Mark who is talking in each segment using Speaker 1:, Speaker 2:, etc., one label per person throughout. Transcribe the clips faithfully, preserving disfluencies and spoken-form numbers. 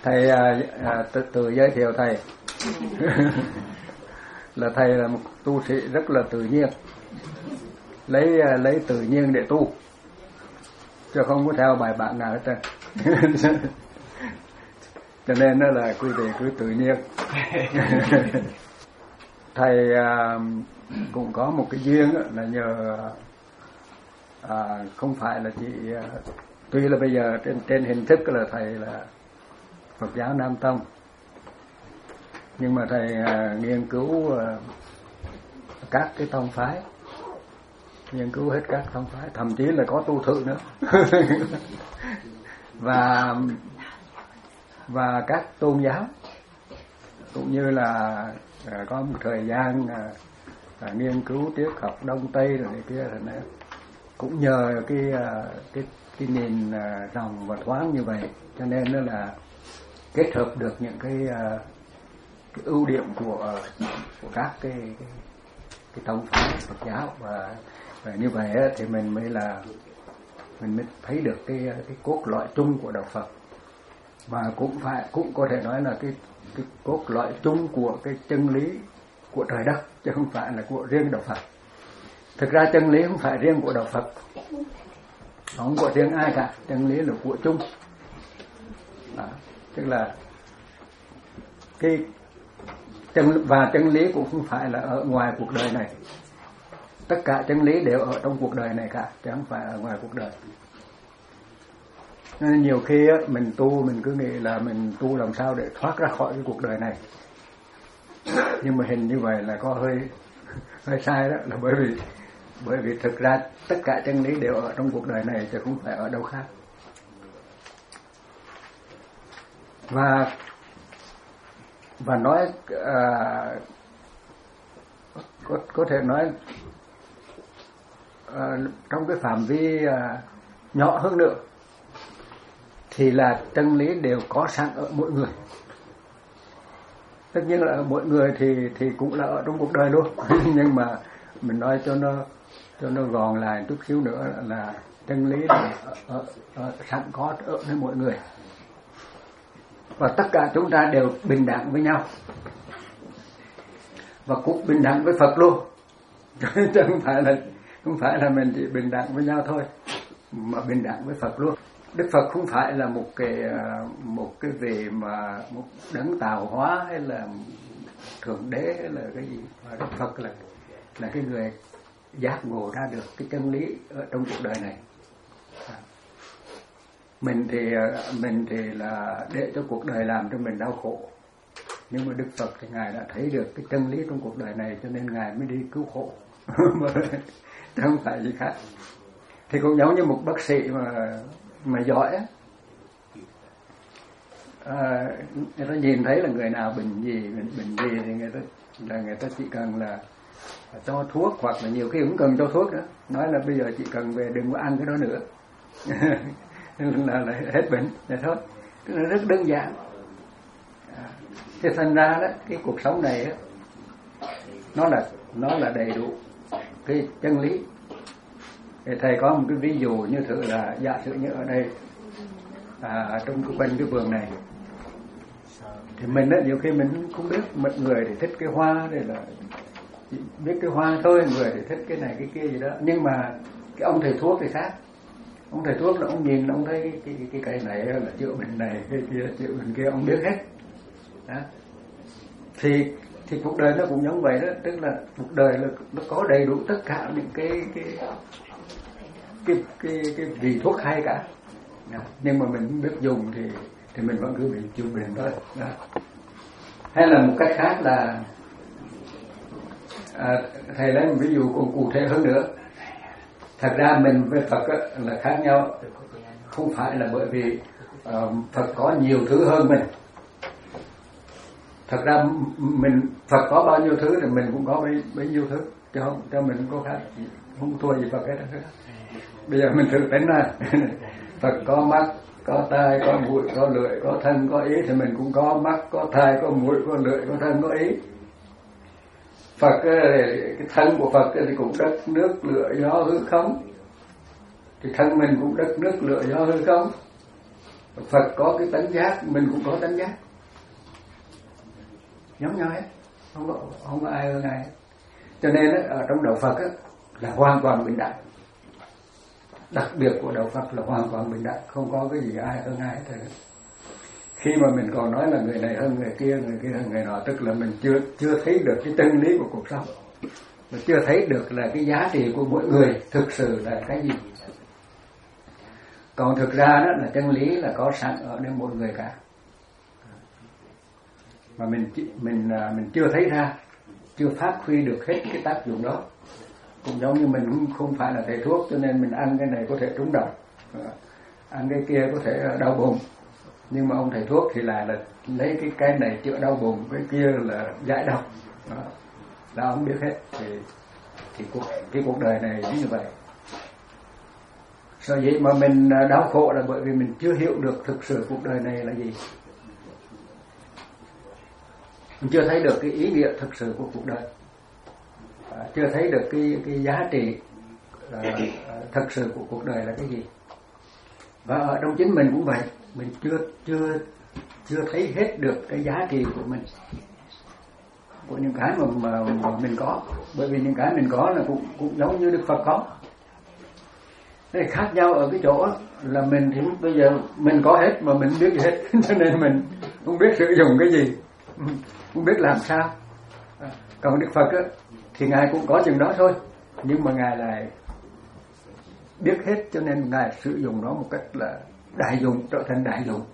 Speaker 1: Thầy à, à, tự, tự giới thiệu thầy là thầy là một tu sĩ rất là tự nhiên, lấy à, lấy tự nhiên để tu, chứ không có theo bài bản nào hết trơn. Cho nên đó là quý vị cứ tự nhiên. Thầy à, cũng có một cái duyên là nhờ à, không phải là chỉ à, tuy là bây giờ trên trên hình thức là thầy là Phật giáo Nam Tông, nhưng mà thầy à, nghiên cứu à, các cái tông phái, nghiên cứu hết các tông phái, thậm chí là có tu thự nữa. và và các tôn giáo, cũng như là à, có một thời gian à, à, nghiên cứu triết học Đông Tây rồi này kia, rồi này cũng nhờ cái à, cái cái nền à, rộng và thoáng như vậy, cho nên nó là kết hợp được những cái, uh, cái ưu điểm của, của các cái, cái, cái tông phái Phật giáo, và, và như vậy thì mình mới là mình mới thấy được cái, cái cốt lõi chung của đạo Phật, và cũng phải cũng có thể nói là cái, cái cốt lõi chung của cái chân lý của trời đất, chứ không phải là của riêng đạo Phật. Thực ra chân lý không phải riêng của đạo Phật, không của riêng ai cả, chân lý là của chung. Đó, tức là cái chân, và chân lý cũng không phải là ở ngoài cuộc đời này, tất cả chân lý đều ở trong cuộc đời này cả, chứ không phải ở ngoài cuộc đời. Nên nhiều khi á, mình tu mình cứ nghĩ là mình tu làm sao để thoát ra khỏi cái cuộc đời này, nhưng mà hình như vậy là có hơi hơi sai đó, là bởi vì bởi vì thực ra tất cả chân lý đều ở trong cuộc đời này, chứ không phải ở đâu khác. Và và nói à, có có thể nói à, trong cái phạm vi à, nhỏ hơn nữa thì là chân lý đều có sẵn ở mỗi người. Tất nhiên là ở mỗi người thì thì cũng là ở trong cuộc đời luôn. Nhưng mà mình nói cho nó cho nó gọn lại chút xíu nữa là chân lý là ở, ở, ở, sẵn có ở với mỗi người, và tất cả chúng ta đều bình đẳng với nhau, và cũng bình đẳng với Phật luôn. Chứ không phải là không phải là mình chỉ bình đẳng với nhau thôi, mà bình đẳng với Phật luôn. Đức Phật không phải là một cái một cái vị mà một đấng tạo hóa hay là thượng đế hay là cái gì, mà Đức Phật là là cái người giác ngộ ra được cái chân lý ở trong cuộc đời này. Mình thì mình thì là để cho cuộc đời làm cho mình đau khổ, nhưng mà Đức Phật thì ngài đã thấy được cái chân lý trong cuộc đời này, cho nên ngài mới đi cứu khổ. Chứ không phải gì khác. Thì cũng giống như một bác sĩ mà mà giỏi á, à, người ta nhìn thấy là người nào bệnh gì bệnh, bệnh gì thì người ta là người ta chỉ cần là, là cho thuốc, hoặc là nhiều khi cũng cần cho thuốc nữa, nói là bây giờ chỉ cần về đừng có ăn cái đó nữa. là, là hết bệnh vậy thôi. Tức là rất đơn giản. À, thế thành ra đó, cái cuộc sống này đó, nó là nó là đầy đủ cái chân lý. Thì thầy có một cái ví dụ như thử là giả sử như ở đây à, trong cái quanh cái vườn này thì mình đó, nhiều khi mình không biết, một người thì thích cái hoa, đây là biết cái hoa thôi, người thì thích cái này cái kia gì đó, nhưng mà cái ông thầy thuốc thì khác. Ông thầy thuốc là ông nhìn ông thấy cái cái, cái cây này là chữa bệnh này, cái kia chữa bệnh kia, ông biết hết đó. Thì thì cuộc đời nó cũng giống vậy đó, tức là cuộc đời là nó có đầy đủ tất cả những cái cái cái cái cái vị thuốc hay cả, nhưng mà mình không biết dùng thì thì mình vẫn cứ bị chịu bệnh thôi đó. Hay là một cách khác là à, thầy lấy một ví dụ còn cụ thể hơn nữa. Thật ra mình với Phật á, là khác nhau, không phải là bởi vì uh, Phật có nhiều thứ hơn mình. Thật ra mình Phật có bao nhiêu thứ thì mình cũng có bấy, bấy nhiêu thứ, chứ không cho mình không có khác, không thua gì Phật hết. Bây giờ mình thử tính ra, Phật có mắt, có tai, có mũi, có lưỡi, có thân, có ý, thì mình cũng có mắt, có tai, có mũi, có lưỡi, có thân, có ý. Phật cái thân của Phật thì cũng đất nước lửa gió hư không, thì thân mình cũng đất nước lửa gió hư không. Phật có cái tánh giác, mình cũng có tánh giác, giống nhau hết, không có không có ai hơn ai. Cho nên đó, ở trong đạo Phật đó, là hoàn toàn bình đẳng. Đặc biệt của đạo Phật là hoàn toàn bình đẳng, không có cái gì ai hơn ai hết. Khi mà mình còn nói là người này hơn người kia, người kia hơn người nọ, tức là mình chưa chưa thấy được cái chân lý của cuộc sống, mình chưa thấy được là cái giá trị của mỗi người thực sự là cái gì. Còn thực ra đó là chân lý là có sẵn ở nơi mỗi người cả, mà mình mình mình chưa thấy ra, chưa phát huy được hết cái tác dụng đó. Cũng giống như mình cũng không phải là thầy thuốc, cho nên mình ăn cái này có thể trúng độc, ăn cái kia có thể đau bụng, nhưng mà ông thầy thuốc thì là, là lấy cái cái này chữa đau bụng, cái kia là giải độc, đó là ông biết hết. Thì thì cuộc cái cuộc đời này như vậy. Sao vậy mà mình đau khổ là bởi vì mình chưa hiểu được thực sự cuộc đời này là gì, mình chưa thấy được cái ý nghĩa thực sự của cuộc đời, à, chưa thấy được cái cái giá trị uh, thực sự của cuộc đời là cái gì. Và ở trong chính mình cũng vậy, mình chưa chưa chưa thấy hết được cái giá trị của mình, của những cái mà, mà, mà mình có. Bởi vì những cái mình có là cũng cũng giống như Đức Phật có. Thế khác nhau ở cái chỗ là mình thì bây giờ mình có hết mà mình không biết gì hết, cho nên mình không biết sử dụng cái gì, không biết làm sao. Còn Đức Phật á, thì Ngài cũng có chừng đó thôi, nhưng mà Ngài lại biết hết, cho nên Ngài sử dụng nó một cách là đại dụng, trở thành đại dụng.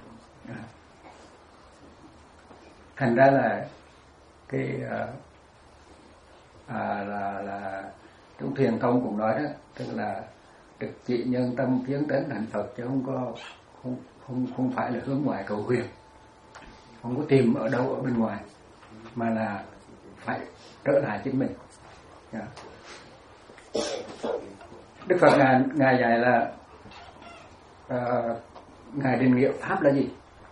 Speaker 1: Thành ra là cái à, là là trong thiền tông cũng nói đó, tức là trực trị nhân tâm kiến tánh thành Phật, chứ không có không không không phải là hướng ngoại cầu huyền, không có tìm ở đâu ở bên ngoài, mà là phải trở lại chính mình. Yeah. Đức Phật ngài ngài dạy là uh, ngài định nghĩa pháp là gì?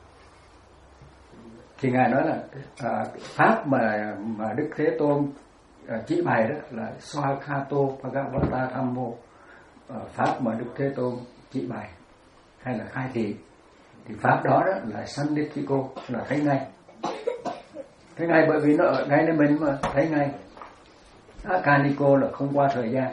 Speaker 1: Thì ngài nói là uh, pháp mà mà Đức Thế Tôn uh, chỉ bày đó là Swakato Bhagavata Dhammo, uh, pháp mà Đức Thế Tôn chỉ bày hay là khai thị, thì pháp đó đó là Sannitthiko, là thấy ngay. Thấy ngay bởi vì nó ở ngay nơi mình mà thấy ngay. Akaniko là không qua thời gian.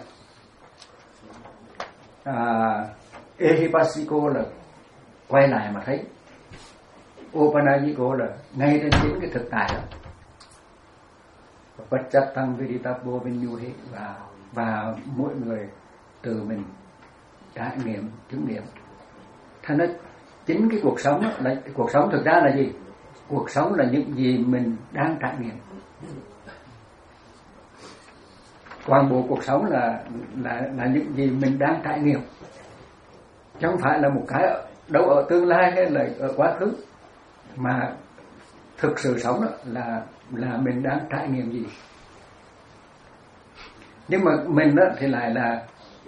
Speaker 1: À, Ehipassiko là quay lại mà thấy. Opanajiko là ngay trên chính cái thực tại đó. Pacchatthang Viditappo Vinyuhi, và và mỗi người từ mình trải nghiệm, chứng nghiệm. Thành ra chính cái cuộc sống đó, là cuộc sống thực ra là gì? Cuộc sống là những gì mình đang trải nghiệm. Toàn bộ cuộc sống là là là những gì mình đang trải nghiệm, chứ không phải là một cái đâu ở tương lai hay là ở quá khứ, mà thực sự sống đó là là mình đang trải nghiệm gì. Nhưng mà mình đó thì lại là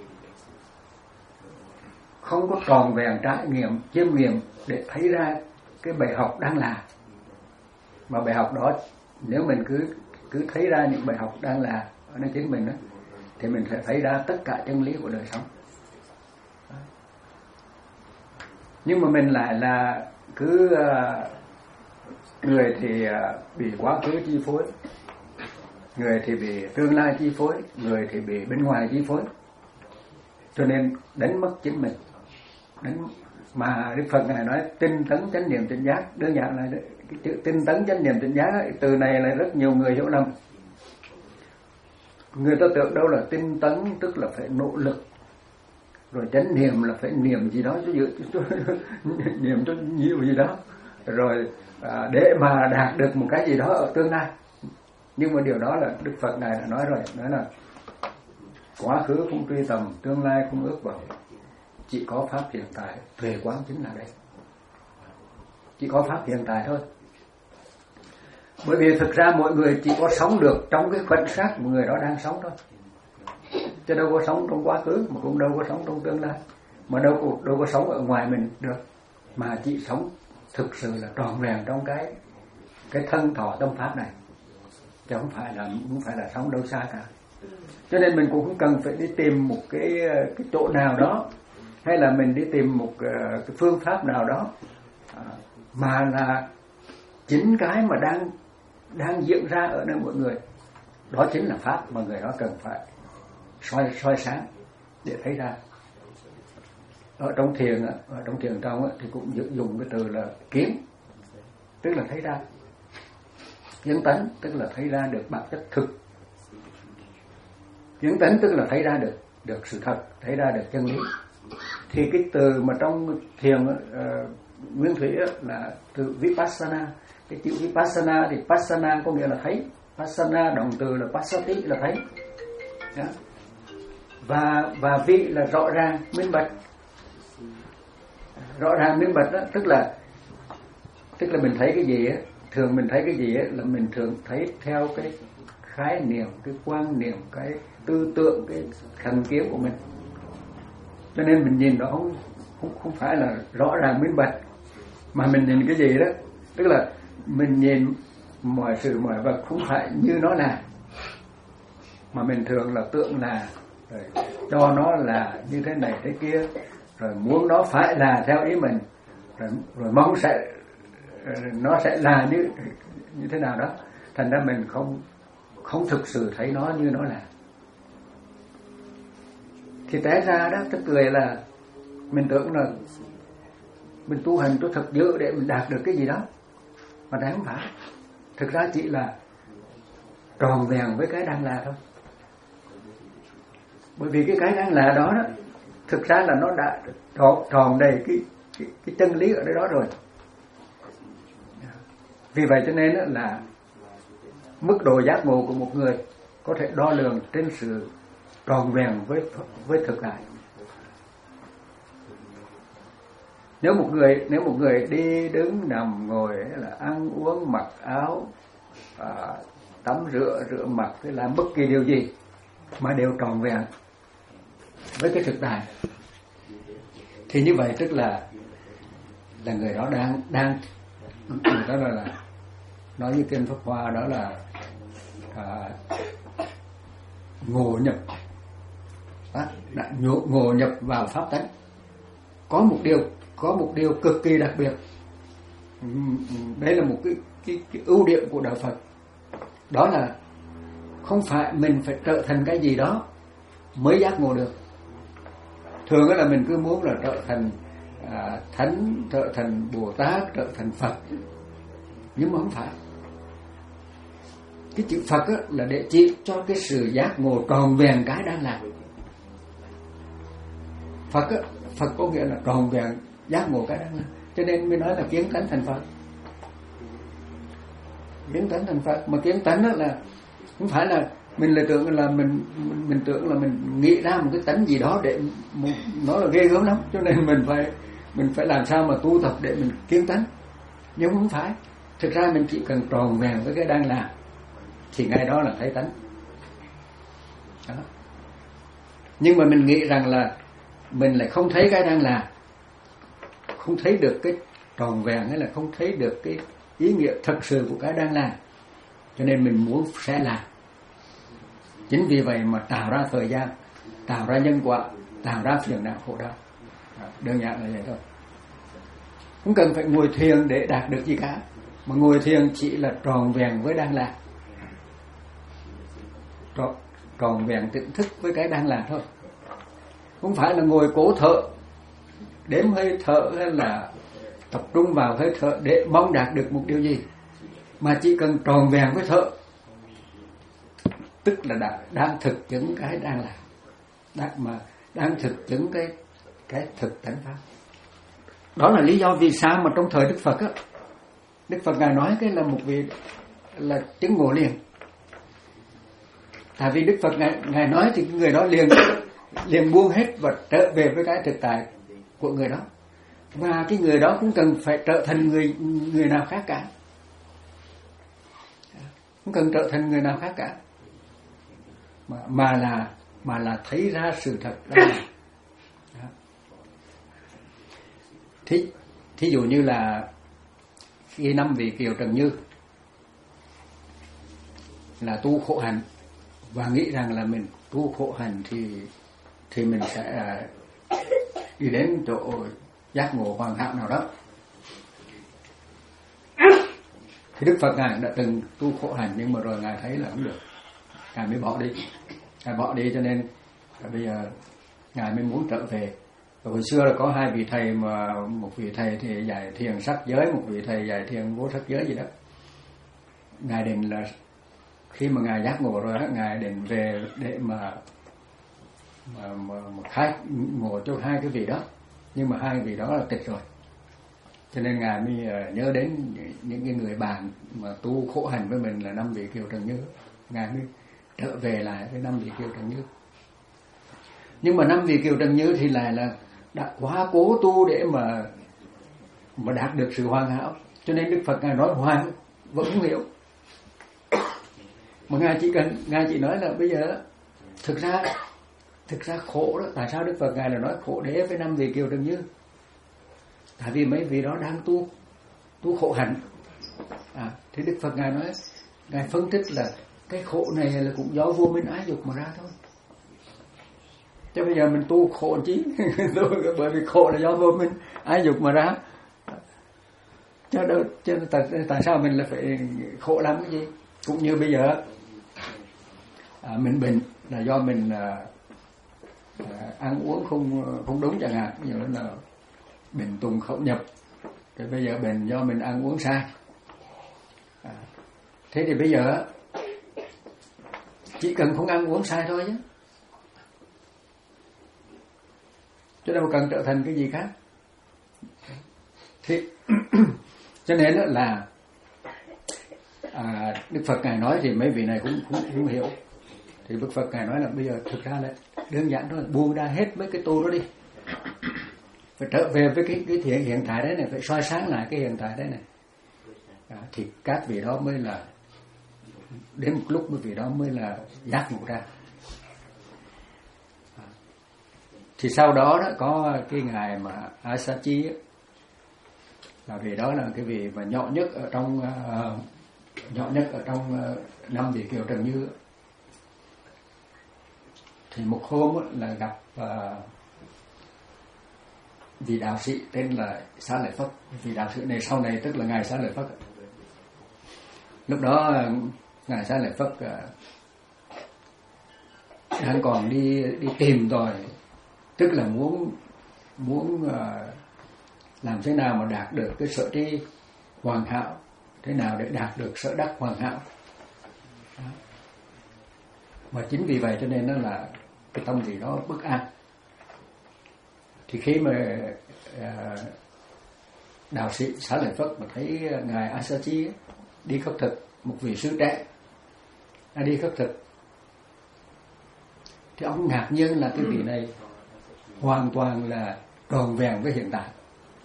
Speaker 1: không có tròn vẹn trải nghiệm, chiêm nghiệm để thấy ra cái bài học đang là. Mà bài học đó nếu mình cứ cứ thấy ra những bài học đang là ở nơi chính mình đó, thì mình sẽ thấy ra tất cả chân lý của đời sống. Nhưng mà mình lại là cứ uh, người thì uh, bị quá khứ chi phối, người thì bị tương lai chi phối, người thì bị bên ngoài chi phối, cho nên đánh mất chính mình. Đánh mà Đức Phật ngài nói tinh tấn chánh niệm tỉnh giác, đơn giản là cái chữ tinh tấn chánh niệm tỉnh giác ấy, từ này là rất nhiều người hiểu lầm. Người ta tưởng đâu là tinh tấn tức là phải nỗ lực, rồi chánh niệm là phải niệm gì đó cho dự niệm cho nhiều gì đó, rồi à, để mà đạt được một cái gì đó ở tương lai. Nhưng mà điều đó là Đức Phật ngài đã nói rồi, nói là quá khứ không truy tầm, tương lai không ước vọng, chỉ có pháp hiện tại, thuệ quán chính là đây. Chỉ có pháp hiện tại thôi. Bởi vì thực ra mọi người chỉ có sống được trong cái khoảnh khắc mà người đó đang sống thôi, chứ đâu có sống trong quá khứ, mà cũng đâu có sống trong tương lai, mà đâu có, đâu có sống ở ngoài mình được, mà chỉ sống thực sự là trọn vẹn trong cái cái thân thọ tâm pháp này, chứ không phải là không phải là sống đâu xa cả. Cho nên mình cũng không cần phải đi tìm một cái cái chỗ nào đó hay là mình đi tìm một uh, cái phương pháp nào đó, uh, mà là chính cái mà đang đang diễn ra ở nơi mọi người, đó chính là pháp mà người đó cần phải soi soi sáng để thấy ra. Ở trong thiền, ở trong thiền trong thì cũng dùng cái từ là kiến, tức là thấy ra. Kiến tánh tức là thấy ra được bản chất thực. Kiến tánh tức là thấy ra được được sự thật, thấy ra được chân lý. Thì cái từ mà trong thiền uh, nguyên thủy là từ vipassana. Cái chữ vipassana thì passana có nghĩa là thấy, passana động từ là passati là thấy. Đó. Và và vi là rõ ràng, minh bạch. Rõ ràng minh bạch đó, tức là tức là mình thấy cái gì á, thường mình thấy cái gì á là mình thường thấy theo cái khái niệm, cái quan niệm, cái tư tưởng, cái thành kiến của mình. Cho nên mình nhìn nó không không không phải là rõ ràng minh bạch, mà mình nhìn cái gì đó, tức là mình nhìn mọi sự mọi vật không phải như nó là, mà mình thường là tưởng là, rồi cho nó là như thế này thế kia, rồi muốn nó phải là theo ý mình, rồi, rồi mong sẽ nó sẽ là như như thế nào đó. Thành ra mình không không thực sự thấy nó như nó là. Thì té ra đó, tức cười là mình tưởng là mình tu hành cho thật dữ để mình đạt được cái gì đó, mà đấy không phải. Thực ra chỉ là tròn vẹn với cái đang là thôi. Bởi vì cái cái đang là đó đó, thực ra là nó đã tròn, tròn đầy cái, cái cái chân lý ở đây đó rồi. Vì vậy cho nên là mức độ giác ngộ của một người có thể đo lường trên sự tròn vẹn với với thực tại. Nếu một người nếu một người đi đứng nằm ngồi, là ăn uống mặc áo, à, tắm rửa rửa mặt, hay làm bất kỳ điều gì mà đều tròn vẹn với cái thực tại, thì như vậy tức là là người đó đang đang người đó là, là nói như kinh Pháp Hoa đó là à, ngộ nhập, à, đã ngộ, ngộ nhập vào pháp tánh. Có một điều có một điều cực kỳ đặc biệt, đây là một cái cái, cái ưu điểm của đạo Phật, đó là không phải mình phải trở thành cái gì đó mới giác ngộ được. Thường là mình cứ muốn là trở thành à, thánh, trở thành Bồ Tát, trở thành Phật, nhưng mà không phải. Cái chữ Phật là để chỉ cho cái sự giác ngộ tròn vẹn cái đang làm. Phật Phật có nghĩa là tròn vẹn giác ngộ cái đang làm, cho nên mới nói là kiến tánh thành Phật. Kiến tánh thành Phật, mà kiến tánh đó là không phải là mình là tưởng là mình mình tưởng là mình nghĩ ra một cái tánh gì đó để nó là ghê gớm lắm, cho nên mình phải mình phải làm sao mà tu tập để mình kiến tánh. Nhưng không phải, thực ra mình chỉ cần tròn vẹn với cái đang làm thì ngay đó là thấy tánh đó. Nhưng mà mình nghĩ rằng là mình lại không thấy cái đang làm, không thấy được cái tròn vẹn, hay là không thấy được cái ý nghĩa thật sự của cái đang làm, cho nên mình muốn sẽ làm. Chính vì vậy mà tạo ra thời gian, tạo ra nhân quả, tạo ra phiền não khổ đau. Đơn giản là vậy thôi. Không cần phải ngồi thiền để đạt được gì cả, mà ngồi thiền chỉ là tròn vẹn với đang làm, tròn, tròn vẹn tỉnh thức với cái đang làm thôi. Không phải là ngồi cố thở, đếm hơi thở, hay là tập trung vào hơi thở để mong đạt được một điều gì, mà chỉ cần tròn vẹn với thở, tức là đã, đang thực chứng cái đang làm, đang, mà đang thực chứng cái cái thực tánh pháp. Đó là lý do vì sao mà trong thời Đức Phật á, Đức Phật ngài nói cái là một vị là chứng ngộ liền. Tại vì Đức Phật ngài, ngài nói thì người đó liền liền buông hết và trở về với cái thực tại của người đó, và cái người đó cũng cần phải trở thành người người nào khác cả, không cần trở thành người nào khác cả, mà mà là mà là thấy ra sự thật đó. Thí, thí dụ như là khi năm vị Kiều Trần Như là tu khổ hạnh và nghĩ rằng là mình tu khổ hạnh thì thì mình sẽ đi đến chỗ giác ngộ hoàn hảo nào đó. Thì Đức Phật Ngài đã từng tu khổ hạnh, nhưng mà rồi Ngài thấy là không được, Ngài mới bỏ đi. Ngài bỏ đi cho nên bây giờ Ngài mới muốn trở về. Và hồi xưa là có hai vị thầy, mà một vị thầy thì dạy thiền sắc giới, một vị thầy dạy thiền vô sắc giới gì đó. Ngài định là khi mà Ngài giác ngộ rồi, Ngài định về để mà mà, mà, mà khai ngộ cho hai cái vị đó. Nhưng mà hai vị đó là tịch rồi, cho nên Ngài mới nhớ đến những cái người bạn mà tu khổ hành với mình là năm vị Kiều Trần Như. Ngài mới trở về lại với năm vị Kiều Trần Như. Nhưng mà năm vị Kiều Trần Như thì lại là đã quá cố tu để mà mà đạt được sự hoàn hảo, cho nên Đức Phật Ngài nói hoài vẫn không hiểu. Mà Ngài chỉ cần Ngài chỉ nói là bây giờ thực ra thực ra khổ đó. Tại sao Đức Phật Ngài là nói khổ đế với năm vị Kiều Trần Như? Tại vì mấy vị đó đang tu tu khổ hạnh. À, thì Đức Phật Ngài nói, Ngài phân tích là cái khổ này là cũng do vô minh ái dục mà ra thôi. Chứ bây giờ mình tu khổ chí bởi vì khổ là do vô minh ái dục mà ra. Chứ đâu, chứ tại, tại sao mình là phải khổ lắm cái gì? Cũng như bây giờ à, mình bệnh là do mình à, à, ăn uống không không đúng chẳng hạn, như là bệnh tùng khẩu nhập. Thì bây giờ bệnh do mình ăn uống sai. À, thế thì bây giờ chỉ cần không ăn uống sai thôi chứ, chứ đâu cần trở thành cái gì khác. Thì cho nên là à, Đức Phật Ngài nói thì mấy vị này cũng cũng không hiểu. Thì Đức Phật Ngài nói là bây giờ thực ra là đơn giản thôi, buông ra hết mấy cái tu đó đi, phải trở về với cái cái hiện hiện tại đấy này, phải soi sáng lại cái hiện tại đấy này. À, thì các vị đó mới là đến một lúc mấy vị đó mới là giác ngộ ra. À, thì sau đó đó có cái ngài mà Asachi ấy, là vị đó là cái vị mà nhỏ nhất ở trong uh, nhỏ nhất ở trong uh, năm vị Kiều Trần Như. Thì một hôm ấy, là gặp uh, vị đạo sĩ tên là Xá Lợi Phất. Vị đạo sĩ này sau này tức là ngài Xá Lợi Phất. Lúc đó ngài Xá Lợi Phất uh, đang còn đi đi tìm rồi, tức là muốn muốn uh, làm thế nào mà đạt được cái sở tri hoàn hảo, thế nào để đạt được sở đắc hoàn hảo. Đó. Mà chính vì vậy cho nên nó là cái tâm gì đó bất an. Thì khi mà uh, đạo sĩ Xá Lợi Phất mà thấy ngài Asachi đi khất thực, một vị sư trẻ đã đi khất thực, thì ông ngạc nhiên là cái vị này hoàn toàn là tròn vẹn với hiện tại.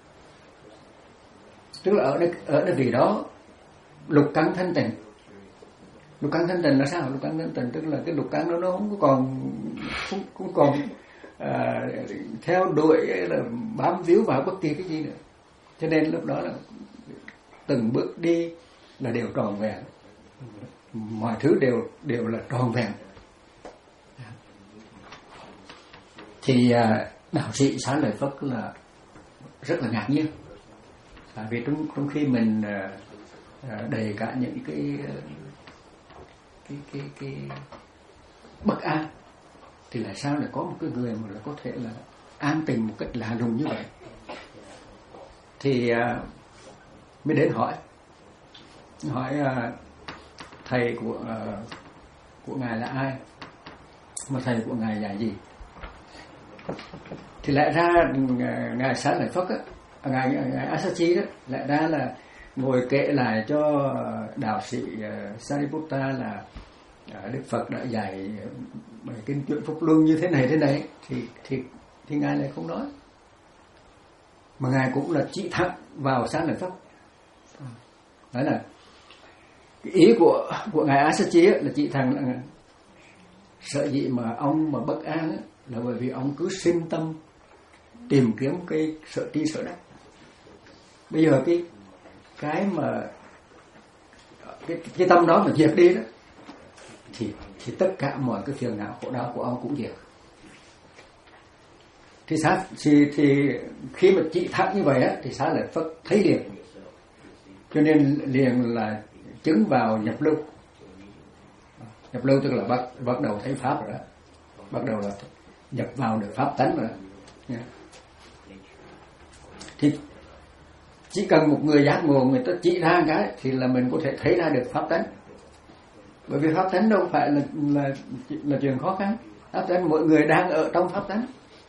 Speaker 1: Tức là ở đây, ở đây vị đó lục căn thanh tịnh. Lục căn thanh tịnh là sao? Lục căn thanh tịnh tức là cái lục căn đó nó không có còn không, không còn à, theo đuổi là bám víu vào bất kỳ cái gì nữa. Cho nên lúc đó là từng bước đi là đều tròn vẹn, mọi thứ đều đều là tròn vẹn. Thì à, đạo sĩ Xá Lợi Phất là rất là ngạc nhiên. À, vì trong trong khi mình à, đầy cả những cái cái cái cái bất an, thì lại sao lại có một cái người mà lại có thể là an tình một cách lạ lùng như vậy. Thì à, mới đến hỏi hỏi à, thầy của à, của ngài là ai, mà thầy của ngài là gì. Thì lại ra ngài Xá Lợi Phất á, ngài ngài Asachi đó lại ra là ngồi kể lại cho đạo sĩ uh, Sariputta là uh, Đức Phật đã dạy bài kinh chuyện Phúc Luân như thế này thế này, thì thì thì ngài lại không nói, mà ngài cũng là chỉ thẳng vào Xá Lợi Phất. Đó là cái ý của của ngài Asachi là chỉ thẳng là sợ gì mà ông mà bất an á, là bởi vì ông cứ sinh tâm tìm kiếm cái sở tri sở đắc. Bây giờ cái cái mà cái cái tâm đó mà diệt đi đó, thì thì tất cả mọi cái phiền não khổ đau của ông cũng diệt. thì xá thì, thì khi mà chỉ thẳng như vậy á thì xá lợi Phất thấy liền, cho nên liền là chứng vào nhập lưu. Nhập lưu tức là bắt bắt đầu thấy pháp rồi đó, bắt đầu là nhập vào được pháp tánh rồi đó. Thì chỉ cần một người giác ngộ, người ta chỉ ra cái thì là mình có thể thấy ra được pháp tánh. Bởi vì pháp tánh đâu phải là là là chuyện khó khăn. Pháp tánh mọi người đang ở trong pháp tánh,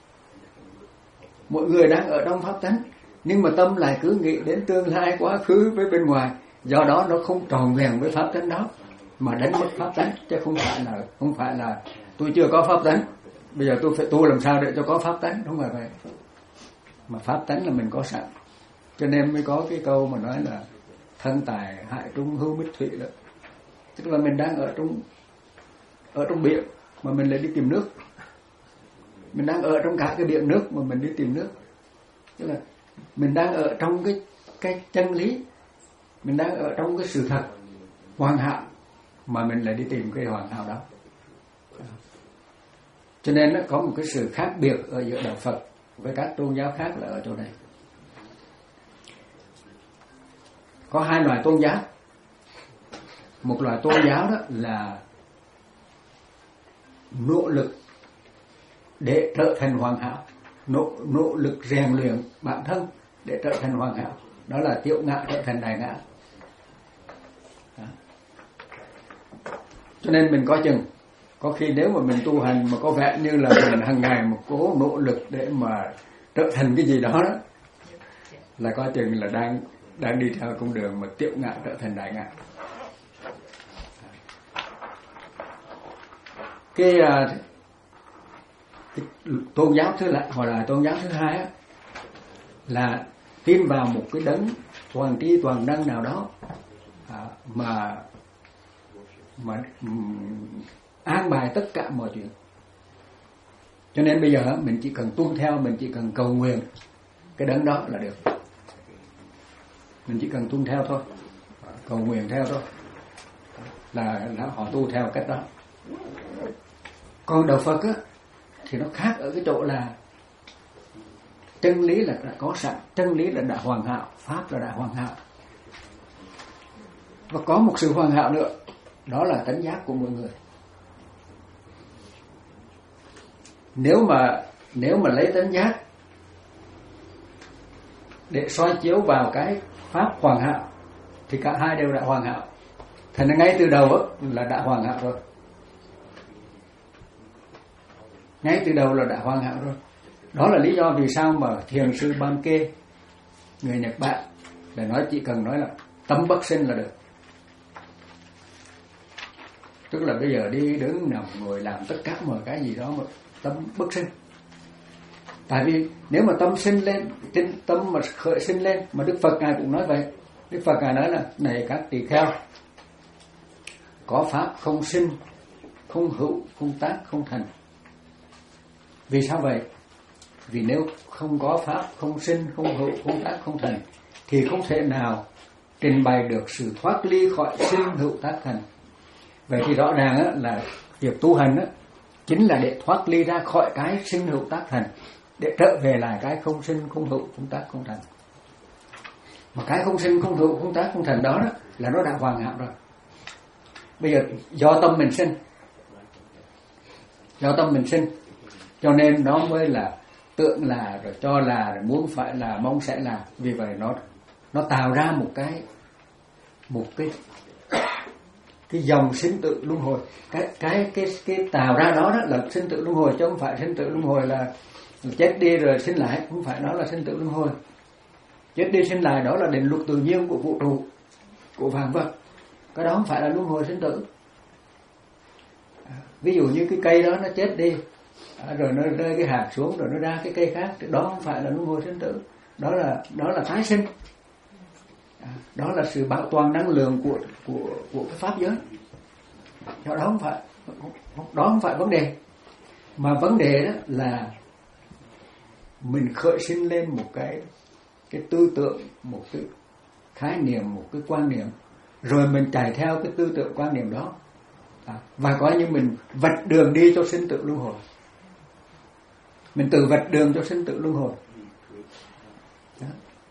Speaker 1: mọi người đang ở trong pháp tánh, nhưng mà tâm lại cứ nghĩ đến tương lai, quá khứ với bên ngoài, do đó nó không tròn vẹn với pháp tánh đó, mà đánh mất pháp tánh, chứ không phải là không phải là tôi chưa có pháp tánh, bây giờ tôi phải tu làm sao để cho có pháp tánh, không phải vậy. Mà pháp tánh là mình có sẵn, cho nên mới có cái câu mà nói là thân tài hại trung hưu bích thủy đó, tức là mình đang ở trong ở trong biển mà mình lại đi tìm nước, mình đang ở trong cả cái biển nước mà mình đi tìm nước, tức là mình đang ở trong cái cái chân lý, mình đang ở trong cái sự thật hoàn hảo mà mình lại đi tìm cái hoàn hảo đó. Cho nên nó có một cái sự khác biệt ở giữa đạo Phật với các tôn giáo khác là ở chỗ này. Có hai loại tôn giáo. Một loại tôn giáo đó là nỗ lực để trở thành hoàn hảo, nỗ, nỗ lực rèn luyện bản thân để trở thành hoàn hảo, đó là tiểu ngã trở thành đại ngã. Đó. Cho nên mình coi chừng, có khi nếu mà mình tu hành mà có vẻ như là mình hàng ngày một cố nỗ lực để mà trở thành cái gì đó, đó là coi chừng là đang đang đi theo con đường mà tiểu ngã trở thành đại ngã. Cái, cái tôn giáo thứ lại hoặc là tôn giáo thứ hai á, là tin vào một cái đấng toàn tri toàn năng nào đó à, mà mà um, an bài tất cả mọi chuyện. Cho nên bây giờ mình chỉ cần tuân theo, mình chỉ cần cầu nguyện cái đấng đó là được. Mình chỉ cần tuân theo thôi, cầu nguyện theo thôi, là, là họ tu theo cách đó. Còn đạo Phật á, thì nó khác ở cái chỗ là chân lý là đã có sẵn, chân lý là đã hoàn hảo, pháp là đã hoàn hảo. Và có một sự hoàn hảo nữa, đó là tánh giác của mọi người. Nếu mà nếu mà lấy tánh giác để soi chiếu vào cái pháp hoàn hảo thì cả hai đều đã hoàn hảo. Thành ra ngay từ đầu á, là đã hoàn hảo rồi. Ngay từ đầu là đã hoàn hảo rồi. Đó là lý do vì sao mà thiền sư Bankei, người Nhật Bản, để nói chỉ cần nói là tâm bất sinh là được. Tức là bây giờ đi đứng nằm ngồi làm tất cả mọi cái gì đó mà tâm bất sinh. Tại vì nếu mà tâm sinh lên, tâm mà khởi sinh lên, mà Đức Phật Ngài cũng nói vậy. Đức Phật Ngài nói là này các tỳ kheo, có pháp không sinh, không hữu, không tác, không thành. Vì sao vậy? Vì nếu không có pháp không sinh, không hữu, không tác, không thành thì không thể nào trình bày được sự thoát ly khỏi sinh hữu tác thành. Vậy thì rõ ràng á, là việc tu hành á, chính là để thoát ly ra khỏi cái sinh hữu tác thành, để trở về lại cái không sinh, không hữu, không tác, không thành. Mà cái không sinh, không hữu, không tác, không thành đó, đó là nó đã hoàn hảo rồi. Bây giờ do tâm mình sinh, do tâm mình sinh, cho nên nó mới là tưởng là, rồi cho là, rồi muốn phải là, mong sẽ là. Vì vậy nó nó tạo ra một cái một cái cái dòng sinh tử luân hồi. Cái cái cái cái tạo ra đó, đó là sinh tử luân hồi, chứ không phải sinh tử luân hồi là chết đi rồi sinh lại, không phải đó là sinh tử luân hồi. Chết đi sinh lại đó là định luật tự nhiên của vũ trụ, của vạn vật. Cái đó không phải là luân hồi sinh tử. Ví dụ như cái cây đó nó chết đi, rồi nó rơi cái hạt xuống, rồi nó ra cái cây khác, đó không phải là luân hồi sinh tử, đó là đó là tái sinh. Đó là sự bảo toàn năng lượng của của của cái pháp giới. Đó không phải đó không phải vấn đề, mà vấn đề đó là mình khởi sinh lên một cái cái tư tưởng, một cái khái niệm, một cái quan niệm, rồi mình chạy theo cái tư tưởng quan niệm đó, à, và coi như mình vạch đường đi cho sinh tử luân hồi. mình tự vạch đường cho sinh tử luân hồi. Đó.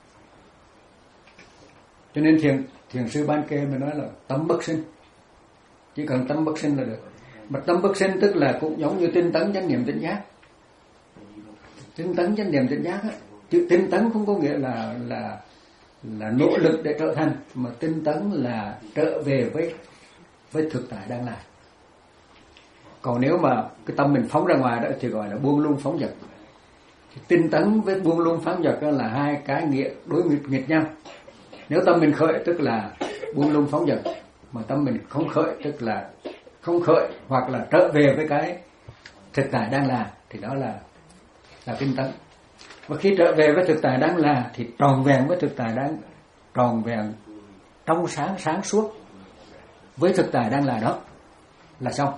Speaker 1: Cho nên thiền thiền sư Ban Kê mới nói là tâm bất sinh, chỉ cần tâm bất sinh là được. Mà tâm bất sinh tức là cũng giống như tinh tấn chánh niệm tỉnh giác. Tinh tấn chánh niệm tỉnh giác á, chứ tinh tấn không có nghĩa là là là nỗ lực để trở thành, mà tinh tấn là trở về với với thực tại đang là. Còn nếu mà cái tâm mình phóng ra ngoài đó thì gọi là buông lung phóng dật. Thì tinh tấn với buông lung phóng dật là hai cái nghĩa đối nghịch nghịch nhau. Nếu tâm mình khởi tức là buông lung phóng dật, mà tâm mình không khởi tức là không khởi hoặc là trở về với cái thực tại đang là, thì đó là là tinh tấn. Và khi trở về với thực tại đang là thì tròn vẹn với thực tại đang tròn vẹn, trong sáng sáng suốt với thực tại đang là, đó là xong,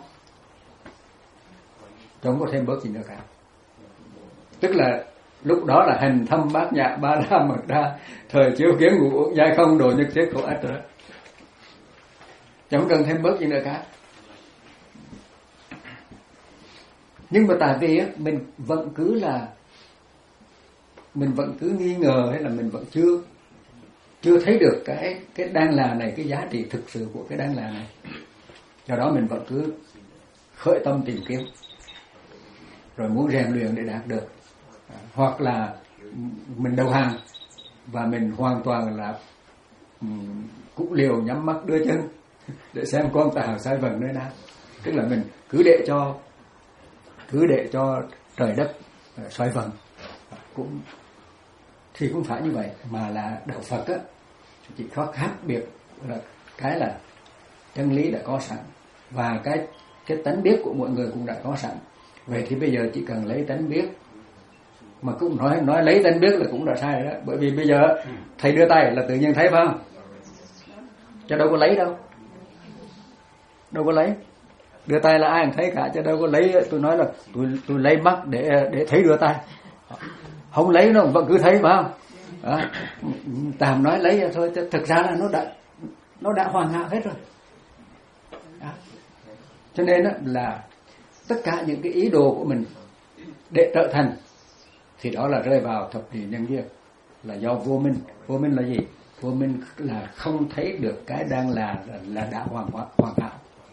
Speaker 1: không có thêm bớt gì nữa cả. Tức là lúc đó là hành thâm bát nhã ba la mật đa, thời chiếu kiến ngũ uẩn giai không, độ nhất thiết khổ ách rồi, chẳng cần thêm bớt gì nữa cả. Nhưng mà tại vì á, mình vẫn cứ là mình vẫn cứ nghi ngờ, hay là mình vẫn chưa chưa thấy được cái cái đang là này, cái giá trị thực sự của cái đang là này. Do đó mình vẫn cứ khởi tâm tìm kiếm, rồi muốn rèn luyện để đạt được, hoặc là mình đầu hàng và mình hoàn toàn là cũng liều nhắm mắt đưa chân để xem con tàu sai vần nơi nào. Tức là mình cứ để cho cứ để cho trời đất xoay vần, cũng thì cũng phải như vậy. Mà là đạo Phật á, chỉ có khác biệt là cái là chân lý đã có sẵn, và cái cái tánh biết của mọi người cũng đã có sẵn. Vậy thì bây giờ chỉ cần lấy tánh biết, mà cũng nói nói lấy tánh biết là cũng đã sai rồi đó. Bởi vì bây giờ thầy đưa tay là tự nhiên thấy, phải không? Chứ đâu có lấy đâu, đâu có lấy. Đưa tay là ai cũng thấy cả, chứ đâu có lấy. Tôi nói là tôi tôi lấy mắt để để thấy đưa tay, không lấy nó vẫn cứ thấy, phải không? Đó. Tạm nói lấy thôi, thực ra là nó đã nó đã hoàn hảo hết rồi. Đó. Cho nên đó là tất cả những cái ý đồ của mình để trở thành thì đó là rơi vào thập nhị nhân duyên, là do vô minh. Vô minh là gì? Vô minh là không thấy được cái đang là là, là đã hoàn hoàn hảo.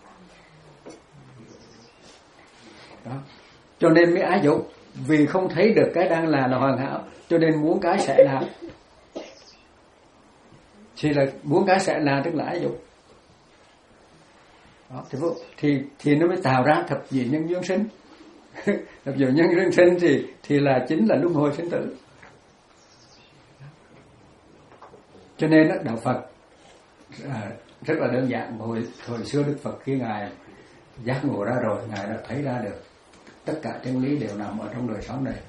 Speaker 1: Đó. Cho nên mới ái dục, vì không thấy được cái đang là là hoàn hảo, cho nên muốn cái sẽ là, thì là muốn cái sẽ là tức là ái dục. Đó, thì, thì thì nó mới tạo ra thập nhị nhân duyên sinh. Thập nhị nhân duyên sinh thì thì là chính là luân hồi sinh tử. Cho nên đó, đạo Phật à, rất là đơn giản. Hồi hồi xưa Đức Phật khi ngài giác ngộ ra rồi, ngài đã thấy ra được tất cả chân lý đều nằm ở trong đời sống này,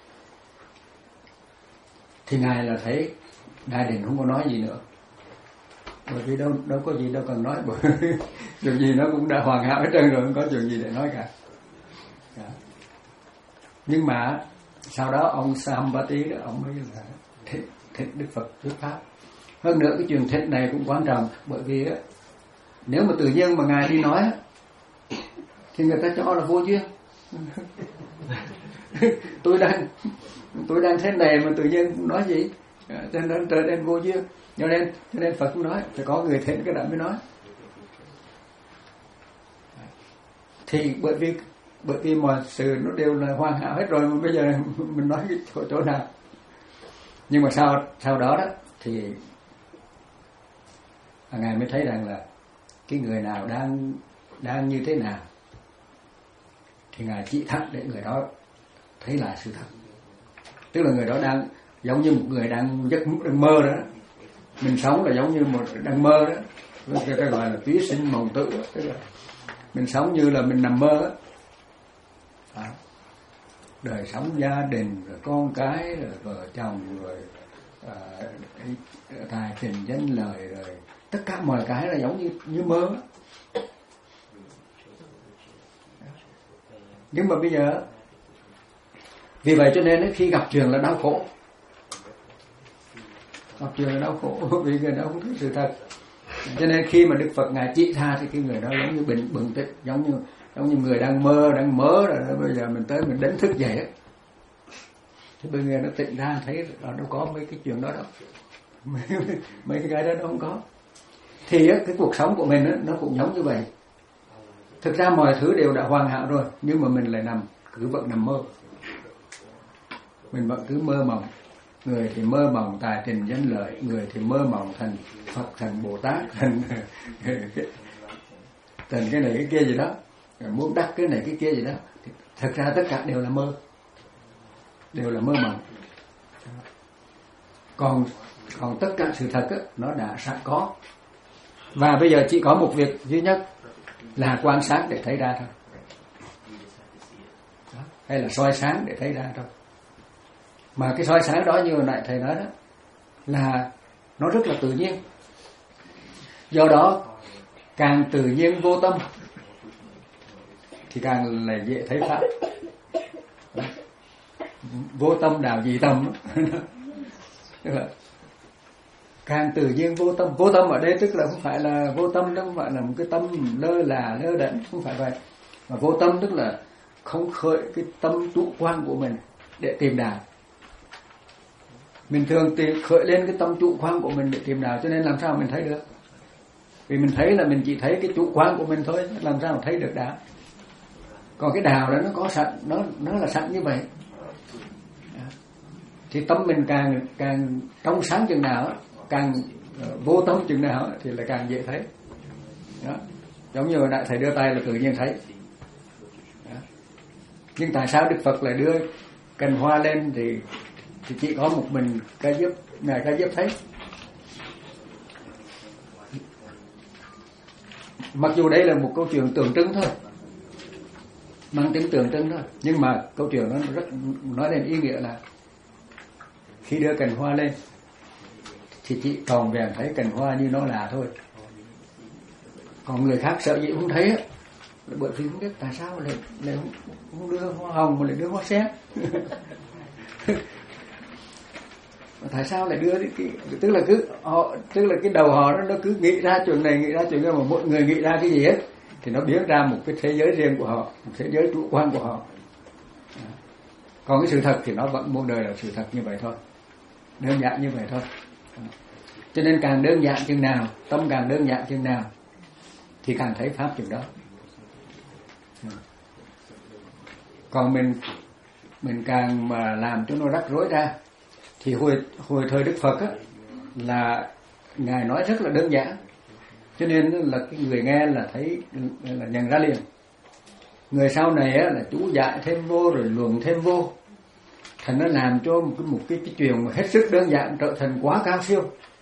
Speaker 1: thì ngài là thấy Đại Định không có nói gì nữa, bởi vì đâu đâu có gì đâu cần nói, bởi chuyện gì nó cũng đã hoàn hảo hết trơn rồi, không có chuyện gì để nói cả. Đó. Nhưng mà sau đó ông Sambati đó, ông mới là thịnh, thịnh Đức Phật thuyết pháp. Hơn nữa cái chuyện thịnh này cũng quan trọng, bởi vì á, nếu mà tự nhiên mà ngài đi nói thì người ta cho là vô duyên. tôi đang tôi đang thế này mà tự nhiên nói gì, cho nên trở nên vô duyên. Cho nên cho nên Phật cũng nói phải có người thịnh cái đã mới nói. Thì bởi vì bởi vì mọi sự nó đều là hoàn hảo hết rồi, mà bây giờ mình nói cái chỗ, chỗ nào. Nhưng mà sau sau đó đó thì ngài mới thấy rằng là cái người nào đang đang như thế nào thì ngài chỉ thật để người đó thấy là sự thật. Tức là người đó đang giống như một người đang giấc đang mơ đó. Mình sống là giống như một đang mơ đó, cái cái gọi là túy sinh mộng tử đó. Tức là mình sống như là mình nằm mơ đó. À, đời sống gia đình rồi con cái rồi vợ chồng rồi à, tài tình danh lời rồi tất cả mọi cái là giống như như mơ. Nhưng mà bây giờ vì vậy cho nên khi gặp chuyện là đau khổ, gặp chuyện là đau khổ vì người đó không thấy sự thật. Cho nên khi mà Đức Phật ngài chỉ tha thì cái người đó giống như bình bừng tỉnh, giống như giống như người đang mơ đang mơ rồi đó. Bây giờ mình tới mình đánh thức dậy, Thì bây giờ nó tịnh ra thấy nó đâu có mấy cái chuyện đó đâu. mấy, mấy cái cái đó nó không có. Thì á, cái cuộc sống của mình á, nó cũng giống như vậy. Thực ra mọi thứ đều đã hoàn hảo rồi, nhưng mà mình lại nằm cứ vẫn nằm mơ. Mình vẫn cứ mơ mộng. Người thì mơ mộng tài tình danh lợi, người thì mơ mộng thành Phật, thành Bồ Tát, thành thành cái này cái kia gì đó, muốn đắc cái này cái kia gì đó. Thì thật ra tất cả đều là mơ, đều là mơ mộng. Còn còn tất cả sự thật á, nó đã sẵn có. Và bây giờ chỉ có một việc duy nhất là quan sát để thấy ra thôi. Đó. Hay là soi sáng để thấy ra thôi. Mà cái soi sáng đó như hồi nãy thầy nói đó là nó rất là tự nhiên. Do đó càng tự nhiên vô tâm thì càng là dễ thấy pháp. Đó. Vô tâm đào dị tâm. Tức là càng tự nhiên vô tâm. Vô tâm ở đây tức là không phải là vô tâm, nó không phải là một cái tâm lơ là lơ đễnh, không phải vậy. Mà vô tâm tức là không khởi cái tâm chủ quan của mình để tìm đạo. Mình thường tìm khởi lên cái tâm chủ quan của mình để tìm đạo, cho nên làm sao mình thấy được? Vì mình thấy là mình chỉ thấy cái chủ quan của mình thôi, làm sao mà thấy được đạo? Còn cái đạo đó nó có sẵn, nó nó là sẵn như vậy. Thì tâm mình càng càng trong sáng chừng nào, càng vô tâm chừng nào thì là càng dễ thấy. Đó. Giống như đại thầy đưa tay là tự nhiên thấy. Đó. Nhưng tại sao Đức Phật lại đưa cành hoa lên thì thì chỉ có một mình Ca Diếp, ngài Ca Diếp thấy. Mặc dù đây là một câu chuyện tượng trưng thôi, mang tính tượng trưng thôi, nhưng mà câu chuyện nó rất nói đến ý nghĩa là khi đưa cành hoa lên thì chỉ còn vẹn thấy cành hoa như nó là thôi. Còn người khác sợ gì không thấy á, bởi vì không biết tại sao lại lại không, không đưa hoa hồng mà lại đưa hoa sen. Tại sao lại đưa cái, tức là cứ họ, tức là cái đầu họ nó, nó cứ nghĩ ra chuyện này nghĩ ra chuyện kia, mà mỗi người nghĩ ra cái gì hết thì nó biến ra một cái thế giới riêng của họ, một thế giới chủ quan của họ. Còn cái sự thật thì nó vẫn muôn đời là sự thật như vậy thôi, đơn giản như vậy thôi. Cho nên càng đơn giản chừng nào, tâm càng đơn giản chừng nào thì càng thấy pháp chừng đó. Còn mình mình càng mà làm cho nó rắc rối ra thì hồi hồi thời Đức Phật á, là ngài nói rất là đơn giản, cho nên là cái người nghe là thấy là nhận ra liền. Người sau này á, là chú dạy thêm vô rồi luận thêm vô, thành nó làm cho một cái một cái, cái chuyện hết sức đơn giản trở thành quá cao siêu,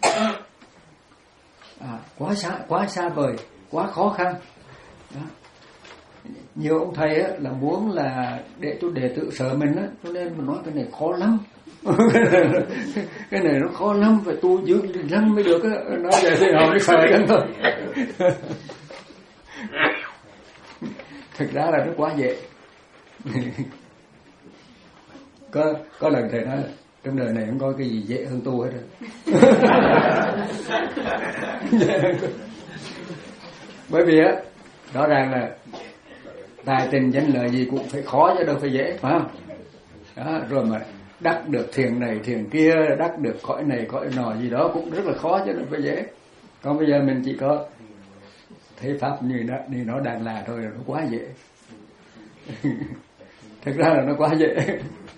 Speaker 1: à, quá xa quá xa vời, quá khó khăn. Đó. Nhiều ông thầy á, là muốn là để cho đệ tử sợ mình á, cho nên mình nói cái này khó lắm. Cái này nó khó lắm, phải tu dữ lắm mới được á. Nói vậy thì họ mới sợ lắm thôi. Thực ra là nó quá dễ. Có có lần thầy nói trong đời này không có cái gì dễ hơn tu hết rồi. Bởi vì á, rõ ràng là tài tình danh lợi gì cũng phải khó chứ đâu phải dễ, phải không? Đó, rồi mà đắc được thiền này thiền kia, đắc được cõi này cõi nọ gì đó cũng rất là khó chứ đâu phải dễ. Còn bây giờ mình chỉ có thấy pháp như nó như nó đang là thôi là nó quá dễ. Thực ra là nó quá dễ.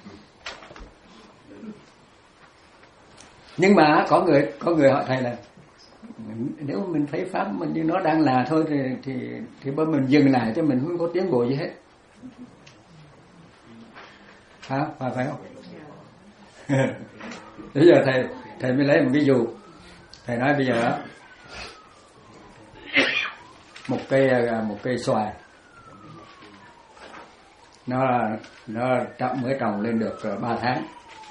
Speaker 1: Nhưng mà có người có người hỏi thầy là nếu mình thấy pháp mình như nó đang là thôi thì thì thì bây mình dừng lại cho mình không có tiến bộ gì hết. Hả? Phải phải không? Bây giờ thầy thầy mới lấy một ví dụ. Thầy nói bây giờ một cây một cây xoài nó nó trồng mới trồng lên được ba tháng,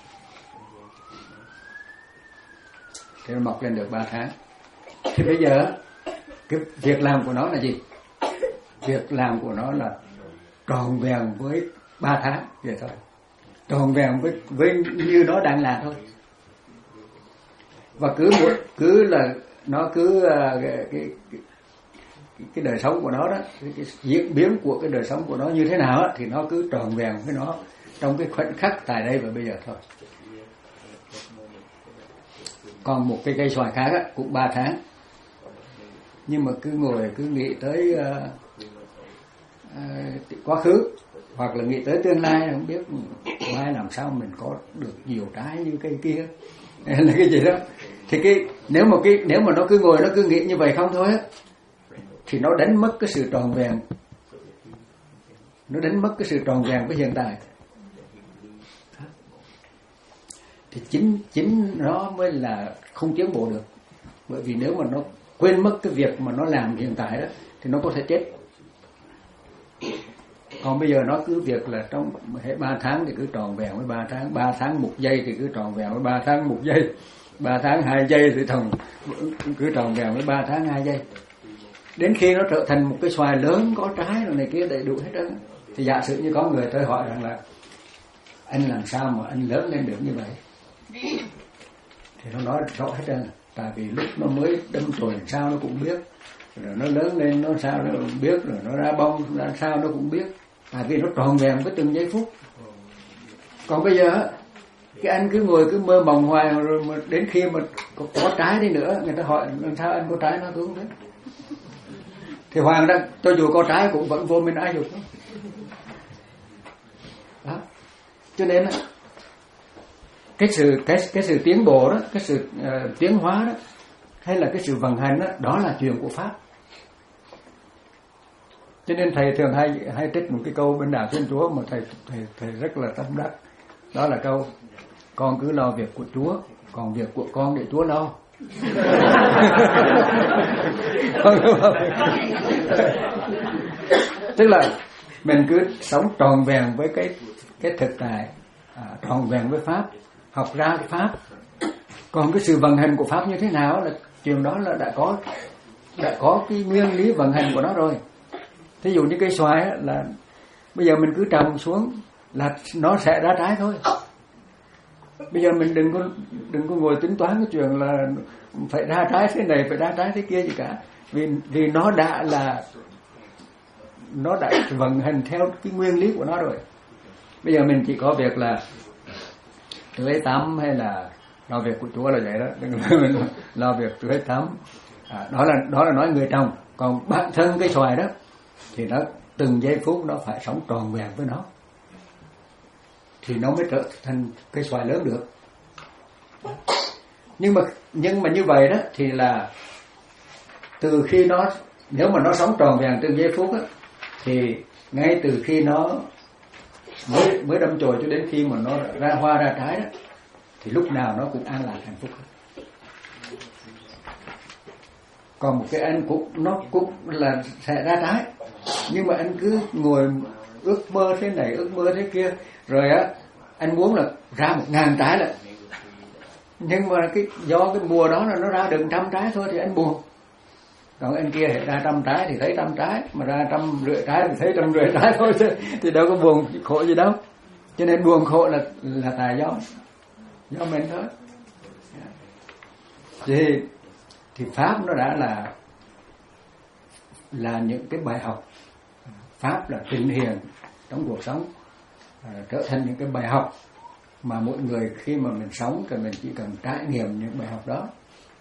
Speaker 1: thì nó mọc lên được ba tháng. Thì bây giờ cái việc làm của nó là gì? Việc làm của nó là tròn vẹn với ba tháng vậy thôi, tròn vẹn với với như nó đang là thôi. Và cứ một cứ là nó cứ uh, cái, cái, cái cái đời sống của nó đó, cái, cái diễn biến của cái đời sống của nó như thế nào á, thì nó cứ tròn vẹn với nó trong cái khoảnh khắc tại đây và bây giờ thôi. Còn một cái cây xoài khác á, cũng ba tháng, nhưng mà cứ ngồi cứ nghĩ tới uh, uh, quá khứ hoặc là nghĩ tới tương lai, không biết mai làm sao mình có được nhiều trái như cây kia là cái gì đó. Thì cái nếu mà cái nếu mà nó cứ ngồi nó cứ nghĩ như vậy không thôi á, thì nó đánh mất cái sự tròn vẹn, nó đánh mất cái sự tròn vẹn với hiện tại. Thì chính chính nó mới là không tiến bộ được. Bởi vì nếu mà nó quên mất cái việc mà nó làm hiện tại đó thì nó có thể chết. Còn bây giờ nó cứ việc là trong hệ ba tháng thì cứ tròn vẹn với ba tháng, ba tháng một giây thì cứ tròn vẹn với ba tháng một giây, ba tháng hai giây thì thằng cứ tròn vẹn với ba tháng hai giây. Đến khi nó trở thành một cái xoài lớn có trái rồi này kia đầy đủ hết trơn. Thì giả sử như có người tới hỏi rằng là anh làm sao mà anh lớn lên được như vậy, thì nó nói rõ hết trơn. Tại vì lúc nó mới đâm chồi làm sao nó cũng biết, rồi nó lớn lên nó sao nó cũng biết, rồi nó ra bông ra sao nó cũng biết. Tại vì nó tròn vẹn với từng giây phút. Còn bây giờ cái anh cứ ngồi cứ mơ mộng hoài, rồi mà đến khi mà có, có trái đi nữa, người ta hỏi làm sao anh có trái, nó cũng biết. Thì Hoàng đó, cho dù có trái cũng vẫn vô minh ái dục đó. Đó. Cho nên cái sự cái cái sự tiến bộ đó, cái sự uh, tiến hóa đó, hay là cái sự vận hành đó, đó là chuyện của pháp. Cho nên thầy thường hay hay trích một cái câu bên đạo Thiên Chúa mà thầy thầy thầy rất là tâm đắc. Đó là câu: con cứ lo việc của Chúa, còn việc của con để Chúa lo. Tức là mình cứ sống tròn vẹn với cái cái thực tại, à, tròn vẹn với pháp, học ra cái pháp. Còn cái sự vận hành của pháp như thế nào là chuyện đó là đã có đã có cái nguyên lý vận hành của nó rồi. Thí dụ như cây xoài là bây giờ mình cứ trồng xuống là nó sẽ ra trái thôi. Bây giờ mình đừng có đừng có ngồi tính toán cái chuyện là phải ra trái thế này, phải ra trái thế kia gì cả. Vì vì nó đã là nó đã vận hành theo cái nguyên lý của nó rồi. Bây giờ mình chỉ có việc là tưới tắm hay là lo việc của Chúa là vậy đó, đừng là mình lo việc tưới tắm. À, đó là đó là nói người trồng. Còn bản thân cái xoài đó thì nó từng giây phút nó phải sống tròn vẹn với nó, thì nó mới trở thành cây xoài lớn được. Nhưng mà nhưng mà như vậy đó thì là từ khi nó, nếu mà nó sống tròn vẹn từng giây phút á, thì ngay từ khi nó mới mới đâm chồi cho đến khi mà nó ra hoa ra trái đó, thì lúc nào nó cũng an lạc hạnh phúc. Còn một cái anh cũng nó cũng là sẽ ra trái, nhưng mà anh cứ ngồi ước mơ thế này ước mơ thế kia, rồi á anh muốn là ra một ngàn trái là, nhưng mà cái do cái mùa đó là nó ra được trăm trái thôi thì anh buồn. Còn anh kia ra trăm trái thì thấy trăm trái, mà ra trăm rưỡi trái thì thấy trăm rưỡi trái thôi, thì đâu có buồn khổ gì đâu. Cho nên buồn khổ là là tại do do mình thôi. Thì thì pháp nó đã là là những cái bài học, pháp là trình hiện trong cuộc sống, à, trở thành những cái bài học mà mỗi người khi mà mình sống thì mình chỉ cần trải nghiệm những bài học đó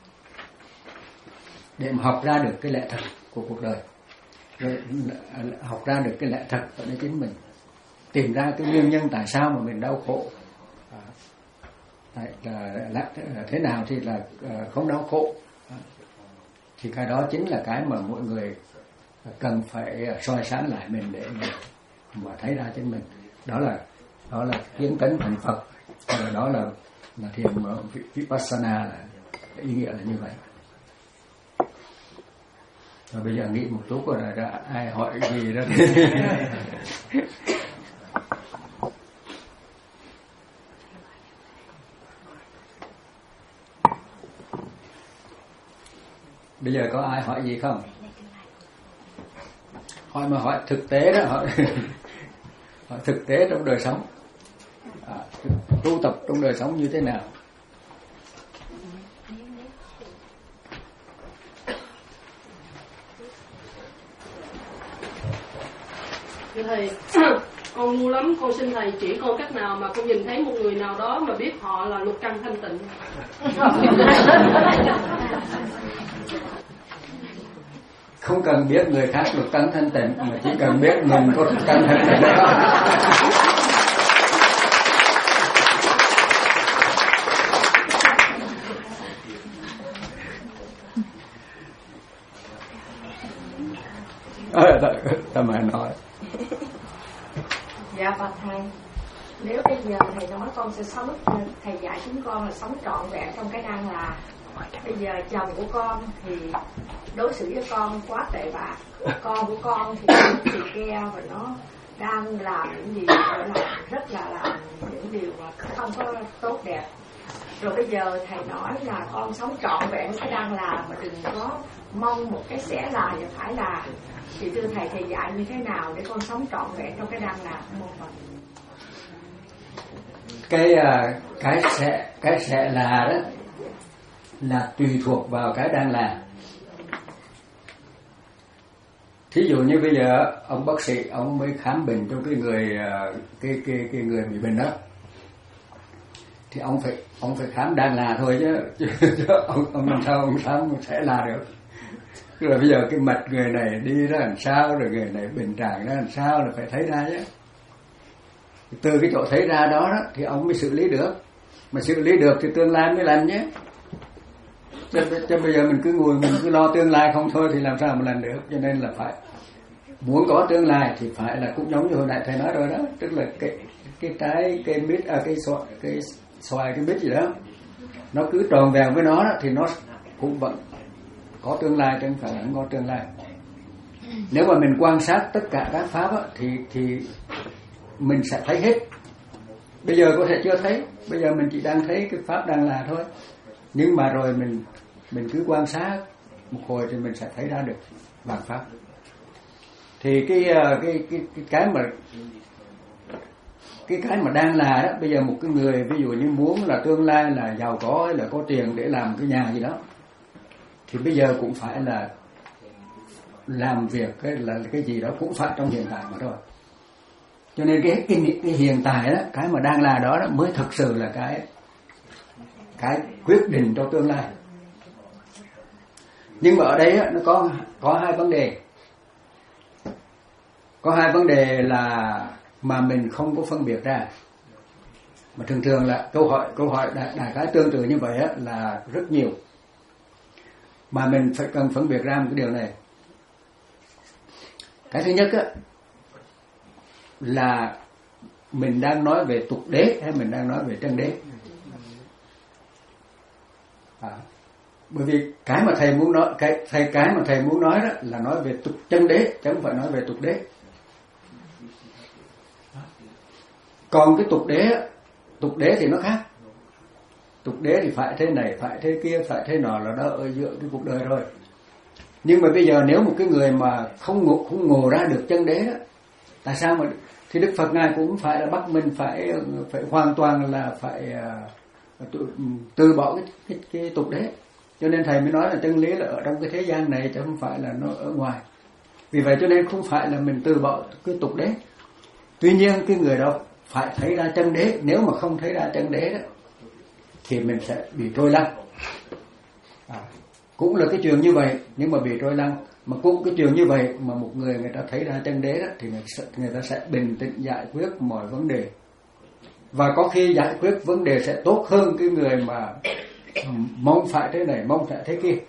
Speaker 1: để mà học ra được cái lẽ thật của cuộc đời, rồi học ra được cái lẽ thật của chính mình, tìm ra cái nguyên nhân tại sao mà mình đau khổ, à, là, là, là thế nào thì là không đau khổ. Thì cái đó chính là cái mà mỗi người cần phải soi sáng lại mình để mà, mà thấy ra chính mình. Đó là đó là kiến tánh thành Phật, và đó là là thiền Vipassana, là ý nghĩa là như vậy. Rồi bây giờ nghĩ một chút rồi là ai hỏi gì đó thì bây giờ có ai hỏi gì không? Hỏi mà hỏi thực tế đó, hỏi, hỏi thực tế trong đời sống, à, tu tập trong đời sống như thế nào?
Speaker 2: Thưa thầy, Con ngu lắm, con xin thầy chỉ con cách nào mà con nhìn thấy một người nào đó mà biết họ là lục căn thanh tịnh.
Speaker 1: Không cần biết người khác lục căn thanh tịnh, mà chỉ cần biết mình có lục căn thanh tịnh đó. Ờ, tâm hồn nói.
Speaker 3: Dạ bạch thầy, nếu bây giờ thầy nói con sẽ sống, thầy dạy chúng con là sống trọn vẹn trong cái đang là. Bây giờ chồng của con thì đối xử với con quá tệ bạc, con của con thì thì kia và nó đang làm những gì gọi là rất là làm những điều mà không có tốt đẹp. Rồi bây giờ thầy nói là con sống trọn vẹn cái đang là mà đừng có mong một cái sẽ là và phải là. Thì thưa thầy, thầy dạy như thế nào để con sống trọn vẹn trong cái đang là của môn Phật?
Speaker 1: Cái cái sẽ cái sẽ là đó là tùy thuộc vào cái đang là. Thí dụ như bây giờ ông bác sĩ ông mới khám bệnh cho cái người cái cái cái người bị bệnh đó, thì ông phải ông phải khám đang là thôi chứ, chứ, chứ ông ông làm sao ông khám sẽ là được. Rồi bây giờ cái mạch người này đi ra làm sao, rồi người này bệnh trạng ra làm sao là phải thấy ra chứ. Từ cái chỗ thấy ra đó, đó thì ông mới xử lý được. Mà xử lý được thì tương lai mới làm nhé. Chứ, chứ bây giờ mình cứ ngồi mình cứ lo tương lai không thôi thì làm sao mà làm được. Cho nên là phải muốn có tương lai thì phải là cũng giống như hồi nãy thầy nói rồi đó, tức là cái cái trái cây mít à cái xoài cái xoài cái mít gì đó, nó cứ tròn vẹn với nó đó, thì nó cũng vẫn có tương lai chứ không phải là không có tương lai. Nếu mà mình quan sát tất cả các pháp á, thì thì mình sẽ thấy hết. Bây giờ có thể chưa thấy, bây giờ mình chỉ đang thấy cái pháp đang là thôi. Nhưng mà rồi mình mình cứ quan sát một hồi thì mình sẽ thấy ra được vạn pháp. Thì cái cái cái cái cái mà cái cái mà đang là đó, bây giờ một cái người ví dụ như muốn là tương lai là giàu có hay là có tiền để làm cái nhà gì đó, thì bây giờ cũng phải là làm việc cái là cái gì đó cũng phải trong hiện tại mà thôi. Cho nên cái, cái cái hiện tại đó, cái mà đang là đó, đó mới thực sự là cái cái quyết định cho tương lai. Nhưng mà ở đây đó, nó có có hai vấn đề. Có hai vấn đề là mà mình không có phân biệt ra. Mà thường thường là câu hỏi câu hỏi đại, đại khái tương tự như vậy á, là rất nhiều. Mà mình phải cần phân biệt ra một cái điều này. Cái thứ nhất á, là mình đang nói về tục đế hay mình đang nói về chân đế. À, bởi vì cái mà thầy muốn nói cái thầy cái mà thầy muốn nói đó là nói về tục chân đế chứ không phải nói về tục đế. Còn cái tục đế tục đế thì nó khác. Tục đế thì phải thế này, phải thế kia, phải thế nọ, là đó ở giữa cái cuộc đời rồi. Nhưng mà bây giờ nếu một cái người mà không ngộ, không ngộ ra được chân đế đó, tại sao mà thì Đức Phật ngài cũng phải là bắt mình phải phải hoàn toàn là phải uh, từ, từ bỏ cái, cái cái tục đế. Cho nên thầy mới nói là chân lý là ở trong cái thế gian này chứ không phải là nó ở ngoài. Vì vậy cho nên không phải là mình từ bỏ cái tục đế. Tuy nhiên cái người đó phải thấy ra chân đế. Nếu mà không thấy ra chân đế đó thì mình sẽ bị trôi lăn. À, cũng là cái chuyện như vậy, nhưng mà bị trôi lăn. Mà cũng cái chuyện như vậy mà một người người ta thấy ra chân đế đó, thì người, người ta sẽ bình tĩnh giải quyết mọi vấn đề. Và có khi giải quyết vấn đề sẽ tốt hơn cái người mà mong phải thế này, mong phải thế kia.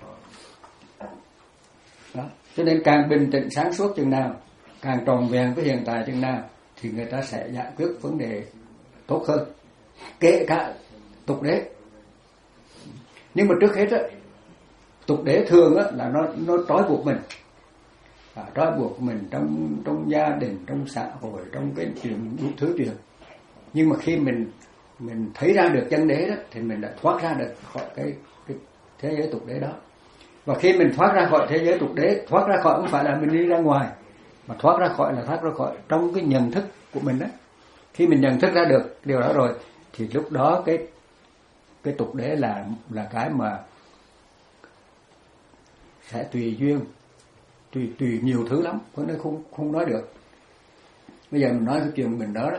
Speaker 1: Đó. Cho nên càng bình tĩnh sáng suốt chừng nào, càng tròn vẹn với hiện tại chừng nào, thì người ta sẽ giải quyết vấn đề tốt hơn, kể cả tục đế. Nhưng mà trước hết á, tục đế thường á là nó nó trói buộc mình, à, trói buộc mình trong trong gia đình, trong xã hội, trong cái chuyện đủ thứ chuyện. Nhưng mà khi mình mình thấy ra được chân đế đó, thì mình đã thoát ra được khỏi cái cái thế giới tục đế đó. Và khi mình thoát ra khỏi thế giới tục đế, thoát ra khỏi không phải là mình đi ra ngoài, mà thoát ra khỏi là thoát ra khỏi trong cái nhận thức của mình đó. Khi mình nhận thức ra được điều đó rồi, thì lúc đó cái cái tục đế là là cái mà sẽ tùy duyên, tùy tùy nhiều thứ lắm, có nên không không nói được. Bây giờ mình nói cái chuyện mình đó đó,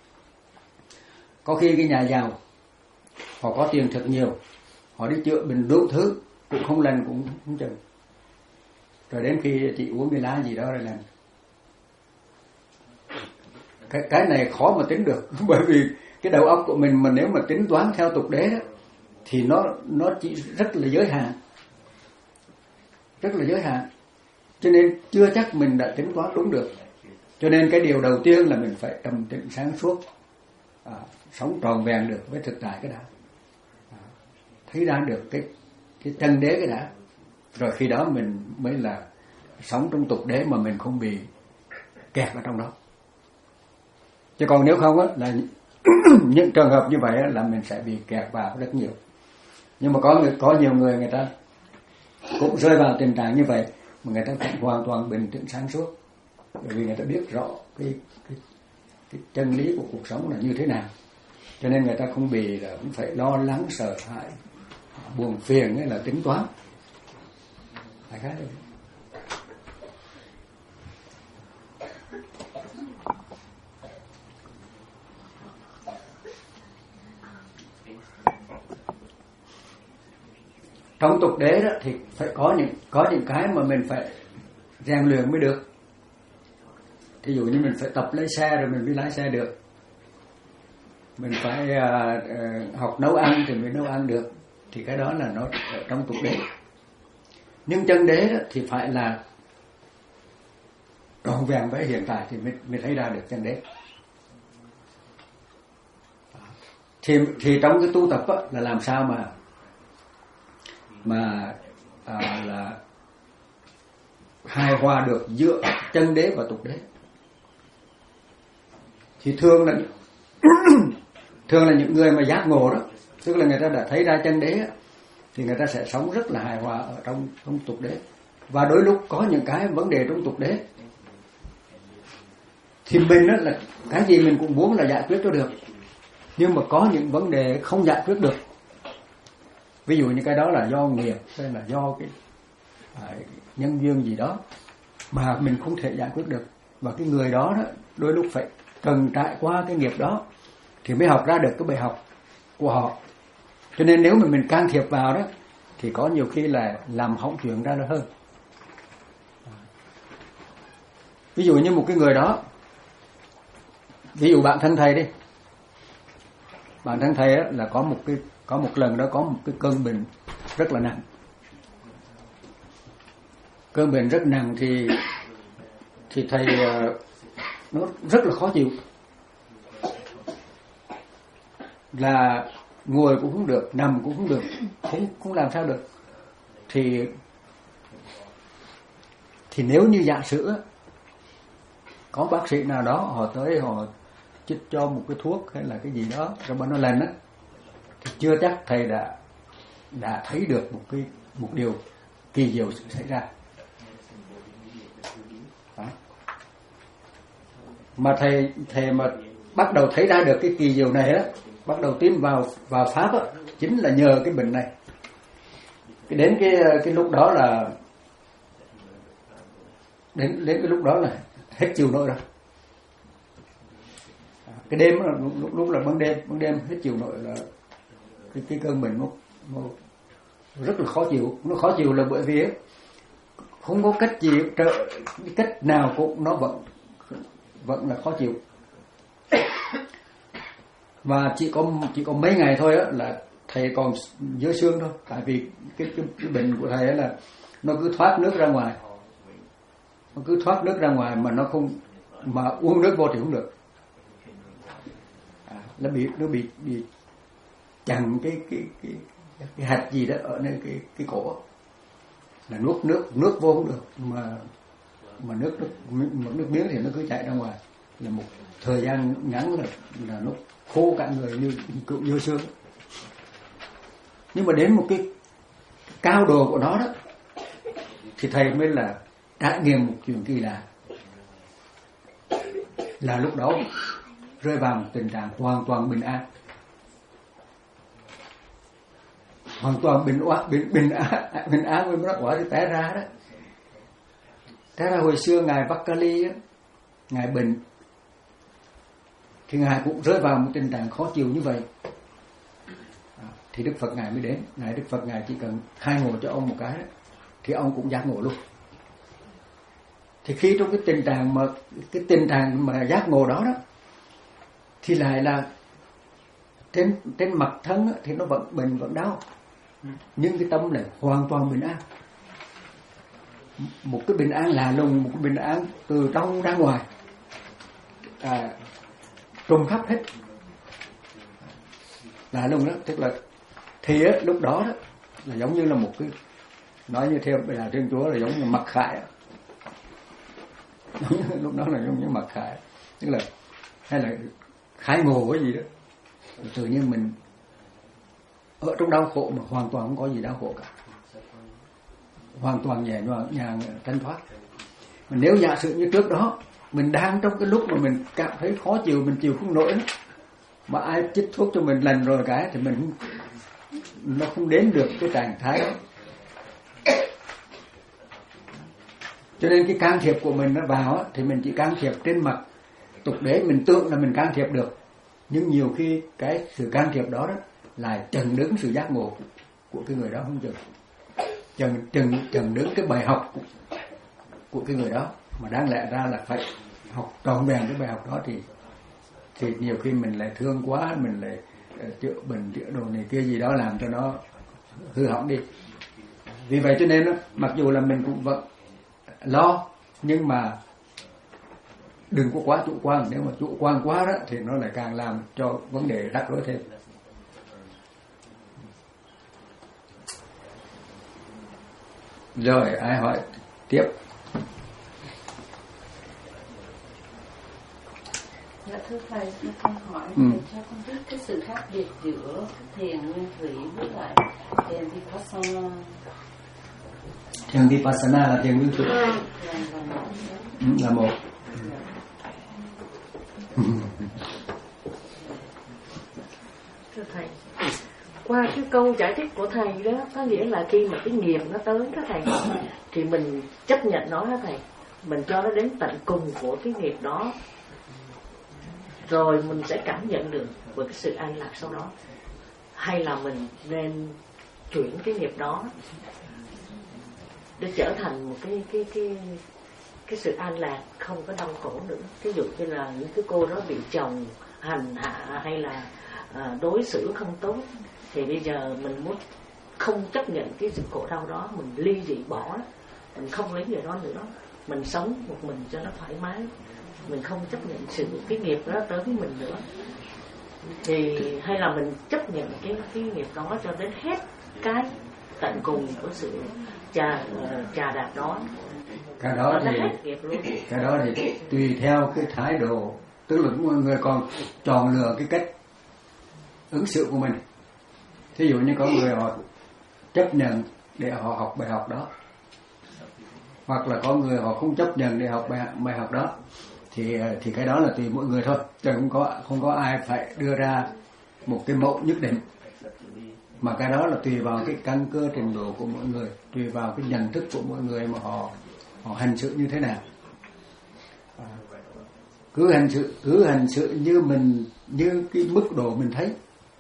Speaker 1: có khi cái nhà giàu họ có tiền thật nhiều, họ đi chữa bệnh đủ thứ cũng không lành cũng không chừng, rồi đến khi chị uống cái lá gì đó rồi lành. Cái cái này khó mà tính được, bởi vì cái đầu óc của mình mà nếu mà tính toán theo tục đế đó, thì nó nó chỉ rất là giới hạn, rất là giới hạn, cho nên chưa chắc mình đã tính toán đúng được. Cho nên cái điều đầu tiên là mình phải trầm tĩnh sáng suốt, à, sống tròn vẹn được với thực tại cái đã, à, thấy ra được cái cái chân đế cái đã, rồi khi đó mình mới là sống trong tục đế mà mình không bị kẹt ở trong đó. Chứ còn nếu không á là những trường hợp như vậy á, là mình sẽ bị kẹt vào rất nhiều. Nhưng mà có người, có nhiều người người ta cũng rơi vào tình trạng như vậy mà người ta cũng hoàn toàn bình tĩnh sáng suốt, bởi vì người ta biết rõ cái cái, cái chân lý của cuộc sống là như thế nào, cho nên người ta không bị là cũng phải lo lắng sợ hãi buồn phiền hay là tính toán. Phải khác đấy. Trong tục đế đó thì phải có những có những cái mà mình phải rèn luyện mới được. Thí dụ như mình phải tập lái xe rồi mình mới lái xe được, mình phải uh, uh, học nấu ăn thì mới nấu ăn được, thì cái đó là nó ở trong tục đế. Nhưng chân đế đó thì phải là trọn vẹn với hiện tại thì mới, mới thấy ra được chân đế. Thì thì trong cái tu tập đó, là làm sao mà mà à, là hài hòa được giữa chân đế và tục đế. Thì thường là thường là những người mà giác ngộ đó, tức là người ta đã thấy ra chân đế đó, thì người ta sẽ sống rất là hài hòa ở trong trong tục đế. Và đôi lúc có những cái vấn đề trong tục đế thì mình đó là cái gì mình cũng muốn là giải quyết cho được, nhưng mà có những vấn đề không giải quyết được. Ví dụ như cái đó là do nghiệp hay là do cái à, nhân duyên gì đó mà mình không thể giải quyết được, và cái người đó đó đôi lúc phải cần trải qua cái nghiệp đó thì mới học ra được cái bài học của họ. Cho nên nếu mà mình can thiệp vào đó thì có nhiều khi là làm hỏng chuyện ra nó hơn. Ví dụ như một cái người đó, ví dụ bạn thân thầy đi, bạn thân thầy á, là có một cái có một lần đó có một cái cơn bệnh rất là nặng. Cơn bệnh rất nặng thì thì thầy nó rất là khó chịu, là ngồi cũng không được, nằm cũng không được, không không làm sao được. Thì thì nếu như giả sử có bác sĩ nào đó họ tới họ chích cho một cái thuốc hay là cái gì đó rồi bọn nó lành á, thì chưa chắc thầy đã đã thấy được một cái một điều kỳ diệu xảy ra. Đó. Mà thầy thầy mà bắt đầu thấy ra được cái kỳ diệu này á, bắt đầu tin vào vào pháp á, chính là nhờ cái bệnh này. Cái đến cái cái lúc đó là đến đến cái lúc đó là hết chịu nổi rồi. Cái đêm đó, lúc lúc là ban đêm ban đêm hết chịu nổi, là cái cái cơn bệnh nó, nó rất là khó chịu. Nó khó chịu là bởi vì không có cách gì trợ, cách nào cũng nó vẫn vẫn là khó chịu. Và chỉ có chỉ có mấy ngày thôi á là thầy còn dưới xương thôi, tại vì cái, cái, cái bệnh của thầy ấy là nó cứ thoát nước ra ngoài, nó cứ thoát nước ra ngoài mà nó không, mà uống nước vô thì không được. À, nó bị nó bị bị chặn cái cái cái cái hạt gì đó ở nơi cái cái cổ, là nuốt nước nước vô không được, mà mà nước nước nước miếng thì nó cứ chạy ra ngoài, là một thời gian ngắn là là nó khô cả người như cựu như xương. Nhưng mà đến một cái cao độ của nó đó thì thầy mới là trải nghiệm một chuyện kỳ lạ, là lúc đó rơi vào một tình trạng hoàn toàn bình an, hoàn toàn bình oan bình bình an bình an mới nó quả thì té ra đó. Té ra hồi xưa ngài Vakali á, ngài bệnh thì ngài cũng rơi vào một tình trạng khó chịu như vậy. À, thì Đức Phật ngài mới đến, ngài Đức Phật ngài chỉ cần khai ngộ cho ông một cái đó, thì ông cũng giác ngộ luôn. Thì khi trong cái tình trạng mà cái tình trạng mà giác ngộ đó đó, thì lại là trên trên mặt thân thì nó vẫn bệnh vẫn đau, nhưng cái tâm này hoàn toàn bình an. Một cái bình an lạ lùng, một cái bình an từ trong ra ngoài, à, trùng khắp hết, lạ lùng đó. Tức là thì á, lúc đó đó là giống như là một cái, nói như theo Bà Thiên Chúa là giống như mặc khải. Lúc đó là giống như mặc khải, tức là hay là khai ngộ cái gì đó, tự nhiên mình ở trong đau khổ mà hoàn toàn không có gì đau khổ cả, hoàn toàn nhẹ nhàng, nhàng thanh thoát. Mà nếu giả sử như trước đó mình đang trong cái lúc mà mình cảm thấy khó chịu, mình chịu không nổi, mà ai chích thuốc cho mình lần rồi cái thì mình không, nó không đến được cái trạng thái đó. Cho nên cái can thiệp của mình nó vào thì mình chỉ can thiệp trên mặt tục đế, mình tưởng là mình can thiệp được, nhưng nhiều khi cái sự can thiệp đó đó lại chần đứng sự giác ngộ của cái người đó không chừng, chần chần chần đứng cái bài học của, của cái người đó, mà đáng lẽ ra là phải học trọn vẹn cái bài học đó, thì thì nhiều khi mình lại thương quá, mình lại uh, chữa bệnh chữa đồ này kia gì đó làm cho nó hư hỏng đi. Vì vậy cho nên đó, mặc dù là mình cũng vẫn lo, nhưng mà đừng có quá chủ quan. Nếu mà chủ quan quá đó thì nó lại càng làm cho vấn đề rắc rối thêm. Rồi ai hỏi tiếp?
Speaker 4: Dạ thưa thầy, thưa con hỏi
Speaker 1: ừ.
Speaker 4: thầy cho con biết cái sự khác biệt giữa thiền nguyên thủy với lại thiền vipassana.
Speaker 1: Thiền vipassana là thiền nguyên thủy, ừ, là một.
Speaker 5: Thưa thầy, qua cái câu giải thích của thầy đó, có nghĩa là khi mà cái nghiệp nó tới đó thầy, thì mình chấp nhận nó đó thầy, mình cho nó đến tận cùng của cái nghiệp đó, rồi mình sẽ cảm nhận được với cái sự an lạc sau đó. Hay là mình nên chuyển cái nghiệp đó để trở thành một cái cái cái cái sự an lạc, không có đau khổ nữa. Ví dụ như là những cái cô đó bị chồng hành hạ hay là à, đối xử không tốt, thì bây giờ mình muốn không chấp nhận cái sự khổ đau đó, mình ly dị bỏ, mình không lấy người đó nữa, mình sống một mình cho nó thoải mái, mình không chấp nhận sự cái nghiệp đó tới với mình nữa. Thì hay là mình chấp nhận cái cái nghiệp đó cho đến hết cái tận cùng của sự trà trà đạp đó.
Speaker 1: Cái đó thì cái đó thì tùy theo cái thái độ, tức là mọi người còn chọn lựa cái cách ứng xử của mình. Thí dụ như có người họ chấp nhận để họ học bài học đó, hoặc là có người họ không chấp nhận để học bài, bài học đó, thì thì cái đó là tùy mỗi người thôi, chứ không có không có ai phải đưa ra một cái mẫu nhất định, mà cái đó là tùy vào cái căn cơ trình độ của mỗi người, tùy vào cái nhận thức của mỗi người mà họ họ hành xử như thế nào. À, cứ hành sự cứ hành sự như mình, như cái mức độ mình thấy,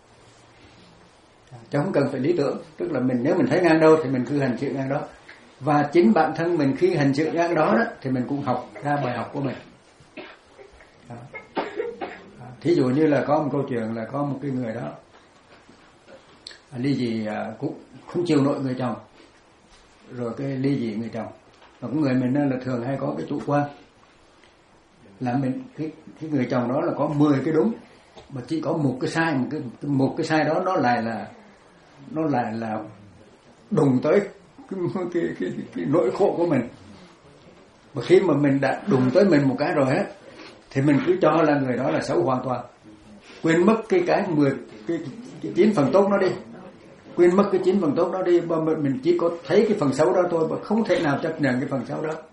Speaker 1: chứ không cần phải lý tưởng. Tức là mình nếu mình thấy ngang đâu thì mình cứ hành sự ngang đó, và chính bản thân mình khi hành sự ngang đó đó thì mình cũng học ra bài học của mình. À, à, thí dụ như là có một câu chuyện là có một cái người đó à, ly dị à, cũng không chịu nổi người chồng, rồi cái ly dị người chồng. Và cái người mình là thường hay có cái chủ quan là mình cái cái người chồng đó là có mười cái đúng mà chỉ có một cái sai, một cái một cái sai đó nó lại là nó lại là đụng tới cái cái, cái, cái nỗi khổ của mình. Và khi mà mình đã đụng tới mình một cái rồi á, thì mình cứ cho là người đó là xấu hoàn toàn, quên mất cái cái mười cái, cái chín phần tốt nó đi, quên mất cái chín phần tốt đó đi, mà mình chỉ có thấy cái phần xấu đó thôi, mà không thể nào chấp nhận cái phần xấu đó.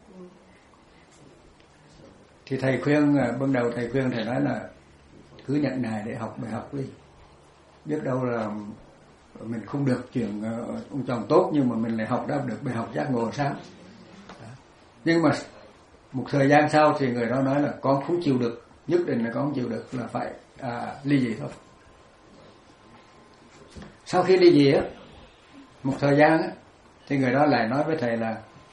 Speaker 1: Thì thầy khuyên, ban đầu thầy khuyên thầy nói là cứ nhận nài để học bài học đi, biết đâu là mình không được chuyện ông chồng tốt, nhưng mà mình lại học ra được bài học giác ngộ sao. Nhưng mà một thời gian sau thì người đó nói là con không chịu được nhất định là con không chịu được là phải à, ly dị thôi. Sau khi ly dị á, một thời gian á, thì người đó lại nói với thầy là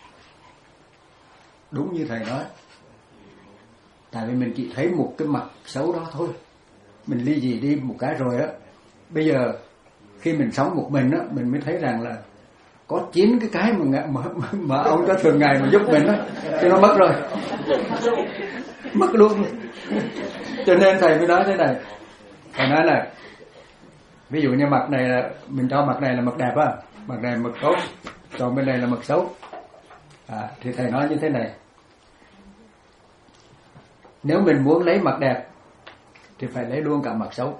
Speaker 1: đúng như thầy nói, tại vì mình chỉ thấy một cái mặt xấu đó thôi, mình ly dị đi một cái rồi á, bây giờ khi mình sống một mình á, mình mới thấy rằng là có chín cái cái mà mà, mà ông cho thường ngày mà giúp mình á, thì nó mất rồi, mất luôn. Cho nên thầy mới nói thế này, thầy nói là ví dụ như mặt này là mình cho mặt này là mặt đẹp á, mặt này mặt tốt, còn bên này là mặt xấu, à, thì thầy nói như thế này, nếu mình muốn lấy mặt đẹp thì phải lấy luôn cả mặt xấu,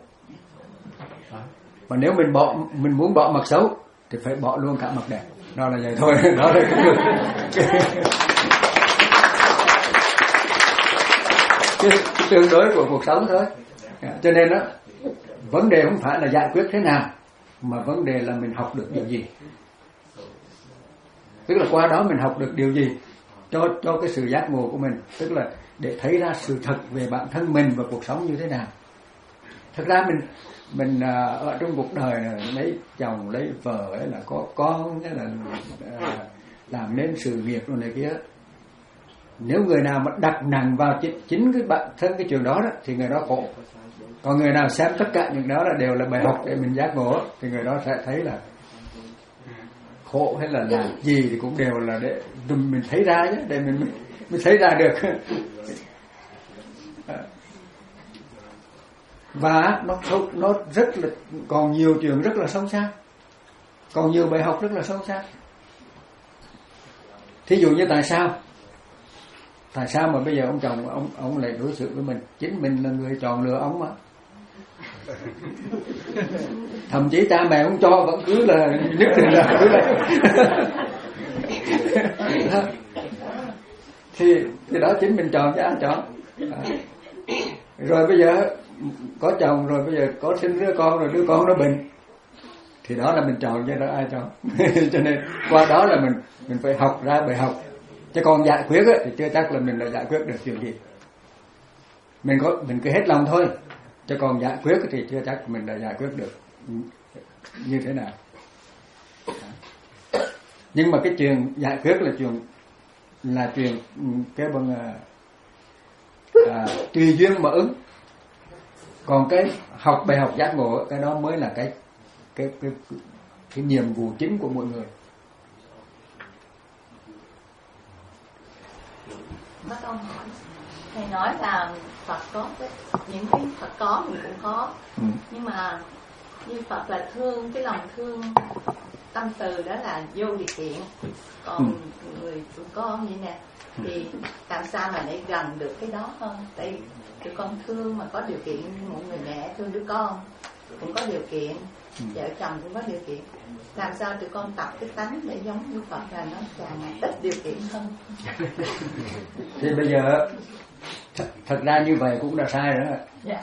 Speaker 1: và nếu mình bỏ mình muốn bỏ mặt xấu thì phải bỏ luôn cả mặt đẹp. Đó là vậy thôi. Đó là cái, cái, cái tương đối của cuộc sống thôi. Cho nên đó, vấn đề không phải là giải quyết thế nào, mà vấn đề là mình học được điều gì. Tức là qua đó mình học được điều gì cho cho cái sự giác ngộ của mình, tức là để thấy ra sự thật về bản thân mình và cuộc sống như thế nào. Thật ra mình mình ở trong cuộc đời này, lấy chồng lấy vợ ấy là có con, thế là làm nên sự nghiệp rồi này kia, nếu người nào mà đặt nặng vào chính, chính cái bản thân cái trường đó, đó thì người đó khổ. Còn người nào xem tất cả những đó là đều là bài học để mình giác ngộ thì người đó sẽ thấy là khổ hay là làm gì thì cũng đều là để mình thấy ra chứ, để mình mình thấy ra được. Và nó nó rất là còn nhiều chuyện rất là sâu xa, còn nhiều bài học rất là sâu xa. Thí dụ như tại sao tại sao mà bây giờ ông chồng ông ông lại đối xử với mình, chính mình là người chọn lựa ông mà, thậm chí cha mẹ không cho vẫn cứ là nhất định là cứ là thì thì đó chính mình chọn chứ ai chọn. À. Rồi bây giờ có chồng rồi, bây giờ có sinh đứa con rồi, đứa con nó bệnh thì đó là mình chọn chứ đó ai chọn. Cho nên qua đó là mình mình phải học ra bài học, chứ còn giải quyết ấy, thì chưa chắc là mình đã giải quyết được điều gì. Mình có mình cứ hết lòng thôi, chứ còn giải quyết thì chưa chắc mình đã giải quyết được như thế nào. Nhưng mà cái chuyện giải quyết là chuyện là chuyện cái bằng à, tùy duyên mà ứng. Còn cái học bài học giác ngộ, cái đó mới là cái cái cái cái, cái nhiệm vụ chính của mỗi người.
Speaker 6: Bác ông hỏi, thầy nói là Phật có cái, những cái Phật có mình cũng có, ừ. Nhưng mà như Phật là thương, cái lòng thương tâm từ đó là vô điều kiện. Còn ừ. người tụi con vậy nè, thì làm sao mà để gần được cái đó hơn? Tại tụi con thương mà có điều kiện, một người mẹ thương đứa con cũng có điều kiện, vợ chồng cũng có điều kiện, làm sao tụi con tập cái tánh để giống như Phật là nó càng ít điều kiện hơn?
Speaker 1: Thì bây giờ th- thật ra như vậy cũng đã sai rồi đó. Dạ.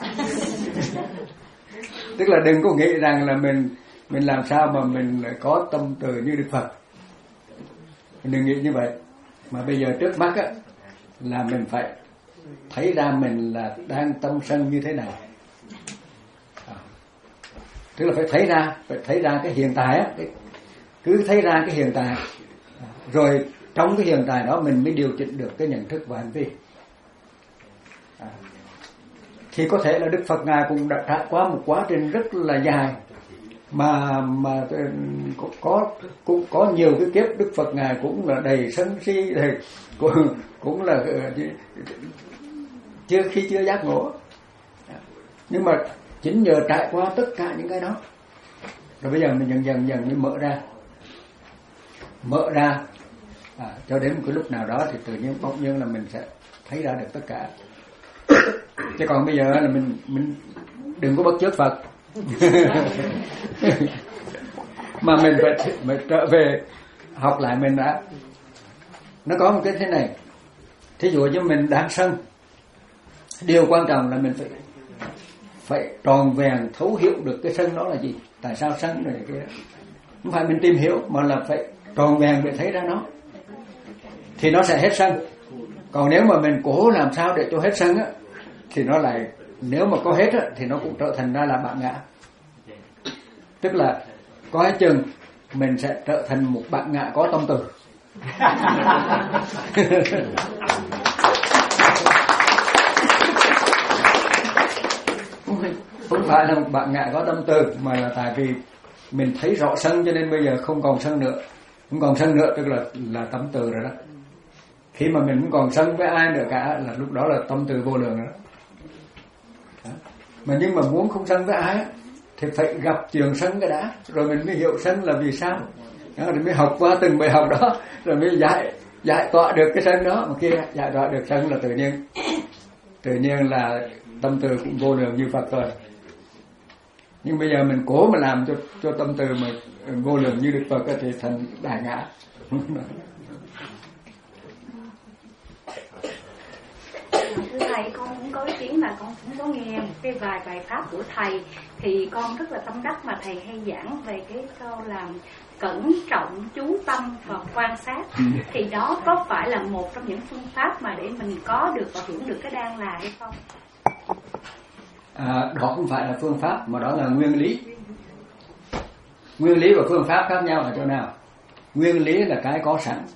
Speaker 1: Tức là đừng có nghĩ rằng là mình mình làm sao mà mình có tâm từ như Đức Phật, đừng nghĩ như vậy. Mà bây giờ trước mắt á là mình phải thấy ra mình là đang tâm sân như thế nào. À. Tức là phải thấy ra, phải thấy ra cái hiện tại á, cái, cứ thấy ra cái hiện tại, à, rồi trong cái hiện tại đó mình mới điều chỉnh được cái nhận thức và hành vi. À. Thì có thể là Đức Phật ngài cũng đã trải qua một quá trình rất là dài, mà mà có, có cũng có nhiều cái kiếp Đức Phật ngài cũng là đầy sân si, đầy cũng, cũng là chưa khi chưa giác ngộ. Nhưng mà chính nhờ trải qua tất cả những cái đó, rồi bây giờ mình dần dần dần mới mở ra, mở ra à, cho đến một cái lúc nào đó thì tự nhiên bỗng nhiên là mình sẽ thấy ra được tất cả. Chứ còn bây giờ là mình mình đừng có bắt chước Phật. Mà mình phải, phải trở về học lại mình đã. Nó có một cái thế này, thí dụ như mình đang sân, điều quan trọng là mình phải phải tròn vẹn thấu hiểu được cái sân đó là gì, tại sao sân này kia. Không phải mình tìm hiểu mà là phải tròn vẹn để thấy ra nó, thì nó sẽ hết sân. Còn nếu mà mình cố làm sao để cho hết sân á, thì nó lại, nếu mà có hết á, thì nó cũng trở thành ra là bạn ngã. Tức là có chừng mình sẽ trở thành một bạn ngã có tâm từ. Không phải là một bạn ngã có tâm từ, mà là tại vì mình thấy rõ sân cho nên bây giờ không còn sân nữa. Không còn sân nữa tức là là tâm từ rồi đó. Khi mà mình không còn sân với ai nữa cả là lúc đó là tâm từ vô lượng rồi đó. Đó. Mà nhưng mà muốn không sân với ai thì phải gặp trường sân cái đã, rồi mình mới hiểu sân là vì sao. Đó, rồi mới học qua từng bài học đó, rồi mới giải giải tỏa được cái sân đó. Mà kia giải tỏa được sân là tự nhiên tự nhiên là tâm từ cũng vô lượng như Phật rồi. Nhưng bây giờ mình cố mà làm cho cho tâm từ mà vô lượng như Đức Phật thì thành đại ngã.
Speaker 3: Thưa thầy, con cũng có ý kiến là con cũng có nghe một cái vài bài pháp của thầy, thì con rất là tâm đắc mà thầy hay giảng về cái câu là cẩn trọng chú tâm và quan sát. Thì đó có phải là một trong những phương pháp mà để mình có được và hưởng được cái đan là hay không?
Speaker 1: À, đó không phải là phương pháp mà đó là nguyên lý. Nguyên lý và phương pháp khác nhau ở chỗ nào? Nguyên lý là cái có sẵn,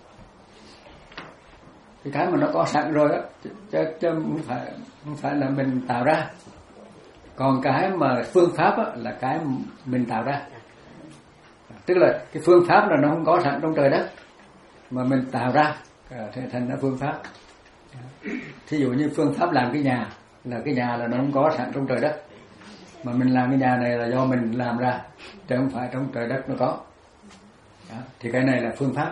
Speaker 1: cái cái mà nó có sẵn rồi đó, chứ, chứ không phải không phải là mình tạo ra. Còn cái mà phương pháp á, là cái mình tạo ra. Tức là cái phương pháp là nó không có sẵn trong trời đất, mà mình tạo ra thì thành ra phương pháp. Thí dụ như phương pháp làm cái nhà, là cái nhà là nó không có sẵn trong trời đất, mà mình làm cái nhà này là do mình làm ra, chứ không phải trong trời đất nó có. Đó. Thì cái này là phương pháp.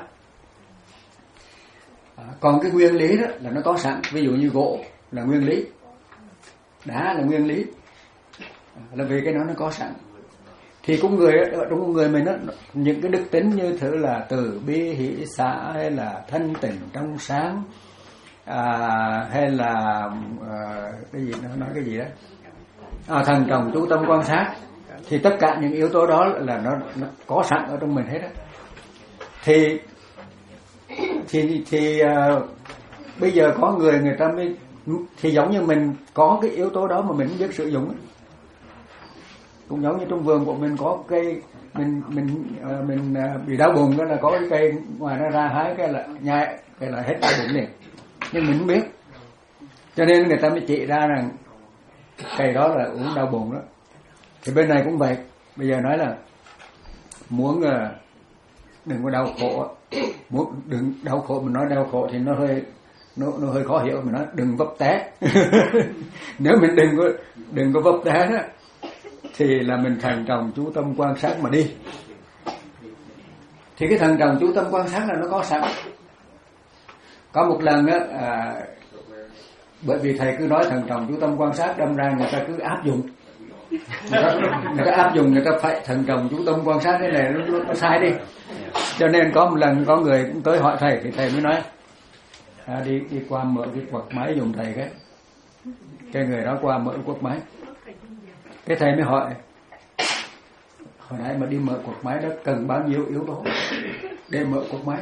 Speaker 1: À, còn cái nguyên lý đó là nó có sẵn. Ví dụ như gỗ là nguyên lý, đá là nguyên lý, à, là vì cái đó nó có sẵn. Thì cũng người ở trong người mình đó, những cái đức tính như thứ là từ bi hỷ xả, hay là thanh tịnh trong sáng, à, hay là à, cái gì nó nói cái gì đó, à, thần trọng chú tâm quan sát, thì tất cả những yếu tố đó là nó, nó có sẵn ở trong mình hết đó. Thì thì thì uh, bây giờ có người người ta mới, thì giống như mình có cái yếu tố đó mà mình không biết sử dụng. Cũng giống như trong vườn của mình có cây, mình mình uh, mình uh, bị đau bụng, đó là có cái cây ngoài nó ra hái cái là nhai cái là hết đau bụng liền, nhưng mình không biết, cho nên người ta mới chỉ ra rằng cây đó là uống đau bụng đó. Thì bên này cũng vậy. Bây giờ nói là muốn uh, đừng có đau khổ, muốn đừng đau khổ, mình nói đau khổ thì nó hơi nó nó hơi khó hiểu. Mình nói đừng vấp té. Nếu mình đừng có đừng có vấp té đó, thì là mình thần trọng chú tâm quan sát mà đi. Thì cái thần trọng chú tâm quan sát là nó có sẵn. Có một lần á, à, bởi vì thầy cứ nói thần trọng chú tâm quan sát, đâm ra người ta cứ áp dụng. Người ta, người ta áp dụng, người ta phải thần trọng chú tâm quan sát, cái này nó, nó sai đi. Cho nên có một lần có người cũng tới hỏi thầy, thì thầy mới nói à, đi đi qua mở cái quạt máy dùng thầy cái cái người đó qua mở quạt máy, cái thầy mới hỏi hồi nãy mà đi mở quạt máy đó cần bao nhiêu yếu tố để mở quạt máy.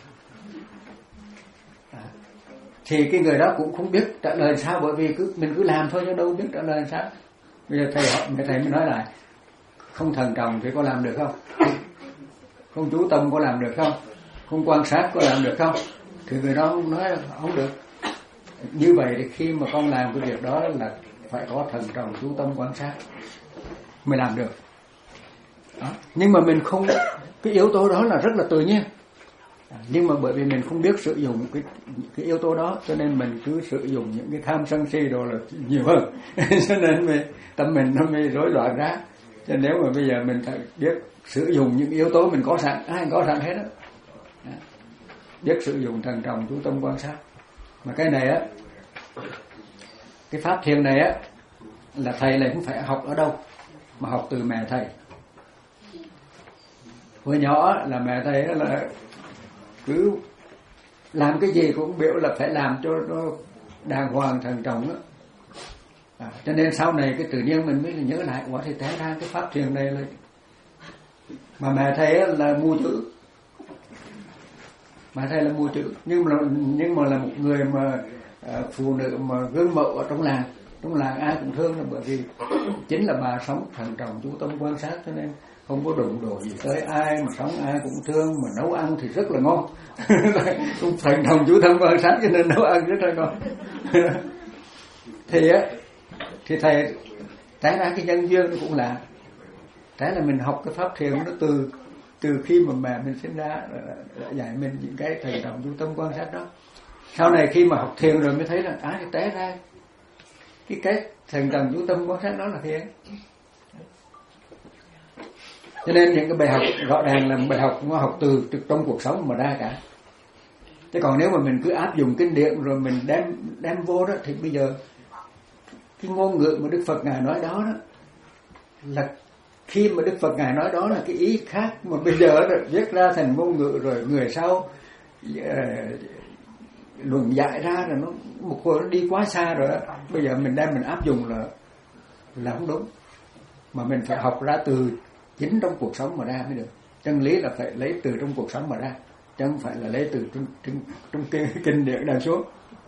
Speaker 1: À, thì cái người đó cũng không biết trả lời sao, bởi vì cứ mình cứ làm thôi chứ đâu biết trả lời sao. Bây giờ thầy hỏi, cái thầy mới nói lại không thần trọng thì có làm được không? Không chú tâm có làm được không? Không quan sát có làm được không? Thì người đó nói là không được. Như vậy thì khi mà con làm cái việc đó là phải có thần trọng chú tâm quan sát mới làm được đó. Nhưng mà mình không, cái yếu tố đó là rất là tự nhiên, nhưng mà bởi vì mình không biết sử dụng cái, cái yếu tố đó, cho nên mình cứ sử dụng những cái tham sân si đồ là nhiều hơn. Cho nên mình, tâm mình nó mới rối loạn ra. Cho nên nếu mà bây giờ mình phải biết sử dụng những yếu tố mình có sẵn, ai có sẵn hết đó, biết sử dụng thần trọng chú tâm quan sát. Mà cái này á, cái pháp thiền này á, là thầy lại cũng phải học ở đâu, mà học từ mẹ thầy. Hồi nhỏ là mẹ thầy là cứ làm cái gì cũng biểu là phải làm cho nó đàng hoàng thần trọng đó. À, cho nên sau này cái tự nhiên mình mới nhớ lại, quả thì té ra cái pháp thiền này là, mà mẹ thầy là mua chữ, mẹ thầy là mua chữ, nhưng mà nhưng mà là một người mà à, phụ nữ mà gương mẫu ở trong làng, trong làng ai cũng thương, là bởi vì chính là bà sống thận trọng chú tâm quan sát, cho nên không có đụng độ gì tới ai, mà sống ai cũng thương, mà nấu ăn thì rất là ngon. Cũng thận trọng chú tâm quan sát cho nên nấu ăn rất là ngon. Thì á, thì thầy trái ra cái nhân duyên nó cũng là trái là mình học cái pháp thiền nó từ từ khi mà mẹ mình sinh ra đã dạy mình những cái thận trọng chú tâm quan sát đó. Sau này khi mà học thiền rồi mới thấy là á, té ra cái cái thận trọng chú tâm quan sát đó là thiền. Cho nên những cái bài học rõ ràng là bài học nó học từ, từ trong cuộc sống mà ra cả. Chứ còn nếu mà mình cứ áp dụng kinh điển rồi mình đem đem vô đó, thì bây giờ cái ngôn ngữ mà Đức Phật Ngài nói đó, đó là khi mà Đức Phật Ngài nói đó là cái ý khác, mà bây giờ đó, viết ra thành ngôn ngữ rồi người sau uh, luận giải ra rồi nó một hồi nó đi quá xa rồi đó. Bây giờ mình đem mình áp dụng là là không đúng, mà mình phải học ra từ chính trong cuộc sống mà ra mới được. Chân lý là phải lấy từ trong cuộc sống mà ra, chứ không phải là lấy từ trong trong, trong kinh, kinh điển đằng xuống.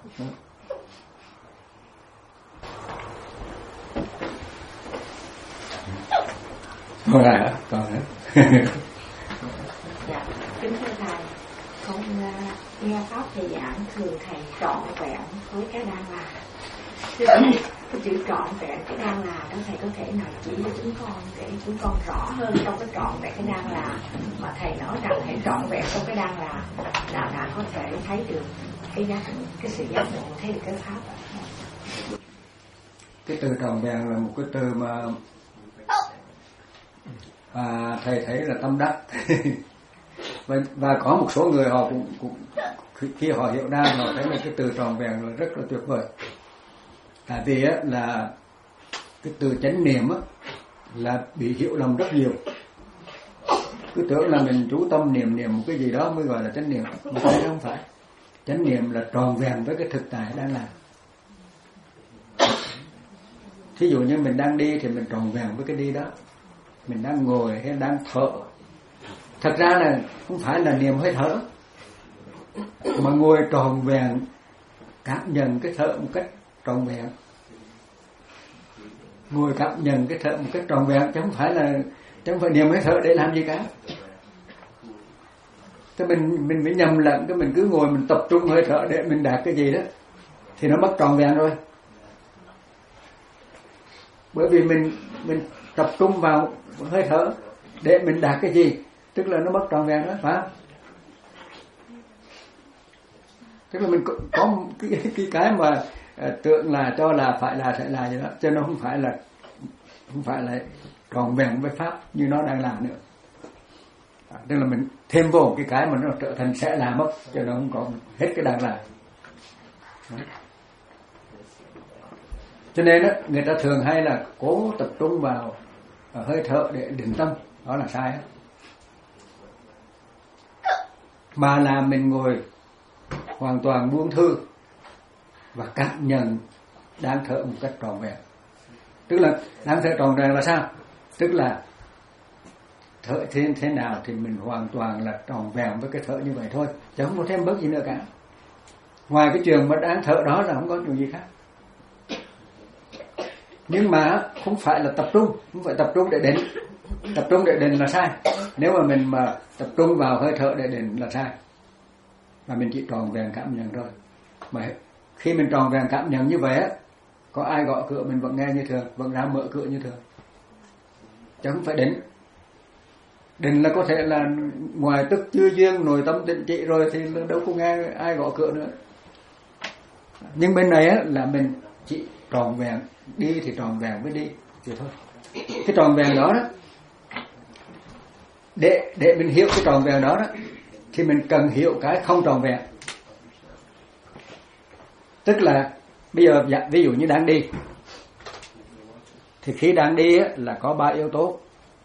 Speaker 1: Thôi à, còn nữa.
Speaker 3: Dạ, kính thưa thầy, con uh, nghe pháp thầy giảng thường thầy trọn vẹn với cái đang là. Thưa thầy, cái chữ trọn vẹn cái đang là đó, thầy có thể nào chỉ cho chúng con để chúng con rõ hơn trong cái trọn vẹn cái đang là, mà thầy nói rằng hãy trọn vẹn trong cái đang là là đã có thể thấy được cái giác cái sự giác ngộ, thấy được cái pháp.
Speaker 1: Cái từ trọn vẹn là một cái từ mà à, thầy thấy là tâm đắc. và, và có một số người họ cũng, cũng khi họ hiểu ra họ thấy là cái từ trọn vẹn là rất là tuyệt vời. Tại vì á, là cái từ chánh niệm á, là bị hiểu lầm rất nhiều. Cứ tưởng là mình chú tâm niệm niệm một cái gì đó mới gọi là chánh niệm, mà phải không phải. Chánh niệm là tròn vẹn với cái thực tại đang làm. Thí dụ như mình đang đi thì mình tròn vẹn với cái đi đó. Mình đang ngồi hay đang thở, thật ra là không phải là niệm hơi thở, mà ngồi tròn vẹn cảm nhận cái thở một cách tròn vẹn, ngồi cảm nhận cái thở một cách tròn vẹn, chứ không phải là chứ không phải niệm hơi thở để làm gì cả. Thế mình mình mới nhầm lẫn, cái mình cứ ngồi mình tập trung hơi thở để mình đạt cái gì đó thì nó mất tròn vẹn rồi. Bởi vì mình mình tập trung vào hơi thở để mình đạt cái gì, tức là nó mất tròn vẹn đó, phải không? Tức là mình có cái cái, cái mà uh, tưởng là cho là phải là sẽ là gì đó, cho nó không phải là không phải là tròn vẹn với pháp như nó đang làm nữa. À, tức là mình thêm vô cái cái mà nó trở thành sẽ làm mất, cho nó không có hết cái đang làm. Đó. Cho nên đó, người ta thường hay là cố tập trung vào hơi thở để định tâm, đó là sai. Mà là mình ngồi hoàn toàn buông thư và cảm nhận đang thở một cách tròn vẹn. Tức là đang thở tròn vẹn là sao? Tức là thở thế, thế nào thì mình hoàn toàn là tròn vẹn với cái thở như vậy thôi, chứ không có thêm bớt gì nữa cả. Ngoài cái chuyện mà đang thở đó là không có chuyện gì khác. Nhưng mà không phải là tập trung, không phải tập trung để định. Tập trung để định là sai. Nếu mà mình mà tập trung vào hơi thở để định là sai. Mà mình chỉ tròn vẹn cảm nhận thôi. Mà khi mình tròn vẹn cảm nhận như vậy á, có ai gõ cửa mình vẫn nghe như thường, vẫn ra mở cửa như thường. Chứ không phải định. Định là có thể là ngoài tức chưa duyên nội tâm định trị rồi thì đâu có nghe ai gõ cửa nữa. Nhưng bên này á là mình chỉ tròn vẹn, đi thì tròn vẹn với đi vậy thôi. Cái tròn vẹn đó đó, để để mình hiểu cái tròn vẹn đó đó, thì mình cần hiểu cái không tròn vẹn. Tức là bây giờ ví dụ như đang đi, thì khi đang đi á, là có ba yếu tố.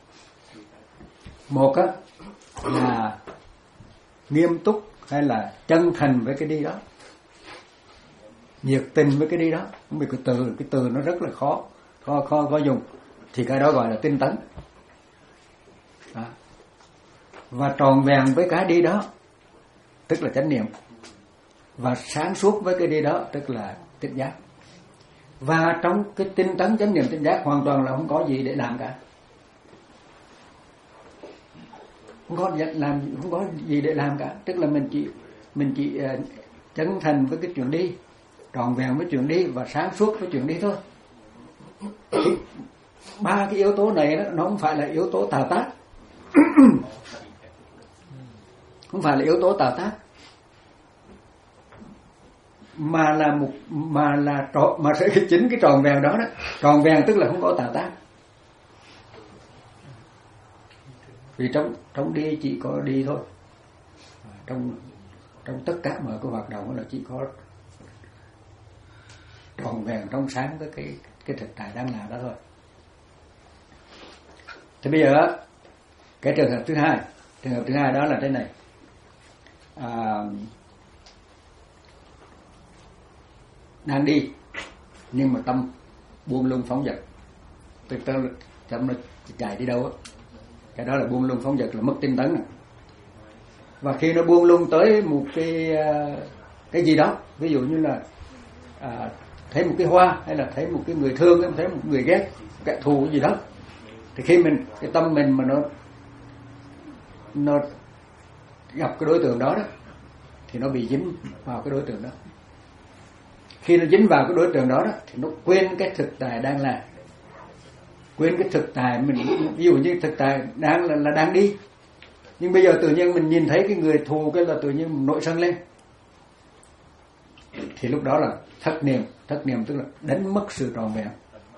Speaker 1: Một á, là nghiêm túc hay là chân thành với cái đi đó, nhiệt tình với cái đi đó. Không biết cái từ cái từ nó rất là khó khó khó, khó dùng, thì cái đó gọi là tinh tấn. Đó. Và tròn vẹn với cái đi đó tức là chánh niệm, và sáng suốt với cái đi đó tức là tỉnh giác. Và trong cái tinh tấn chánh niệm tỉnh giác hoàn toàn là không có gì để làm cả, không có làm, không có gì để làm cả. Tức là mình chỉ mình chỉ uh, chân thành với cái chuyện đi, trọn vẹn với chuyện đi và sáng suốt với chuyện đi thôi. Thì ba cái yếu tố này đó, nó không phải là yếu tố tạo tác không phải là yếu tố tạo tác mà là một mà là trọn mà sẽ chính cái tròn vẹn đó đó, tròn vẹn tức là không có tạo tác. Vì trong trong đi chỉ có đi thôi, trong trong tất cả mọi cái hoạt động là chỉ có tròn vẹn trong sáng với cái cái thực tại đang là đó thôi. Thì bây giờ cái trường hợp thứ hai, trường hợp thứ hai đó là thế này. À, đang đi nhưng mà tâm buông lung phóng dật, tức là tâm nó chạy đi đâu á, cái đó là buông lung phóng dật, là mất tinh tấn này. Và khi nó buông lung tới một cái cái gì đó, ví dụ như là à, thấy một cái hoa, hay là thấy một cái người thương, hay thấy một người ghét, kẻ thù cái gì đó, thì khi mình cái tâm mình mà nó nó gặp cái đối tượng đó đó thì nó bị dính vào cái đối tượng đó. Khi nó dính vào cái đối tượng đó đó thì nó quên cái thực tại đang là, quên cái thực tại mình. Ví dụ như thực tại đang là, là đang đi, nhưng bây giờ tự nhiên mình nhìn thấy cái người thù, cái là tự nhiên mình nổi sân lên, thì lúc đó là thất niệm. Thất niệm tức là đánh mất sự tròn vẹn.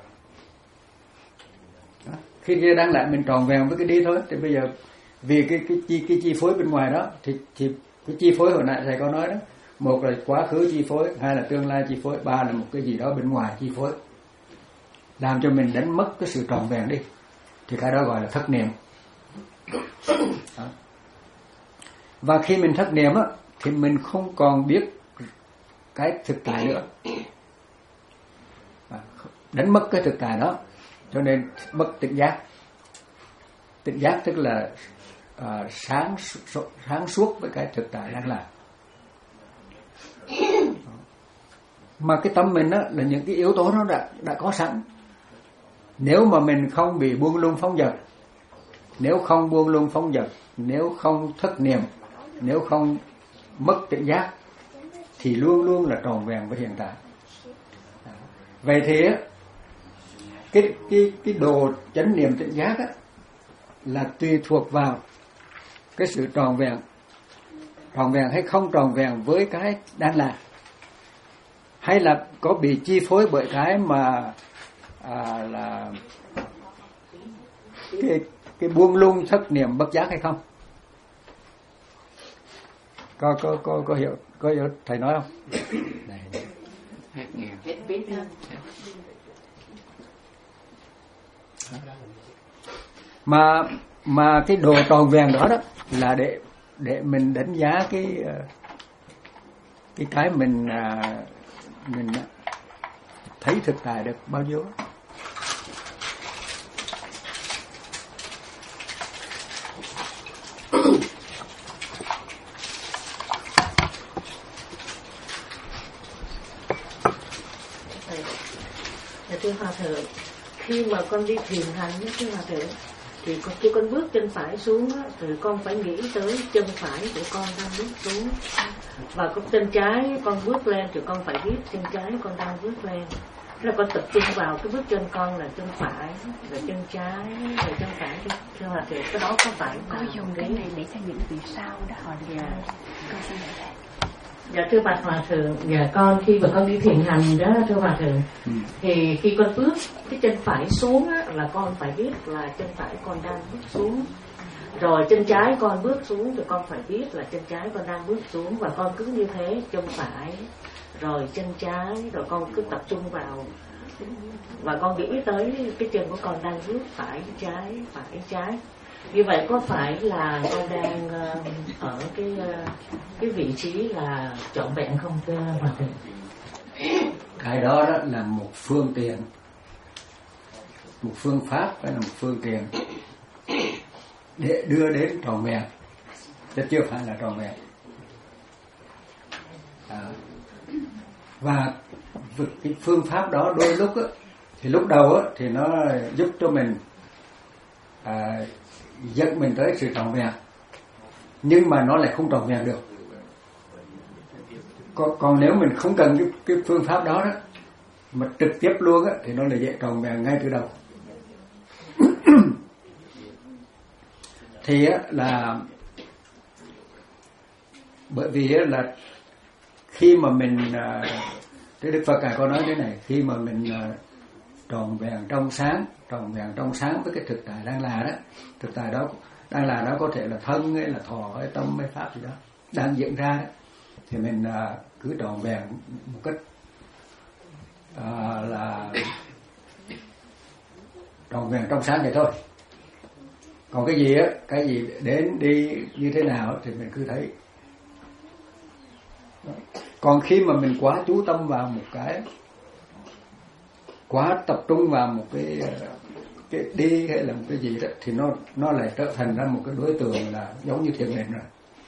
Speaker 1: Đó. Khi kia đang lại mình tròn vẹn với cái đi thôi, thì bây giờ vì cái cái chi cái chi phối bên ngoài đó thì thì cái chi phối hồi nãy thầy có nói đó, một là quá khứ chi phối, hai là tương lai chi phối, ba là một cái gì đó bên ngoài chi phối, làm cho mình đánh mất cái sự tròn vẹn đi, thì cái đó gọi là thất niệm. Đó. Và khi mình thất niệm á thì mình không còn biết cái thực tại nữa, đánh mất cái thực tại đó, cho nên mất tỉnh giác. Tỉnh giác tức là uh, sáng sáng suốt với cái thực tại đang là. Mà cái tâm mình đó là những cái yếu tố nó đã đã có sẵn. Nếu mà mình không bị buông lung phóng dật, nếu không buông lung phóng dật, nếu không thất niệm, nếu không mất tỉnh giác, thì luôn luôn là tròn vẹn với hiện tại. Vậy thì cái cái cái đồ chánh niệm tỉnh giác á là tùy thuộc vào cái sự tròn vẹn, tròn vẹn hay không tròn vẹn với cái đang là, hay là có bị chi phối bởi cái mà à, là cái cái buông lung thất niệm bất giác hay không. Có có có có hiểu có hiểu thầy nói không? Này,
Speaker 4: hết nghe hết biết ha.
Speaker 1: mà mà cái đồ tròn vẹn đó đó là để để mình đánh giá cái cái cái mình mình thấy thực tại được bao nhiêu.
Speaker 5: Thưa Hòa Thượng, khi mà con đi thiền hành đó, thưa Hòa Thượng, thì khi con bước chân phải xuống á, thì con phải nghĩ tới chân phải của con đang bước xuống, và con chân trái con bước lên thì con phải biết chân trái con đang bước lên. Thế là con tập trung vào cái bước chân con là chân phải, rồi chân trái, rồi chân phải. Thưa Hòa Thượng, cái đó có phải
Speaker 7: có dùng cái này để cho những vị sau đó họ được
Speaker 5: dạ.
Speaker 7: con xin lỗi thầy.
Speaker 5: Dạ thưa bạch Hòa Thượng, dạ con khi mà con đi thiền hành đó thưa Hòa Thượng, ừ. thì khi con bước cái chân phải xuống á, là con phải biết là chân phải con đang bước xuống, rồi chân trái con bước xuống thì con phải biết là chân trái con đang bước xuống, và con cứ như thế, chân phải rồi chân trái, rồi con cứ tập trung vào và con nghĩ tới cái chân của con đang bước phải trái phải trái. Như vậy có phải là con đang uh, ở cái uh, cái vị trí là trọn vẹn không thưa Hòa Thượng?
Speaker 1: Cái đó đó là một phương tiện, một phương pháp, hay là một phương tiện để đưa đến trọn vẹn, chứ chưa phải là trọn vẹn. À. Và cái phương pháp đó đôi lúc á, thì lúc đầu á, thì nó giúp cho mình à, dẫn mình tới sự trọn vẹn, nhưng mà nó lại không trọn vẹn được. Còn, còn nếu mình không cần cái, cái phương pháp đó đó mà trực tiếp luôn á, thì nó là dễ trọn vẹn ngay từ đầu. Thì á, là bởi vì á, là khi mà mình à, cái Đức Phật Ngài có nói thế này, khi mà mình à, tròn vẹn trong sáng, tròn vẹn trong sáng với cái thực tại đang là đó, thực tại đó đang là đó có thể là thân hay là thọ hay tâm hay pháp gì đó đang diễn ra đó, thì mình à, cứ tròn vẹn một cách à, là tròn vẹn trong sáng vậy thôi. Còn cái gì á, cái gì đến đi như thế nào thì mình cứ thấy. Còn khi mà mình quá chú tâm vào một cái, quá tập trung vào một cái cái đi hay là một cái gì đó, thì nó nó lại trở thành ra một cái đối tượng là giống như thiền định rồi.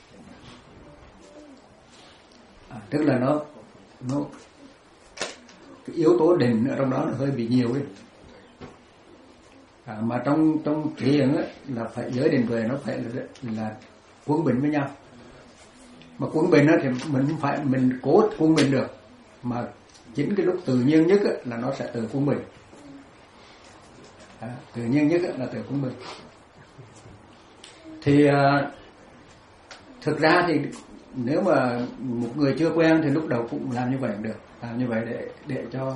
Speaker 1: À, tức là nó nó cái yếu tố định ở trong đó nó hơi bị nhiều ấy. À, mà trong trong thiền á, là phải giới định tuệ nó phải là, là quân bình với nhau. Mà quân bình á, thì mình không phải mình cố quân bình được, mà chính cái lúc tự nhiên nhất á, là nó sẽ tự quân bình. À, tự nhiên nhất á, là tự quân bình. Thì à, thực ra thì nếu mà một người chưa quen thì lúc đầu cũng làm như vậy cũng được, làm như vậy để để cho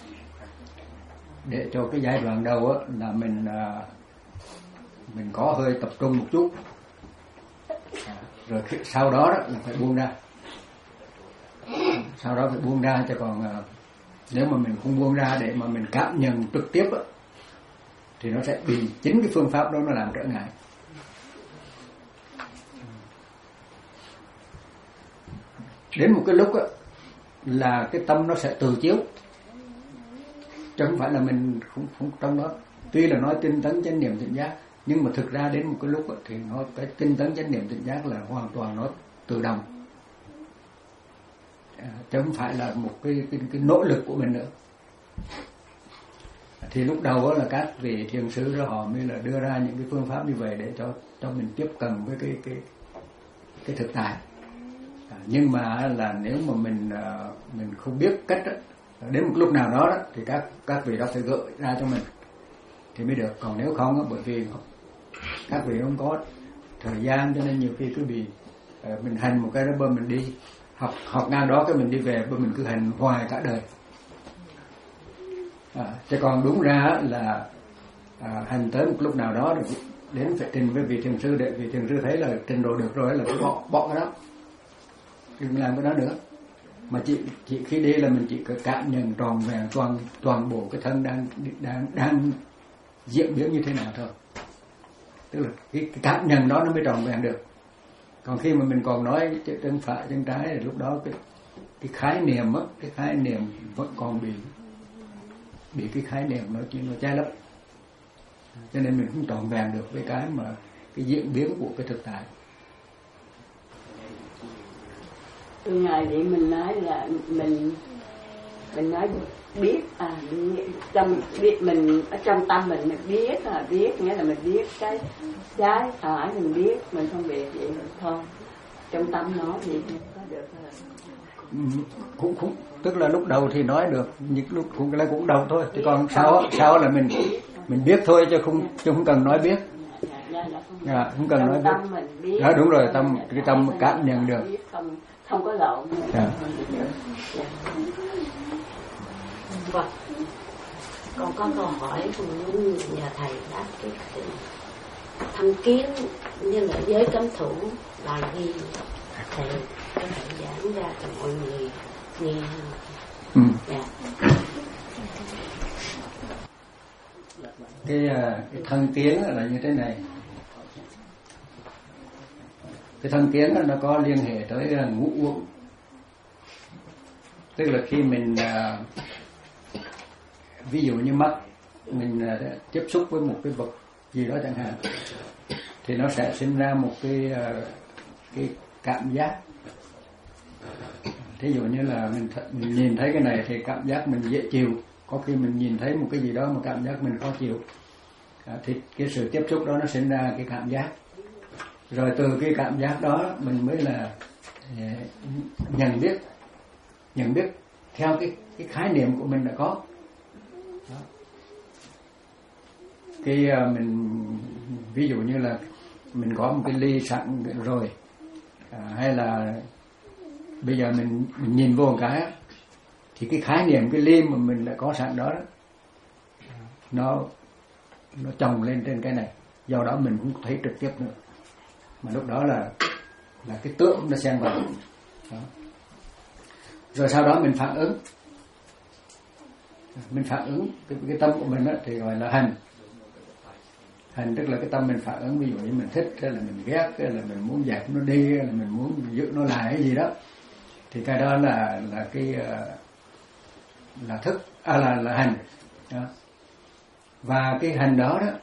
Speaker 1: để cho cái giai đoạn đầu á, là mình à, mình có hơi tập trung một chút, à, rồi sau đó, đó là phải buông ra, sau đó phải buông ra. Chứ còn à, nếu mà mình không buông ra để mà mình cảm nhận trực tiếp á, thì nó sẽ bị chính cái phương pháp đó nó làm trở ngại. Đến một cái lúc á, là cái tâm nó sẽ tự chiếu, chứ không phải là mình không, không trong đó. Tuy là nói tinh tấn chánh niệm tỉnh giác, nhưng mà thực ra đến một cái lúc á, thì nó cái tinh tấn chánh niệm tỉnh giác là hoàn toàn nó tự động, à, chứ không phải là một cái, cái, cái nỗ lực của mình nữa. Thì lúc đầu á, là các vị thiền sư đó họ mới là đưa ra những cái phương pháp như vậy để cho cho mình tiếp cận với cái cái cái thực tại. À, nhưng mà là nếu mà mình mình không biết cách đó, đến một lúc nào đó, đó thì các các vị đó phải gợi ra cho mình thì mới được. Còn nếu không đó, bởi vì các vị không có thời gian, cho nên nhiều khi cứ bị uh, mình hành một cái đó bơm mình đi học học ngang đó cái mình đi về, bơm mình cứ hành hoài cả đời. À, chứ còn đúng ra là à, hành tới một lúc nào đó được đến phải trình với vị thiền sư, để vị thiền sư thấy là trình độ được rồi là cứ bỏ bỏ cái đó, đừng làm cái đó nữa. Mà chỉ chỉ khi đi là mình chỉ có cảm nhận tròn vẹn toàn toàn bộ cái thân đang đang đang diễn biến như thế nào thôi. Tức là cái, cái cảm nhận đó nó mới tròn vẹn được. Còn khi mà mình còn nói chân phải chân trái thì lúc đó cái cái khái niệm á, cái khái niệm vẫn còn bị bị cái khái niệm nó chỉ nó che lấp, cho nên mình không trọn vẹn được với cái mà cái diễn biến của cái thực tại.
Speaker 8: Từ ngày để mình nói là mình mình nói biết à trong biết mình ở trong tâm mình mình biết là biết, nghĩa là mình biết cái trái phải mình biết, mình không biết vậy thôi, trong tâm nó vậy có được rồi.
Speaker 1: Cũng cũng tức là lúc đầu thì nói được, những lúc cũng là cũng đầu thôi, thì còn sau sau là mình mình biết thôi, chứ không chứ không cần nói biết. À, không cần nói biết. Đó, đúng rồi, tâm cái tâm cảm nhận được.
Speaker 8: Không không có lộn.
Speaker 5: Dạ. Vâng. Còn có câu hỏi cũng nhờ thầy đáp cái thăng kiến như là giới cấm thủ là gì, thầy có thể giảng ra cho mọi người nghe.
Speaker 1: Ừ.
Speaker 5: Dạ.
Speaker 1: Cái, cái thân kiến là như thế này. Cái thân kiến nó có liên hệ tới ngũ uẩn. Tức là khi mình ví dụ như mắt mình tiếp xúc với một cái vật gì đó chẳng hạn, thì nó sẽ sinh ra một cái cái cảm giác. thí dụ như là mình, th- mình nhìn thấy cái này thì cảm giác mình dễ chịu, có khi mình nhìn thấy một cái gì đó mà cảm giác mình khó chịu, à, thì cái sự tiếp xúc đó nó sinh ra cái cảm giác, rồi từ cái cảm giác đó mình mới là nhận biết nhận biết theo cái cái khái niệm của mình đã có. Đó. Cái uh, mình ví dụ như là mình có một cái ly sẵn rồi, à, hay là bây giờ mình, mình nhìn vô một cái thì cái khái niệm cái ly mà mình đã có sẵn đó, đó nó nó chồng lên trên cái này, do đó mình không thấy trực tiếp nữa, mà lúc đó là là cái tượng nó xen vào. Đó. Rồi sau đó mình phản ứng, mình phản ứng cái, cái tâm của mình đó, thì gọi là hành. Hành tức là cái tâm mình phản ứng, ví dụ như mình thích hay là mình ghét hay là mình muốn dẹp nó đi hay là mình muốn giữ nó lại hay gì đó, thì cái đó là là cái là thức, à là là hành. Đó. Và cái hành đó đó,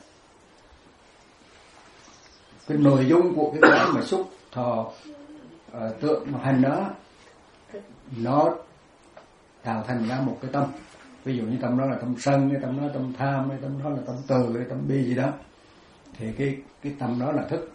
Speaker 1: cái nội dung của cái cái mà xúc thọ uh, tượng mà hành đó, nó tạo thành ra một cái tâm. Ví dụ như tâm đó là tâm sân, cái tâm đó là tâm tham, cái tâm đó là tâm từ, cái tâm bi gì đó, thì cái cái tâm đó là thức.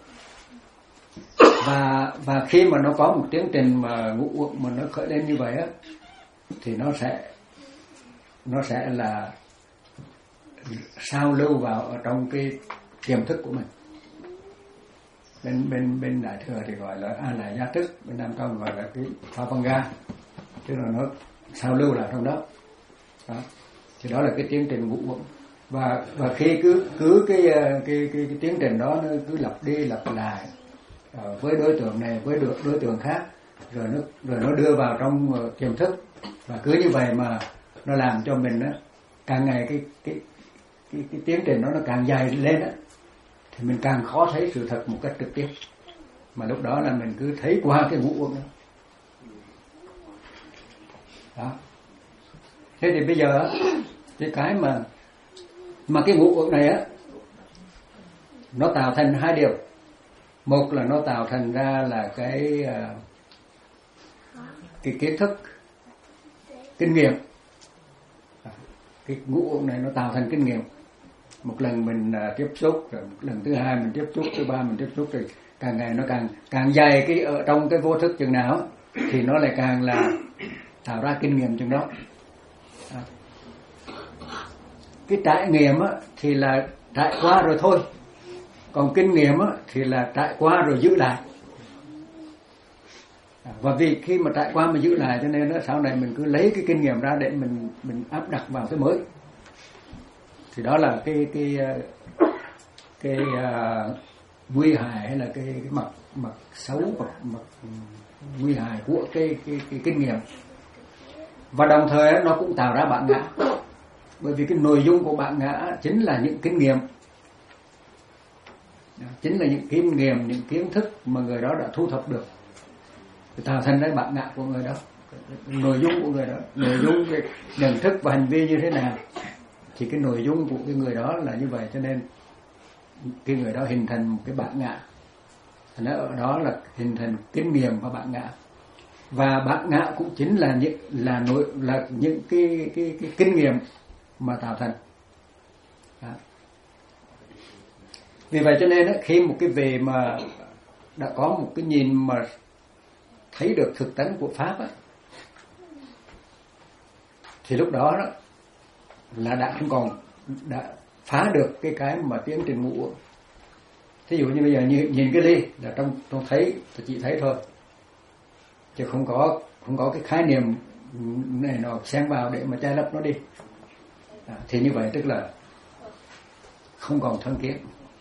Speaker 1: Và và khi mà nó có một tiến trình mà ngũ uẩn mà nó khởi lên như vậy á, thì nó sẽ nó sẽ là sao lưu vào ở trong cái tiềm thức của mình. Bên bên bên đại thừa thì gọi là a la gia thức, bên nam tông gọi là cái pha văn ga, tức là nó sao lưu lại trong đó. Đó. Thì đó là cái tiến trình ngũ uẩn. Và và khi cứ cứ cái cái cái, cái tiến trình đó nó cứ lặp đi lặp lại uh, với đối tượng này với đối, đối tượng khác, rồi nó rồi nó đưa vào trong uh, tiềm thức, và cứ như vậy mà nó làm cho mình á, càng ngày cái cái cái, cái tiến trình đó nó càng dài lên á, thì mình càng khó thấy sự thật một cách trực tiếp, mà lúc đó là mình cứ thấy qua cái ngũ uẩn đó. Đó. Thế thì bây giờ cái cái mà mà cái ngũ uẩn này á, nó tạo thành hai điều. Một là nó tạo thành ra là cái cái kiến thức, kinh nghiệm. Cái ngũ uẩn này nó tạo thành kinh nghiệm. Một lần mình tiếp xúc, rồi một lần thứ hai mình tiếp xúc, thứ ba mình tiếp xúc, thì càng ngày nó càng càng dày cái ở trong cái vô thức chừng nào thì nó lại càng là tạo ra kinh nghiệm chừng đó. À. Cái trải nghiệm á, thì là trải qua rồi thôi, còn kinh nghiệm á, thì là trải qua rồi giữ lại. À, và vì khi mà trải qua mà giữ lại cho nên đó, sau này mình cứ lấy cái kinh nghiệm ra để mình mình áp đặt vào cái mới. Thì đó là cái cái cái uh, nguy hại hay là cái, cái mặt mặt xấu, mặt mặt nguy hại của cái cái cái kinh nghiệm. Và đồng thời nó cũng tạo ra bản ngã, bởi vì cái nội dung của bản ngã chính là những kinh nghiệm, chính là những kinh nghiệm, những kiến thức mà người đó đã thu thập được, tạo thành ra bản ngã của người đó, nội dung của người đó, nội dung cái nhận thức và hành vi như thế nào, thì cái nội dung của cái người đó là như vậy, cho nên cái người đó hình thành một cái bản ngã. Thành ra ở đó là hình thành kinh nghiệm và bản ngã. Và bản ngã cũng chính là những là nội là những cái cái cái kinh nghiệm mà tạo thành. Đó. Vì vậy cho nên đó, khi một cái vị mà đã có một cái nhìn mà thấy được thực tánh của pháp á, thì lúc đó, đó là đã không còn, đã phá được cái cái mà tiến trình ngũ uẩn. Thí dụ như bây giờ nhìn, nhìn cái ly là trong trong thấy, chỉ thấy thôi, chứ không có không có cái khái niệm này nó xen vào để mà che lấp nó đi. À, thì như vậy tức là không còn thân kiến,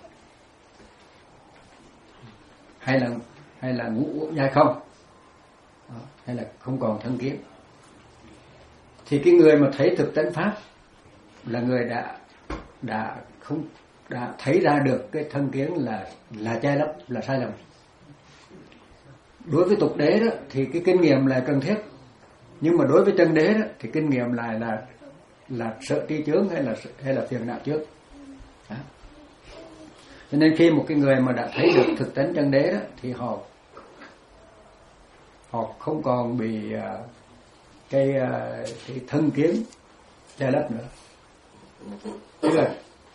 Speaker 1: hay là hay là ngũ uẩn giai không, à, hay là không còn thân kiến. Thì cái người mà thấy thực tánh pháp là người đã đã không đã thấy ra được cái thân kiến là là che lấp, là sai lầm. Đối với tục đế đó thì cái kinh nghiệm là cần thiết, nhưng mà đối với chân đế đó thì kinh nghiệm lại là là sợ tri chướng hay là hay là phiền não trước. Đó. Cho nên khi một cái người mà đã thấy được thực tánh chân đế đó thì họ họ không còn bị uh, cái, uh, cái thân kiến che lấp nữa. Tức là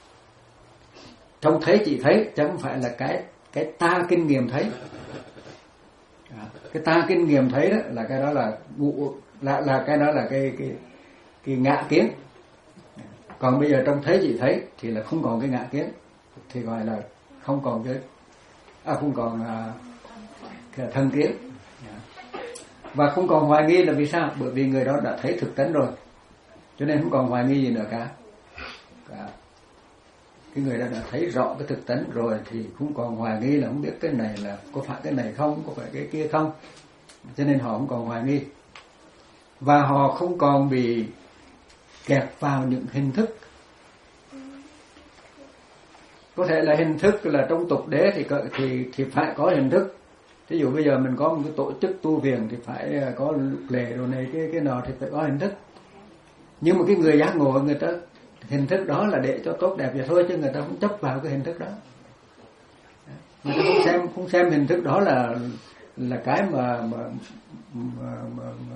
Speaker 1: trong thấy chỉ thấy chứ không phải là cái cái ta kinh nghiệm thấy. À, cái ta kinh nghiệm thấy đó là cái đó là vụ là là cái đó là cái cái cái ngã kiến. Còn bây giờ trong thấy chỉ thấy thì là không còn cái ngã kiến, thì gọi là không còn cái à, không còn à, cái thân kiến. Và không còn hoài nghi là vì sao? Bởi vì người đó đã thấy thực tánh rồi, cho nên không còn hoài nghi gì nữa cả. cả. Cái người đó đã thấy rõ cái thực tánh rồi thì không còn hoài nghi là không biết cái này là có phải cái này không, có phải cái kia không, cho nên họ không còn hoài nghi. Và họ không còn bị kẹt vào những hình thức. Có thể là hình thức là trong tục đế thì thì thì phải có hình thức. Ví dụ bây giờ mình có một cái tổ chức tu viện thì phải có lệ đồ này cái cái nọ thì phải có hình thức. Nhưng mà cái người giác ngộ người ta hình thức đó là để cho tốt đẹp vậy thôi, chứ người ta không chấp vào cái hình thức đó. Người ta không xem không xem hình thức đó là là cái mà mà, mà, mà, mà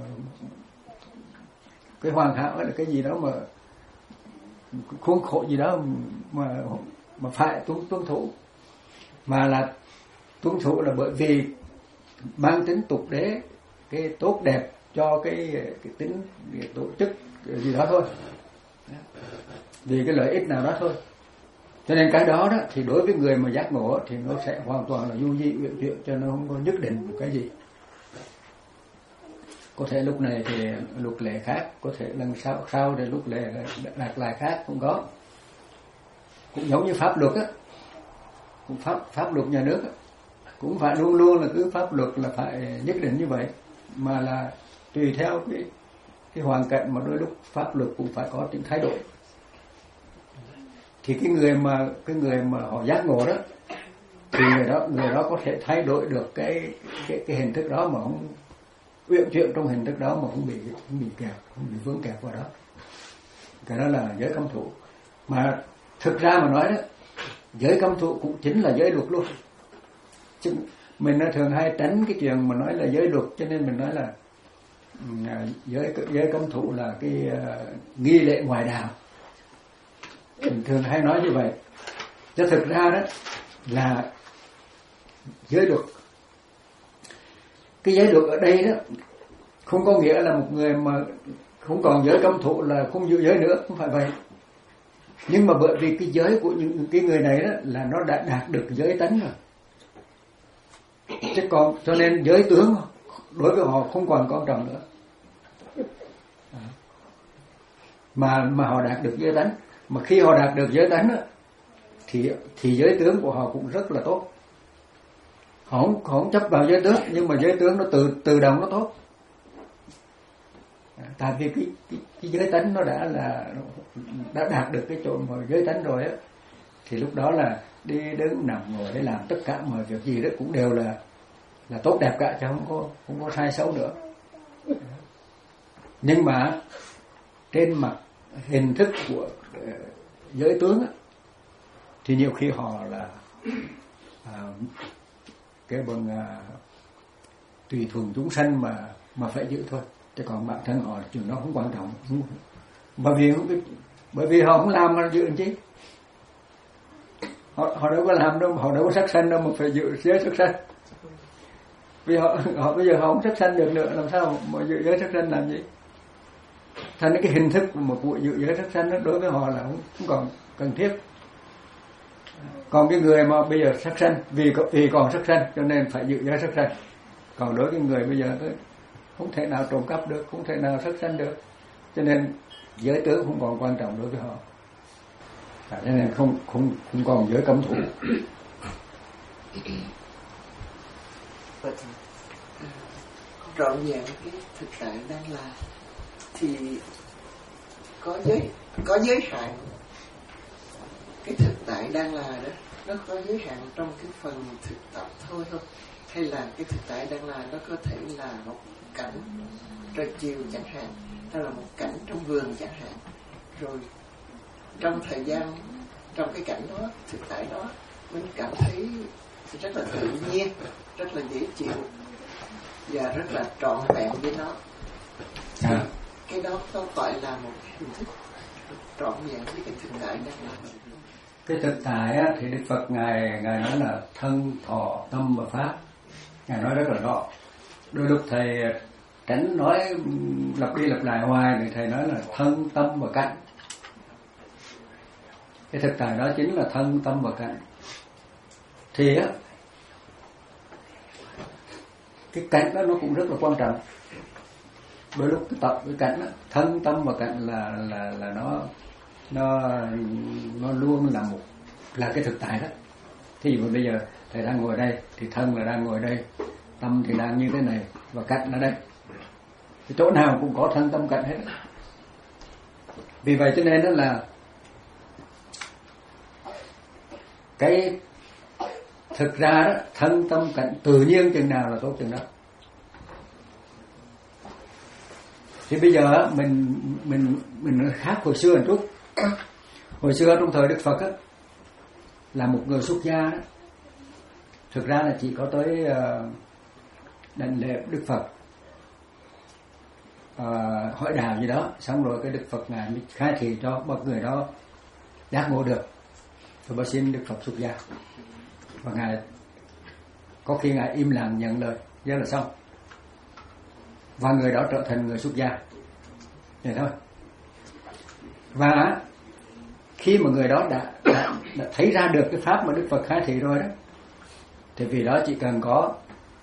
Speaker 1: cái hoàn hảo hay là cái gì đó mà khuôn khổ gì đó mà mà phải tuân tuân thủ, mà là tuân thủ là bởi vì mang tính tục đế, cái tốt đẹp cho cái cái tính cái tổ chức cái gì đó thôi, vì cái lợi ích nào đó thôi. Cho nên cái đó đó thì đối với người mà giác ngộ thì nó sẽ hoàn toàn là du di uyển chuyển, cho nó không có nhất định một cái gì. Có thể lúc này thì luật lệ khác, có thể lần sau sau thì luật lệ đạt lại khác, cũng có. Cũng giống như pháp luật á, cũng pháp pháp luật nhà nước á, cũng phải luôn luôn là cứ pháp luật là phải nhất định như vậy, mà là tùy theo cái cái hoàn cảnh mà đôi lúc pháp luật cũng phải có những thay đổi. Thì cái người mà cái người mà họ giác ngộ đó thì người đó người đó có thể thay đổi được cái cái cái hình thức đó mà không uyển chuyển trong hình thức đó mà không bị không bị kẹt, không bị vướng kẹt vào đó. Cái đó là giới cấm thủ. Mà thực ra mà nói đó, giới cấm thủ cũng chính là giới luật luôn. Chứ mình thường hay tránh cái chuyện mà nói là giới luật, cho nên mình nói là giới giới cấm thủ là cái uh, nghi lễ ngoại đạo. Mình thường hay nói như vậy. Chứ thực ra đó là giới luật. Cái giới luật ở đây đó không có nghĩa là một người mà không còn giới cấm thủ là không giữ giới nữa, không phải vậy. Nhưng mà bởi vì cái giới của những cái người này đó là nó đã đạt được giới tánh rồi. Chứ còn cho nên giới tướng đối với họ không còn quan trọng nữa. Mà mà họ đạt được giới tánh, mà khi họ đạt được giới tánh đó, thì thì giới tướng của họ cũng rất là tốt. Họ không, họ không chấp vào giới tướng, nhưng mà giới tướng nó tự tự động nó tốt. Tại vì cái, cái, cái giới tánh nó đã là đã đạt được cái chỗ mà giới tánh rồi á, thì lúc đó là đi đứng nằm ngồi để làm tất cả mọi việc gì đó cũng đều là là tốt đẹp cả, chứ không có không có sai xấu nữa. Nhưng mà trên mặt hình thức của giới tướng á, thì nhiều khi họ là à, cái bằng à, tùy thuận chúng sanh mà mà phải giữ thôi, chứ còn bản thân họ chuyện nó không quan trọng. Không, bởi vì bởi vì họ không làm mà giữ làm chi? Họ họ đâu có làm đâu, họ đâu có sát sanh đâu mà phải giữ giới sát sanh. Vì họ họ bây giờ họ không sát sanh được nữa, làm sao mà giữ giới sát sanh làm gì? Thành cái hình thức một vụ giữ giới sát sanh đó đối với họ là không, không còn cần thiết. Còn cái người mà bây giờ sát sanh vì vì còn sát sanh cho nên phải giữ giới sát sanh. Còn đối với người bây giờ không thể nào trộm cắp được, không thể nào sát sanh được, cho nên giới tướng không còn quan trọng đối với họ. À, cho nên không không không còn giới cấm thủ.
Speaker 9: Trọn vẹn cái thực tại đang là thì có giới có giới hạn. Cái thực tại đang là đó nó có giới hạn trong cái phần thực tập thôi không? Hay là cái thực tại đang là nó có thể là một cảnh trời chiều chẳng hạn, hay là một cảnh trong vườn chẳng hạn, rồi trong thời gian trong cái cảnh đó, thực tại đó mình cảm thấy rất là tự nhiên, rất là dễ chịu, và rất là trọn vẹn với nó.
Speaker 1: À.
Speaker 9: Cái đó có gọi là một hình thức trọn vẹn với cái thực tại đang là.
Speaker 1: Cái thực tại á, thì Đức Phật ngài ngài nói là thân, thọ, tâm và pháp. Ngài nói rất là rõ. Đôi lúc thầy tránh nói lặp đi lặp lại hoài thì thầy nói là thân, tâm và cảnh. Cái thực tại đó chính là thân, tâm và cảnh. Thì á, cái cảnh đó nó cũng rất là quan trọng. Đôi lúc cái tập cái cảnh đó, thân, tâm và cảnh là là là nó nó nó luôn là một là cái thực tại đó. Thí dụ bây giờ thầy đang ngồi đây thì thân là đang ngồi đây, tâm thì đang như thế này và cảnh ở đây. Cái chỗ nào cũng có thân tâm cảnh hết. Vì vậy cho nên đó là cái thực ra đó, thân tâm cảnh tự nhiên chừng nào là tốt chừng đó. Thì bây giờ mình mình mình khác hồi xưa một chút. Hồi xưa trong thời Đức Phật á, là một người xuất gia đó, thực ra là chỉ có tới uh, đảnh lễ Đức Phật, uh, hỏi đạo gì đó, xong rồi cái Đức Phật ngài mới khai thị cho một người đó giác ngộ được, rồi bác xin Đức Phật xuất gia, và ngài có khi ngài im lặng nhận lời, vậy là xong, và người đó trở thành người xuất gia, vậy thôi. Và khi mà người đó đã, đã, đã thấy ra được cái pháp mà Đức Phật khai thị rồi đó, thì vì đó chỉ cần có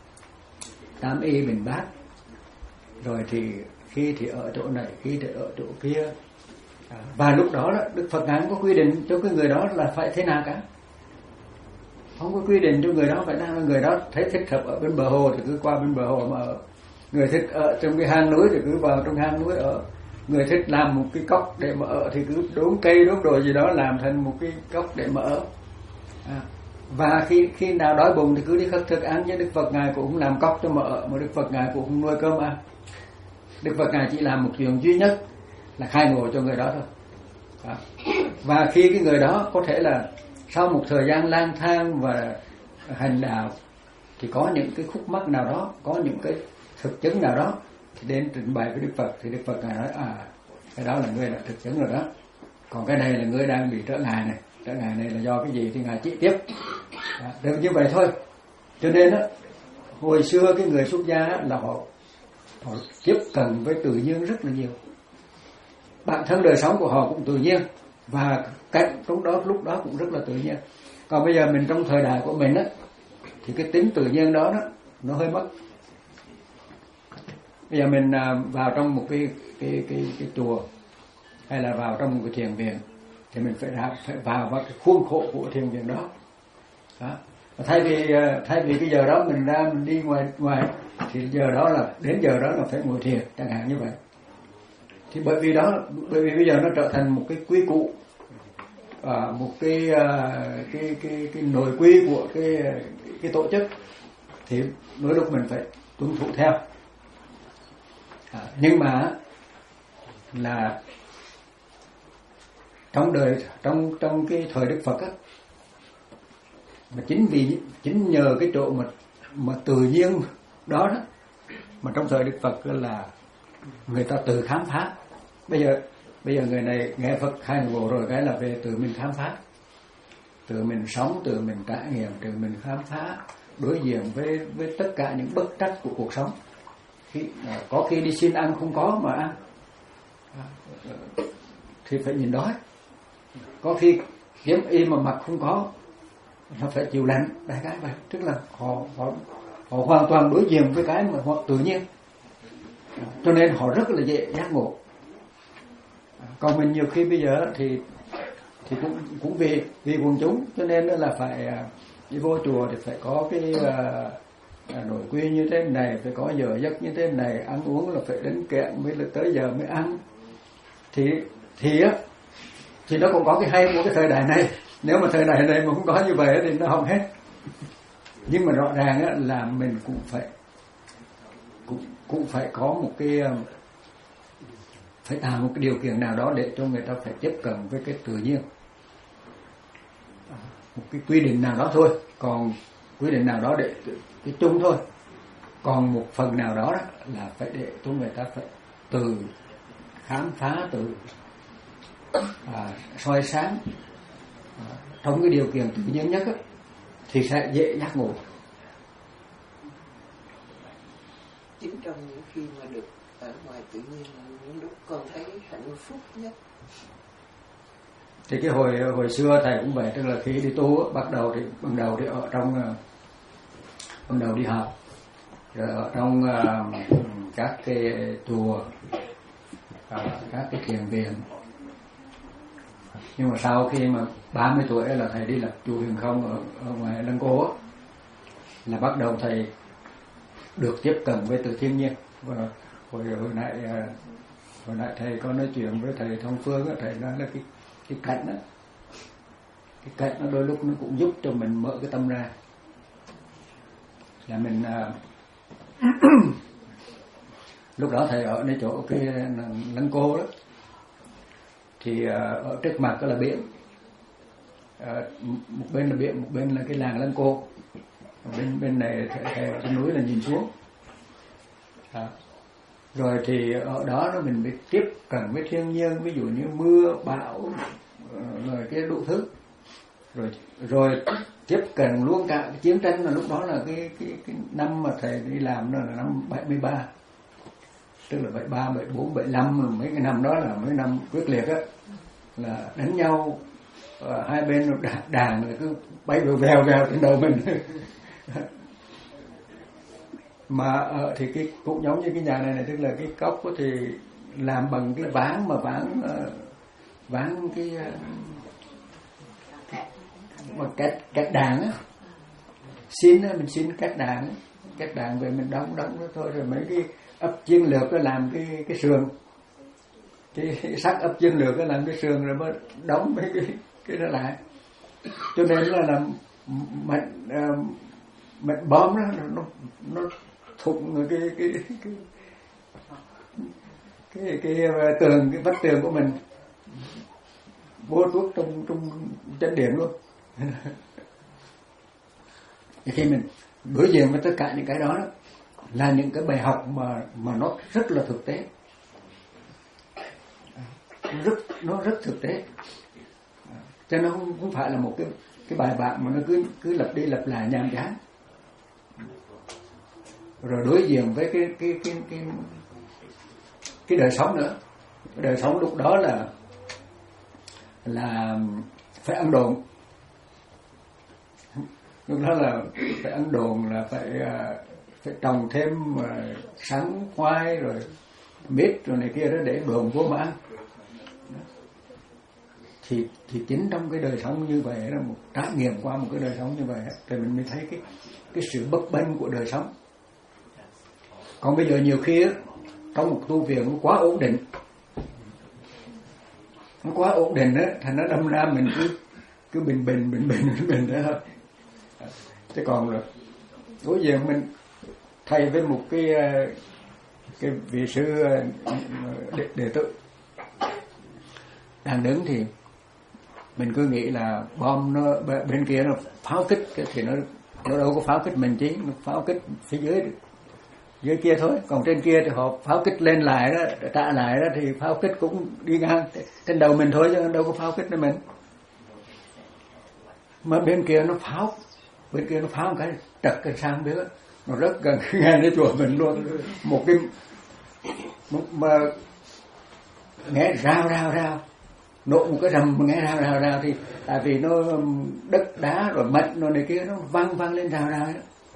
Speaker 1: tam y bình bát, rồi thì khi thì ở chỗ này, khi thì ở chỗ kia, và lúc đó, đó Đức Phật ngài không có quy định cho cái người đó là phải thế nào cả, không có quy định cho người đó phải nào. Người đó thấy thích hợp ở bên bờ hồ thì cứ qua bên bờ hồ mà ở, người thích ở trong cái hang núi thì cứ vào trong hang núi ở, người thích làm một cái cốc để mà ở thì cứ đốn cây đốn đồ gì đó làm thành một cái cốc để mà ở. À, và khi khi nào đói bụng thì cứ đi khất thực ăn, chứ Đức Phật ngài cũng không làm cốc cho mà ở, mà Đức Phật ngài cũng không nuôi cơm ăn. Đức Phật ngài chỉ làm một chuyện duy nhất là khai ngộ cho người đó thôi. À, và khi cái người đó có thể là sau một thời gian lang thang và hành đạo thì có những cái khúc mắc nào đó, có những cái thực chứng nào đó thì đến trình bày với Đức Phật, thì Đức Phật ngài nói à cái đó là ngươi đã thực chứng rồi đó, còn cái này là ngươi đang bị trở ngại này, trở ngại này là do cái gì thì ngài chỉ tiếp. À, được như vậy thôi. Cho nên á, hồi xưa cái người xuất gia là họ họ tiếp cận với tự nhiên rất là nhiều, bản thân đời sống của họ cũng tự nhiên, và cách trong đó lúc đó cũng rất là tự nhiên. Còn bây giờ mình trong thời đại của mình á, thì cái tính tự nhiên đó, đó nó hơi mất. Bây giờ mình vào trong một cái cái cái cái chùa hay là vào trong một cái thiền viện thì mình phải ra phải vào vào cái khuôn khổ của thiền viện đó. Đó. Thay vì thay vì cái giờ đó mình ra mình đi ngoài ngoài thì giờ đó là đến giờ đó là phải ngồi thiền chẳng hạn như vậy. Thì bởi vì đó bởi vì bây giờ nó trở thành một cái quy củ, à, một cái, cái cái cái nội quy của cái cái tổ chức, thì đôi lúc mình phải tuân thủ theo. À, nhưng mà là trong đời trong trong cái thời Đức Phật á, mà chính vì chính nhờ cái chỗ mà mà tự nhiên đó đó mà trong thời Đức Phật là người ta tự khám phá. Bây giờ bây giờ người này nghe Phật khai ngộ rồi cái là về tự mình khám phá, tự mình sống, tự mình trải nghiệm, tự mình khám phá, đối diện với với tất cả những bất trắc của cuộc sống. Khi, à, có khi đi xin ăn không có mà ăn, à, thì phải nhìn đói. Có khi kiếm y mà mặc không có, nó phải chịu lạnh, đại cái vậy. Tức là họ họ họ hoàn toàn đối diện với cái mà họ tự nhiên, à, cho nên họ rất là dễ giác ngộ. À, còn mình nhiều khi bây giờ thì thì cũng cũng vì vì quần chúng, cho nên là phải đi vô chùa thì phải có cái uh, nội quy như thế này, phải có giờ giấc như thế này, ăn uống là phải đến kẹn mới là tới giờ mới ăn. Thì thì á thì nó cũng có cái hay của cái thời đại này. Nếu mà thời đại này mà không có như vậy thì nó không hết. Nhưng mà rõ ràng á, là mình cũng phải cũng cũng phải có một cái phải tạo một cái điều kiện nào đó để cho người ta phải tiếp cận với cái tự nhiên, một cái quy định nào đó thôi, còn quy định nào đó để cái chung thôi. Còn một phần nào đó, đó là phải để cho người ta phải từ khám phá, từ à, soi sáng à, trong cái điều kiện tự nhiên nhất đó, thì sẽ dễ giác ngộ.
Speaker 9: Chính trong những khi mà được ở ngoài tự nhiên là những lúc con thấy hạnh phúc nhất.
Speaker 1: Thì cái hồi hồi xưa thầy cũng vậy, tức là khi đi tu bắt đầu thì ban đầu thì ở trong ban đầu đi học, rồi ở trong uh, các cái chùa, uh, các cái thiền viện. Nhưng mà sau khi mà ba mươi tuổi là thầy đi lập chùa Huyền Không ở, ở ngoài Lăng Cô, là bắt đầu thầy được tiếp cận với từ thiên nhiên. Và hồi hồi nãy hồi nãy thầy có nói chuyện với thầy Thông Phương đó, thầy nói là cái cái cảnh đó, cái cảnh nó đôi lúc nó cũng giúp cho mình mở cái tâm ra, là mình uh, lúc đó thầy ở nơi chỗ cái Lăng Cô đó, thì uh, ở trước mặt đó là biển, uh, một bên là biển, một bên là cái làng Lăng Cô, bên bên này thầy, thầy ở trên núi là nhìn xuống. À, rồi thì ở đó nó mình mới tiếp cận với thiên nhiên, ví dụ như mưa bão rồi cái đủ thứ, rồi rồi tiếp cận luôn cả cái chiến tranh. Là lúc đó là cái cái cái năm mà thầy đi làm đó là năm bảy mươi ba, tức là bảy ba, bảy bốn, bảy lăm, mấy cái năm đó là mấy năm quyết liệt á, là đánh nhau à, hai bên đàn, đàn là cứ bay vèo vèo vèo trên đầu mình. Mà uh, thì cái cũng giống như cái nhà này này, tức là cái cốc thì làm bằng cái ván, mà ván uh, ván cái uh, bằng cách cách đàn á, xin á, mình xin cách đàn á, cách đàn về mình đóng đóng đó thôi. Rồi mấy cái ấp chiến lược đó làm cái cái sườn, cái sắt ấp chiến lược đó làm cái sườn, rồi mới đóng mấy cái cái đó lại. Cho nên là làm mình uh, mình bom đó, nó nó thủng cái cái cái cái cái, cái tường, cái vách tường của mình, bố thuốc trong trong chân điện luôn. Khi mình đối diện với tất cả những cái đó, đó là những cái bài học mà mà nó rất là thực tế, rất nó rất thực tế, cho nó không, không phải là một cái cái bài bản mà nó cứ cứ lặp đi lặp lại nhàm chán. Rồi đối diện với cái cái cái cái cái đời sống nữa, cái đời sống lúc đó là là phải ăn đồn, lúc đó là phải ăn đồn, là phải phải trồng thêm sắn, khoai, rồi mít rồi này kia đó để đồn vô mà ăn. Thì thì chính trong cái đời sống như vậy, là một trải nghiệm qua một cái đời sống như vậy, thì mình mới thấy cái cái sự bấp bênh của đời sống. Còn bây giờ nhiều khi á, trong một tu viện nó quá ổn định, nó quá ổn định á, thành nó đâm ra mình cứ cứ bình bình bình bình bình bình đó thôi. Chứ còn là đối diện mình thầy với một cái cái vị sư đệ, đệ tử đang đứng, thì mình cứ nghĩ là bom nó bên kia nó pháo kích, thì nó nó đâu có pháo kích mình chứ, nó pháo kích phía dưới dưới kia thôi. Còn trên kia thì họ pháo kích lên lại đó, trả lại đó, thì pháo kích cũng đi ngang trên đầu mình thôi, chứ đâu có pháo kích lên mình. Mà bên kia nó pháo, bên kia nó pháo một cái trật cái sang phía, nó rất gần ngay đến chùa mình luôn. Một cái một mà nghe rao rao rao, nổ một cái rầm mà nghe rao rao rao, thì tại vì nó đất đá rồi mật rồi này kia, nó văng văng lên rao rao đó.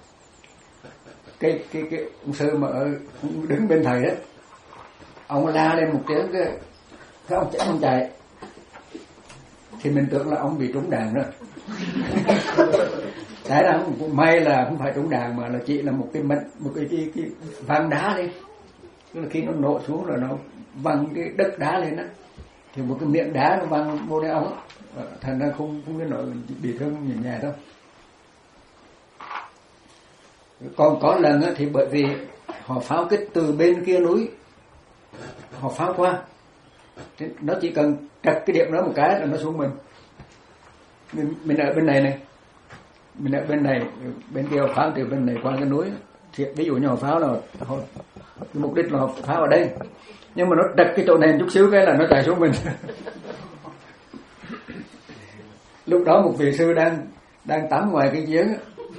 Speaker 1: Cái cái cái ông sư mà ở đứng bên thầy đó, ông la lên một tiếng, cái cái ông chạy ông chạy, thì mình tưởng là ông bị trúng đạn rồi. Tại ra cũng may là không phải trúng đạn, mà là chỉ là một cái mật, một cái cái, cái văng đá đi, tức là khi nó nổ xuống rồi nó văng cái đất đá lên đó, thì một cái miệng đá nó văng vô đây ông, thành ra không không cái nỗi bị thương nhẹ nhẹ đâu. Còn có lần á, thì bởi vì họ pháo kích từ bên kia núi, họ pháo qua, nó chỉ cần trật cái điểm đó một cái là nó xuống mình. Mình, mình ở bên này này, mình ở bên này, bên kia pháo từ bên này qua cái núi, ví dụ như hộp pháo là cái mục đích là hộp pháo ở đây, nhưng mà nó đặt cái chỗ nền chút xíu cái là nó chạy xuống mình. Lúc đó một vị sư đang đang tắm ngoài cái giếng,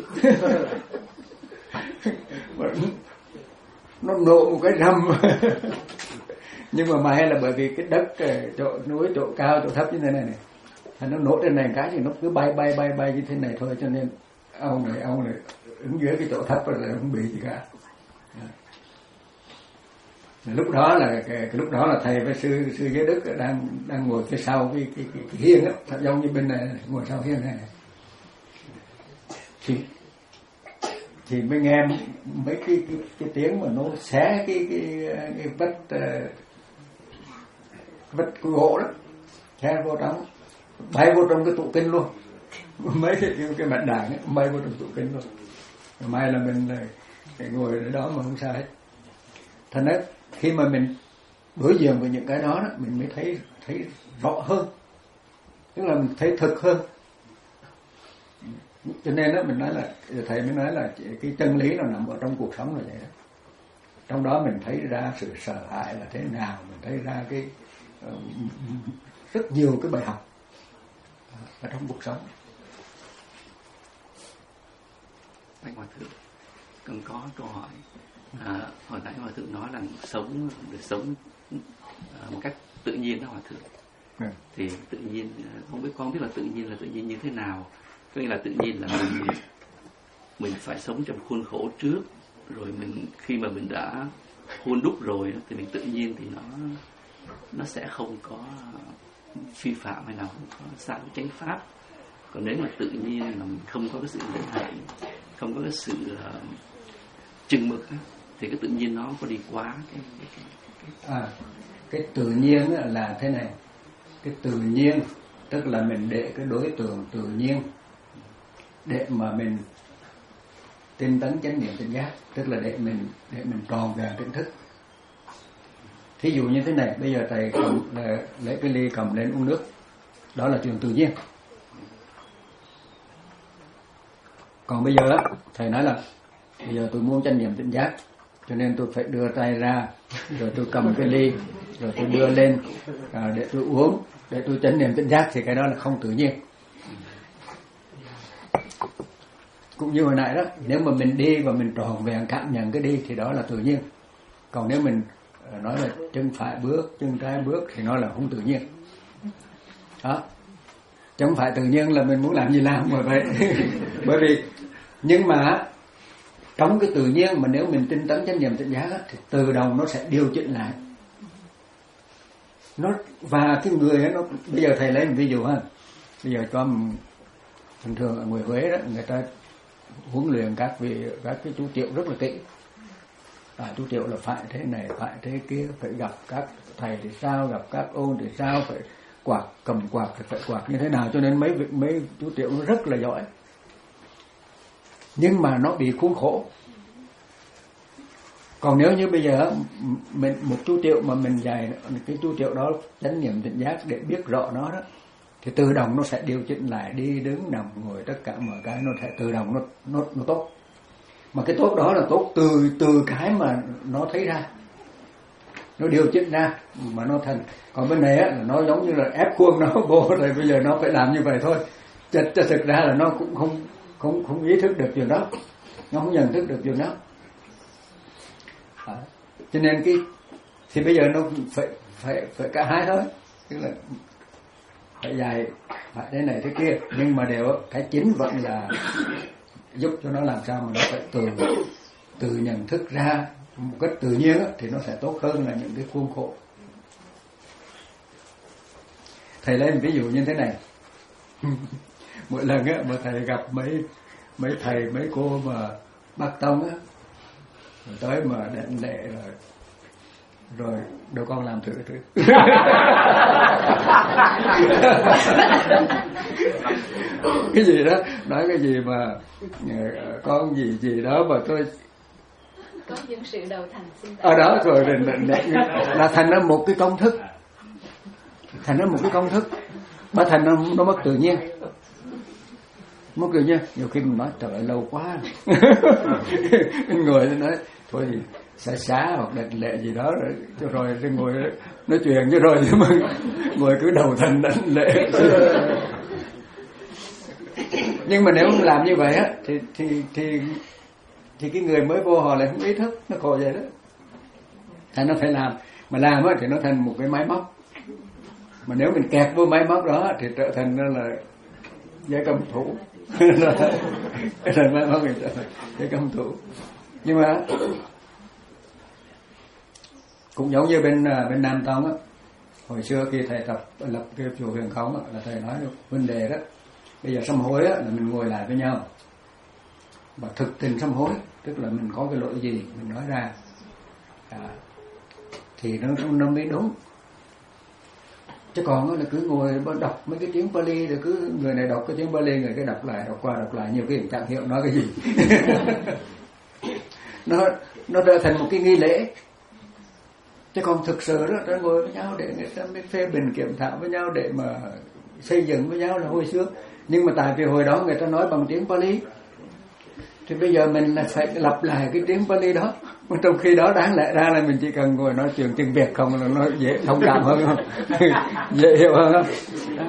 Speaker 1: nó nổ một cái rầm. Nhưng mà may là bởi vì cái đất chỗ núi chỗ cao chỗ thấp như thế này này, thành nó nổ trên này cái thì nó cứ bay bay bay bay như thế này thôi, cho nên ông này ông này đứng dưới cái chỗ thấp là không bị gì cả. Lúc đó là cái, cái lúc đó là thầy với sư sư Giới Đức đang đang ngồi phía sau cái cái cái, cái hiên á, giống như bên này ngồi sau hiên này, thì thì mới nghe mấy cái cái, cái tiếng mà nó xé cái cái cái vách uh, vách cái gỗ đó, xé vô trong, bay vô trong cái tụ kinh luôn, mấy cái cái, cái mặt đàn ấy, bay vô trong tụ kinh luôn. May là mình cái ngồi ở đó mà không sao hết. Thành ra khi mà mình đối diện với những cái đó, đó mình mới thấy thấy rõ hơn, tức là mình thấy thực hơn. Cho nên đó mình nói là thầy mới nói là cái chân lý nó nằm ở trong cuộc sống là vậy đó. Trong đó mình thấy ra sự sợ hãi là thế nào, mình thấy ra cái uh, rất nhiều cái bài học ở trong cuộc sống.
Speaker 10: Bạch Hòa Thượng, cần có câu hỏi. À, hồi nãy Hòa Thượng nói là sống được sống à, một cách tự nhiên đó Hòa Thượng. Ừ. Thì tự nhiên, không biết con biết là tự nhiên là tự nhiên như thế nào? Có nghĩa là tự nhiên là mình mình phải sống trong khuôn khổ trước, rồi mình khi mà mình đã khuôn đúc rồi thì mình tự nhiên thì nó nó sẽ không có phi phạm hay nào không có sai chánh pháp. Còn nếu mà tự nhiên mà mình không có cái sự liên hệ, không có cái sự uh, chừng mực thì cái tự nhiên nó có đi quá cái cái, cái, cái...
Speaker 1: À, cái tự nhiên là thế này. Cái tự nhiên tức là mình để cái đối tượng tự nhiên để mà mình tinh tấn chánh niệm tỉnh giác, tức là để mình để mình tròn vẹn tỉnh thức. Thí dụ như thế này, bây giờ thầy cầm là lấy cái ly cầm lên uống nước, đó là chuyện tự nhiên. Còn bây giờ thầy nói là bây giờ tôi muốn chánh niệm tỉnh giác, cho nên tôi phải đưa tay ra, rồi tôi cầm cái ly, rồi tôi đưa lên à, để tôi uống, để tôi chánh niệm tỉnh giác, thì cái đó là không tự nhiên. Cũng như hồi nãy đó, nếu mà mình đi và mình tròn vẹn cảm nhận cái đi thì đó là tự nhiên. Còn nếu mình nói là chân phải bước, chân trái bước thì nó là không tự nhiên. Đó. Chứ không phải tự nhiên là mình muốn làm gì làm mà vậy. Bởi vì nhưng mà trong cái tự nhiên mà nếu mình tinh tấn chánh niệm tỉnh giác thì tự động nó sẽ điều chỉnh lại. Nó và cái người ấy, nó bây giờ thầy lấy một ví dụ ha. Bây giờ cho thường thường ở người Huế đó, người ta huấn luyện các vị các cái chú triệu rất là kỹ. À, chú triệu là phải thế này, phải thế kia, phải gặp các thầy thì sao, gặp các ôn thì sao, phải quạt cầm quạt thì phải quạt như thế nào, cho nên mấy mấy chú triệu nó rất là giỏi. Nhưng mà nó bị khuôn khổ. Còn nếu như bây giờ mình một chú triệu mà mình dạy cái chú triệu đó chánh niệm tỉnh giác để biết rõ nó đó, thì tự động nó sẽ điều chỉnh lại, đi đứng nằm ngồi tất cả mọi cái nó sẽ tự động nó nó nó tốt. Mà cái tốt đó là tốt từ từ cái mà nó thấy ra, nó điều chỉnh ra mà nó thành. Còn bên này á là nó giống như là ép khuôn nó vô rồi bây giờ nó phải làm như vậy thôi. Chật cho thực ra là nó cũng không không không ý thức được chuyện đó, nó không nhận thức được chuyện đó. À, cho nên cái thì bây giờ nó phải phải phải cả hai thôi, tức là phải dạy phải thế này thế kia, nhưng mà đều cái chính vẫn là giúp cho nó làm sao mà nó phải từ từ nhận thức ra một cách tự nhiên đó, thì nó sẽ tốt hơn là những cái khuôn khổ. Thầy lấy một ví dụ như thế này. Mỗi lần á mà thầy gặp mấy mấy thầy mấy cô mà bác tông á, rồi tới mà đảnh lễ rồi rồi đâu con làm thử thử. Cái gì đó nói cái gì mà con gì gì đó mà tôi
Speaker 6: có những sự đầu thành sinh
Speaker 1: ở đó rồi là thành ra một cái công thức, thành ra một cái công thức mà thành nó, nó mất tự nhiên. Mất cười nha, nhiều khi mình nói trời ơi lâu quá. Mình ngồi nó nói thôi thì xả xá hoặc đạch lệ gì đó rồi cho rồi thì ngồi nói chuyện chứ rồi chứ mà ngồi cứ đầu thần đảnh lệ. Nhưng mà nếu làm như vậy á thì thì thì thì cái người mới vô họ lại không ý thức, nó khổ vậy đó. Thành nó phải làm, mà làm á thì nó thành một cái máy móc. Mà nếu mình kẹt vô máy móc đó thì trở thành nó là giới công thủ. Cái thành máy móc mình trở thành giới công thủ. Nhưng mà cũng giống như bên bên Nam Tông á, hồi xưa khi thầy tập lập cái chùa Huyền Không á, là thầy nói vấn đề đó. Bây giờ sám hối á, là mình ngồi lại với nhau và thực tình sám hối, tức là mình có cái lỗi gì mình nói ra, à, thì nó nó mới đúng. Chứ còn là cứ ngồi đọc mấy cái tiếng Pali rồi cứ người này đọc cái tiếng Pali, người cái đọc lại đọc qua đọc lại, nhiều cái chẳng hiểu nói cái gì. nó nó trở thành một cái nghi lễ. Chứ còn thực sự đó, ta ngồi với nhau để người ta mới phê bình kiểm thảo với nhau để mà xây dựng với nhau là hồi xưa. Nhưng mà tại vì hồi đó người ta nói bằng tiếng Pali, thì bây giờ mình là phải lặp lại cái tiếng Pali đó. Mà trong khi đó đáng lẽ ra là mình chỉ cần ngồi nói chuyện tiếng Việt không là nó dễ thông cảm hơn không? Dễ hiểu hơn không? Đó.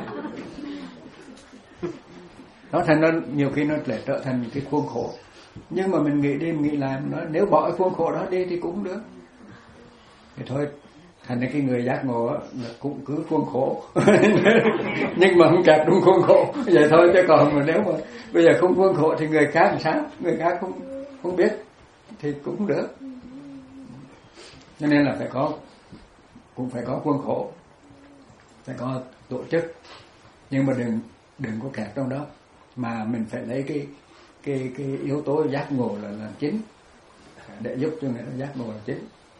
Speaker 1: Đó thành nó nhiều khi nó lại trở thành cái khuôn khổ. Nhưng mà mình nghĩ đi mình nghĩ lại, nói nếu bỏ cái khuôn khổ đó đi thì cũng được. Thì thôi, thành ra cái người giác ngộ là cũng cứ khuôn khổ. Nhưng mà không kẹt đúng khuôn khổ. Vậy thôi, chứ còn mà nếu mà bây giờ không khuôn khổ thì người khác làm sao? Người khác không không biết thì cũng được. Cho nên là phải có, cũng phải có khuôn khổ, phải có tổ chức. Nhưng mà đừng đừng có kẹt trong đó, mà mình phải lấy cái cái cái yếu tố giác ngộ là làm chính, để giúp cho người ta giác ngộ là chính.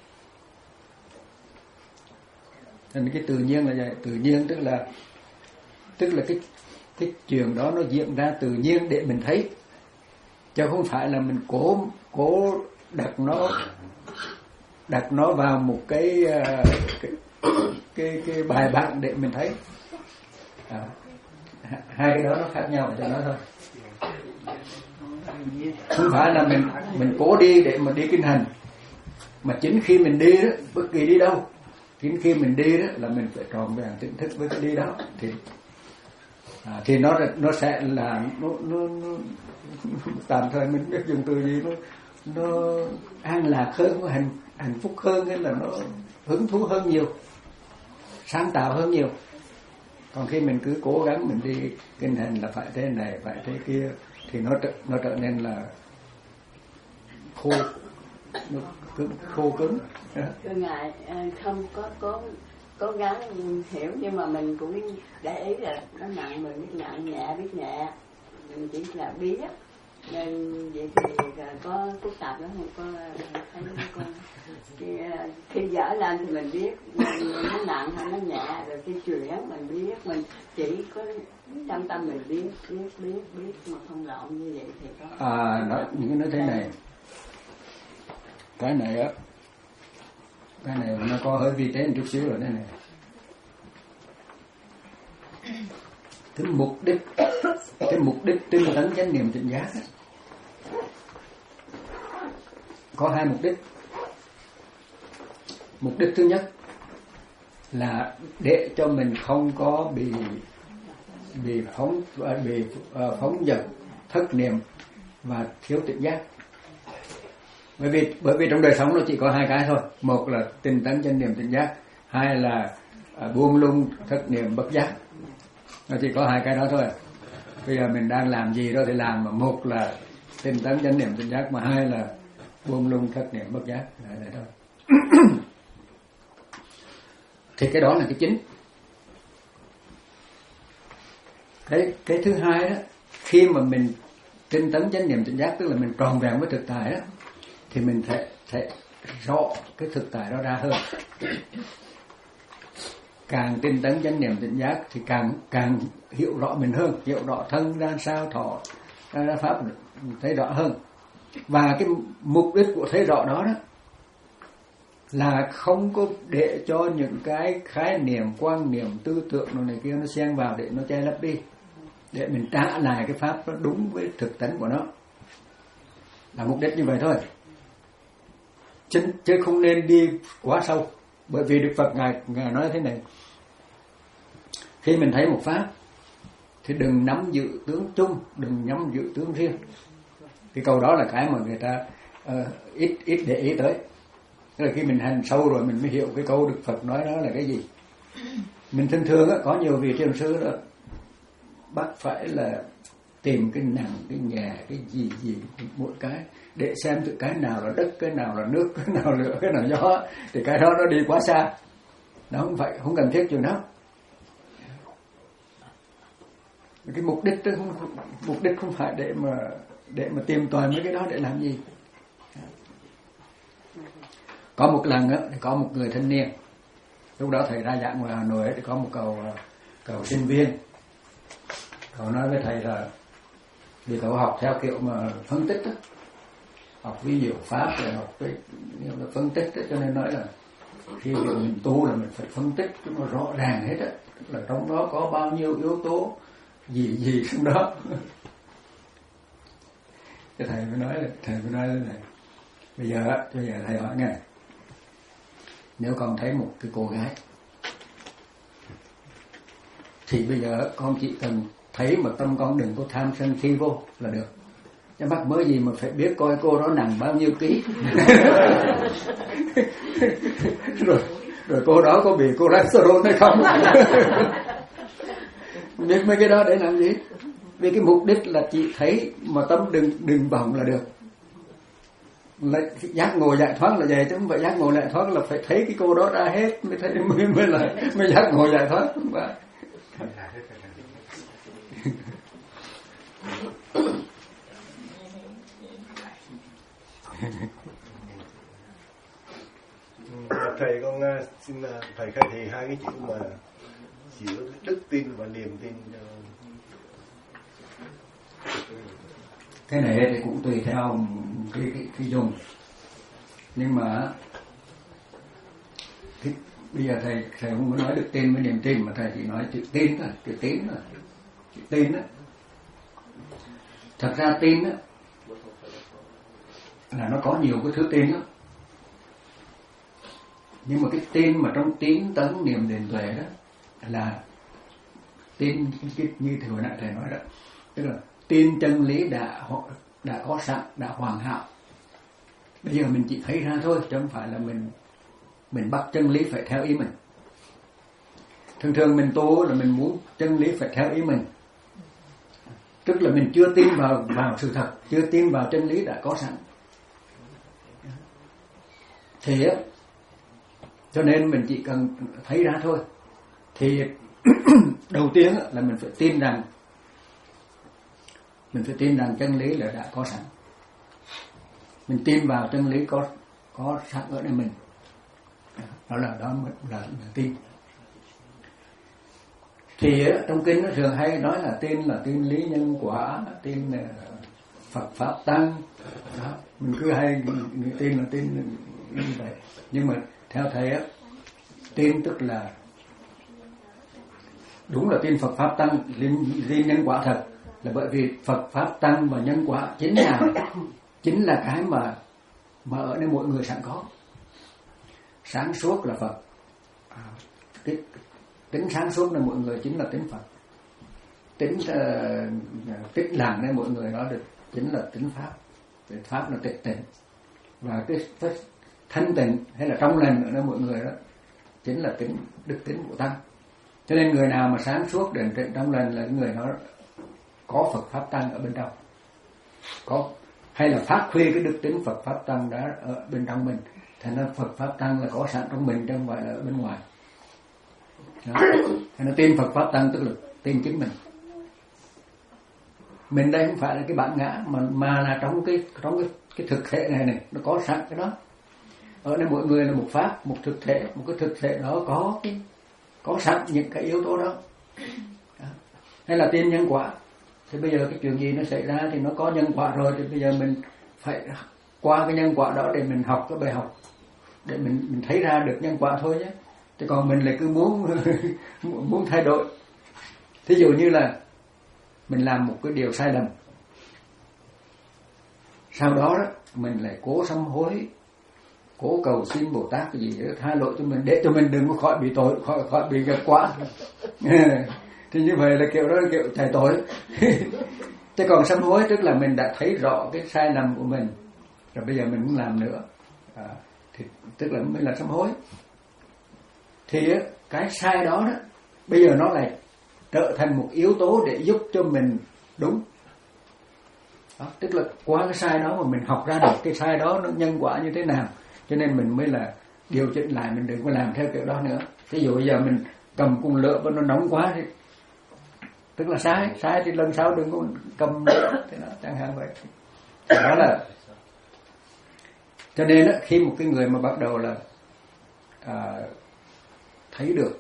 Speaker 1: Nên cái tự nhiên là vậy, tự nhiên tức là tức là cái cái chuyện đó nó diễn ra tự nhiên để mình thấy, chứ không phải là mình cố cố đặt nó đặt nó vào một cái cái cái, cái bài bản để mình thấy. À, hai cái đó nó khác nhau cho nó thôi. Không phải là mình mình cố đi để mà đi kinh hành, mà chính khi mình đi đó, bất kỳ đi đâu, chính khi mình đi đó là mình phải tròn vẹn tỉnh thức với cái đi đó thì à, thì nó nó sẽ là nó, nó, nó tạm thời mình biết dùng từ gì, nó nó an lạc hơn, nó hạnh hạnh phúc hơn, hay là nó hứng thú hơn nhiều, sáng tạo hơn nhiều. Còn khi mình cứ cố gắng mình đi kinh hành là phải thế này phải thế kia thì nó trở, nó trở nên là khô, nó cứng, khô cứng.
Speaker 8: Thưa ngài, không có có cố gắng hiểu, nhưng mà mình cũng để ý là nó nặng, mình biết nặng, nhẹ biết nhẹ, mình chỉ là biết. Nên vậy thì có phức tạp lắm, không có thấy con khi, khi dở lên thì mình biết nó nặng hay nó nhẹ, rồi cái chuyển mình biết, mình chỉ có trong tâm mình biết biết biết biết mà không lộn như vậy thì có.
Speaker 1: À, nói những cái nói thế này, cái này á, cái này nó có hơi vi tế một chút xíu rồi đây này. Cái mục đích, cái mục đích tinh tấn chánh niệm tỉnh giác á, có hai mục đích. Mục đích thứ nhất là để cho mình không có bị bị phóng bị uh, phóng dật, thất niệm và thiếu tỉnh giác. Bởi vì bởi vì trong đời sống nó chỉ có hai cái thôi, một là tinh tấn chánh niệm tỉnh giác, hai là uh, buông lung thất niệm bất giác. Nó chỉ có hai cái đó thôi. Bây giờ mình đang làm gì đó thì làm, mà một là tinh tấn chánh niệm tỉnh giác, mà hai là buông lung thất niệm bất giác. Đấy, đấy thôi. Thì cái đó là cái chính. Cái cái thứ hai đó, khi mà mình tinh tấn chánh niệm tỉnh giác, tức là mình tròn vẹn với thực tại đó, thì mình sẽ sẽ rõ cái thực tại đó ra hơn. Càng tinh tấn chánh niệm tỉnh giác thì càng càng hiểu rõ mình hơn, hiểu rõ thân ra sao, thọ ra pháp thấy rõ hơn. Và cái mục đích của thấy rõ đó đó là không có để cho những cái khái niệm, quan niệm, tư tưởng này kia nó xen vào để nó che lấp đi. để mình trả lại cái pháp nó đúng với thực tánh của nó, là mục đích như vậy thôi, chứ, chứ không nên đi quá sâu. Bởi vì Đức Phật ngài ngài nói thế này: khi mình thấy một pháp thì đừng nắm giữ tướng chung, đừng nắm giữ tướng riêng. Cái câu đó là cái mà người ta uh, ít ít để ý tới. Tức là khi mình hành sâu rồi mình mới hiểu cái câu Đức Phật nói đó là cái gì. Mình thường thường á, có nhiều vị thiền sư đó bắt phải là tìm cái nặng, cái nhẹ, cái gì gì mỗi cái để xem từ cái nào là đất, cái nào là nước, cái nào lửa, cái nào gió, thì cái đó nó đi quá xa. Nó không phải, không cần thiết chuyện đó. Cái mục đích đó không, mục đích không phải để mà để mà tìm tòi mấy cái đó để làm gì. Có một lần á, thì có một người thanh niên, lúc đó thầy ra giảng ngoài Hà Nội ấy, thì có một cậu cậu sinh viên, cậu nói với thầy là vì cậu học theo kiểu mà phân tích đó, học vi diệu pháp rồi học cái là phân tích đó, cho nên nói là khi mình tu là mình phải phân tích cho nó rõ ràng hết á, là trong đó có bao nhiêu yếu tố gì gì trong đó. Cái thầy mới nói là thầy mới nói là bây giờ bây giờ thầy hỏi nghe, nếu con thấy một cái cô gái thì bây giờ con chỉ cần thấy mà tâm con đừng có tham sân si vô là được. Chứ mắc mới gì mà phải biết coi cô đó nặng bao nhiêu ký. rồi rồi cô đó có bị cholesterol hay không. Biết mấy cái đó để làm gì? Vì cái mục đích là chỉ thấy mà tâm đừng đừng vọng là được. Là giác ngộ giải thoát là vậy, chứ không phải giác ngộ giải thoát là phải thấy cái cô đó ra hết mới thấy mới, mới là mới giác ngộ giải thoát. Không phải.
Speaker 11: Thầy con xin thầy khai thị hai cái chữ mà giữa đức tin và niềm tin.
Speaker 1: Cái này thì cũng tùy theo cái cái, cái dùng, nhưng mà cái, bây giờ thầy thầy không có nói đức tin với niềm tin, mà thầy chỉ nói chữ tin thôi, chữ tín thôi, chữ tin đó. Thật ra tin đó là nó có nhiều cái thứ tin đó, nhưng mà cái tin mà trong tín tấn niệm định tuệ đó là tin như thì hồi nãy thầy nói đó, tức là tin chân lý đã đã có sẵn, đã hoàn hảo. Bây giờ mình chỉ thấy ra thôi, chứ không phải là mình mình bắt chân lý phải theo ý mình. Thường thường mình tu là mình muốn chân lý phải theo ý mình, tức là mình chưa tin vào vào sự thật, chưa tin vào chân lý đã có sẵn. Thì á, cho nên mình chỉ cần thấy ra thôi. Thì đầu tiên là mình phải tin rằng mình phải tin rằng chân lý là đã có sẵn. Mình tin vào chân lý có có sẵn ở đây mình. Đó là đó là, là tin. Thì trong kinh nó thường hay nói là tin là tin lý nhân quả, tin là Phật pháp tăng. Đó, mình cứ hay tin là tin như vậy. Nhưng mà theo thầy á, tin tức là đúng là tin Phật pháp tăng, tin nhân quả thật, là bởi vì Phật pháp tăng và nhân quả chính là chính là cái mà mà ở đây mỗi người sẵn có. Sáng suốt là Phật, cái tính sáng suốt là mọi người chính là tính Phật, tính uh, tích lặng nên mọi người nói được chính là tính pháp, cái pháp là tịch tịnh, và cái, cái thanh tịnh hay là trong lành ở nơi mọi người đó chính là tính đức tính của tăng. Cho nên người nào mà sáng suốt định tịnh trong lành là người đó có Phật pháp tăng ở bên trong, có hay là phát huy cái đức tính Phật pháp tăng đã ở bên trong mình. Thành ra Phật pháp tăng là có sẵn trong mình chứ không phải là ở bên ngoài. Thành ra tin Phật pháp tăng tức là tin chính mình. Mình đây không phải là cái bản ngã mà mà là trong cái trong cái cái thực thể này này nó có sẵn cái đó. Ở đây mỗi người là một pháp, một thực thể, một cái thực thể đó có cái có sẵn những cái yếu tố đó. Đó. Hay là tin nhân quả. Thì bây giờ cái chuyện gì nó xảy ra thì nó có nhân quả rồi, thì bây giờ mình phải qua cái nhân quả đó để mình học cái bài học, để mình mình thấy ra được nhân quả thôi nhé. Chứ còn mình lại cứ muốn muốn thay đổi. Thí dụ như là mình làm một cái điều sai lầm, sau đó đó mình lại cố sám hối, cố cầu xin Bồ Tát cái gì đó tha lỗi cho mình, để cho mình đừng có khỏi bị tội, khỏi, khỏi bị gặp quả. Thì như vậy là kiểu đó là kiểu chạy tội. Chứ còn sám hối tức là mình đã thấy rõ cái sai lầm của mình, rồi bây giờ mình không làm nữa, à, thì tức là mới là sám hối. Thì cái sai đó đó bây giờ nó lại trở thành một yếu tố để giúp cho mình đúng. Đó, tức là qua cái sai đó mà mình học ra được cái sai đó nó nhân quả như thế nào, cho nên mình mới là điều chỉnh lại, mình đừng có làm theo kiểu đó nữa. Ví dụ bây giờ mình cầm cung lửa và nó nóng quá thì tức là sai, sai thì lần sau đừng có cầm lửa, thế đó, chẳng hạn vậy. Đó là cho nên đó, khi một cái người mà bắt đầu là à, thấy được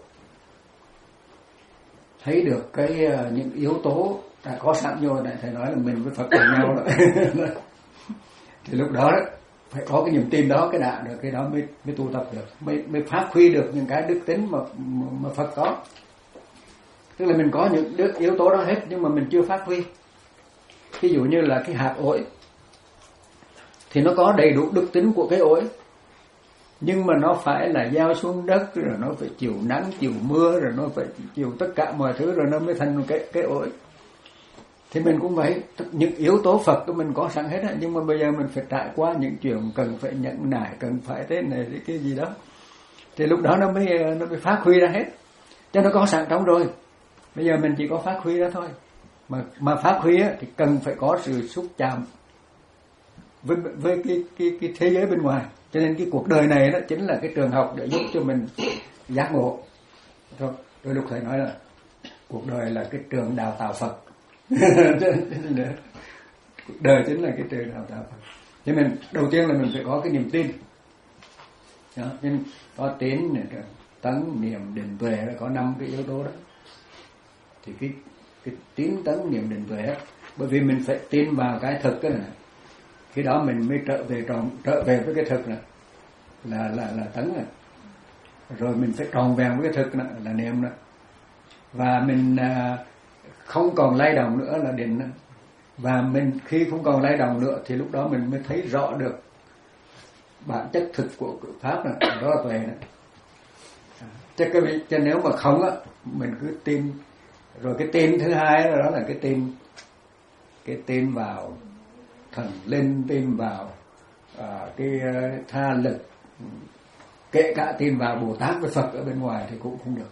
Speaker 1: thấy được cái uh, những yếu tố đã có sẵn vô, này thầy nói là mình với Phật cùng nhau đó. Thì lúc đó, đó phải có cái niềm tin đó, cái đạo được, cái đó mới mới tu tập được, mới mới phát huy được những cái đức tính mà mà Phật có. Tức là mình có những đức yếu tố đó hết nhưng mà mình chưa phát huy. Ví dụ như là cái hạt ổi thì nó có đầy đủ đức tính của cái ổi, nhưng mà nó phải là gieo xuống đất, rồi nó phải chịu nắng chịu mưa, rồi nó phải chịu tất cả mọi thứ, rồi nó mới thành cái cái ổi. Thì mình cũng vậy, những yếu tố Phật của mình có sẵn hết á, nhưng mà bây giờ mình phải trải qua những chuyện cần phải nhẫn nại, cần phải thế này thế cái gì đó, thì lúc đó nó mới nó mới phát huy ra hết. Cho nó có sẵn trong rồi, bây giờ mình chỉ có phát huy ra thôi. Mà mà phát huy á, thì cần phải có sự xúc chạm với với cái cái cái thế giới bên ngoài. Cho nên cái cuộc đời này đó chính là cái trường học để giúp cho mình giác ngộ. Rồi, đôi lúc thầy nói là cuộc đời là cái trường đào tạo Phật. Cuộc đời chính là cái trường đào tạo Phật. Cho nên đầu tiên là mình phải có cái niềm tin. Đó, nên có tín, tấn, niệm, định, tuệ, có năm cái yếu tố đó. Thì cái cái tín, tấn, niệm, định, tuệ, bởi vì mình phải tin vào cái thực cái này. Khi đó mình mới trở về tròn trở về với cái thực này là là là tấn này, rồi mình phải tròn vẹn với cái thực này là niệm này, và mình à, không còn lay động nữa là định này. Và mình khi không còn lay động nữa thì lúc đó mình mới thấy rõ được bản chất thực của pháp này, đó là tuệ này. Chứ cái chứ nếu mà không á, mình cứ tin. Rồi cái tin thứ hai đó, đó là cái tin cái tin vào thần linh, tin vào à, cái uh, tha lực, kể cả tin vào Bồ Tát với Phật ở bên ngoài thì cũng không được.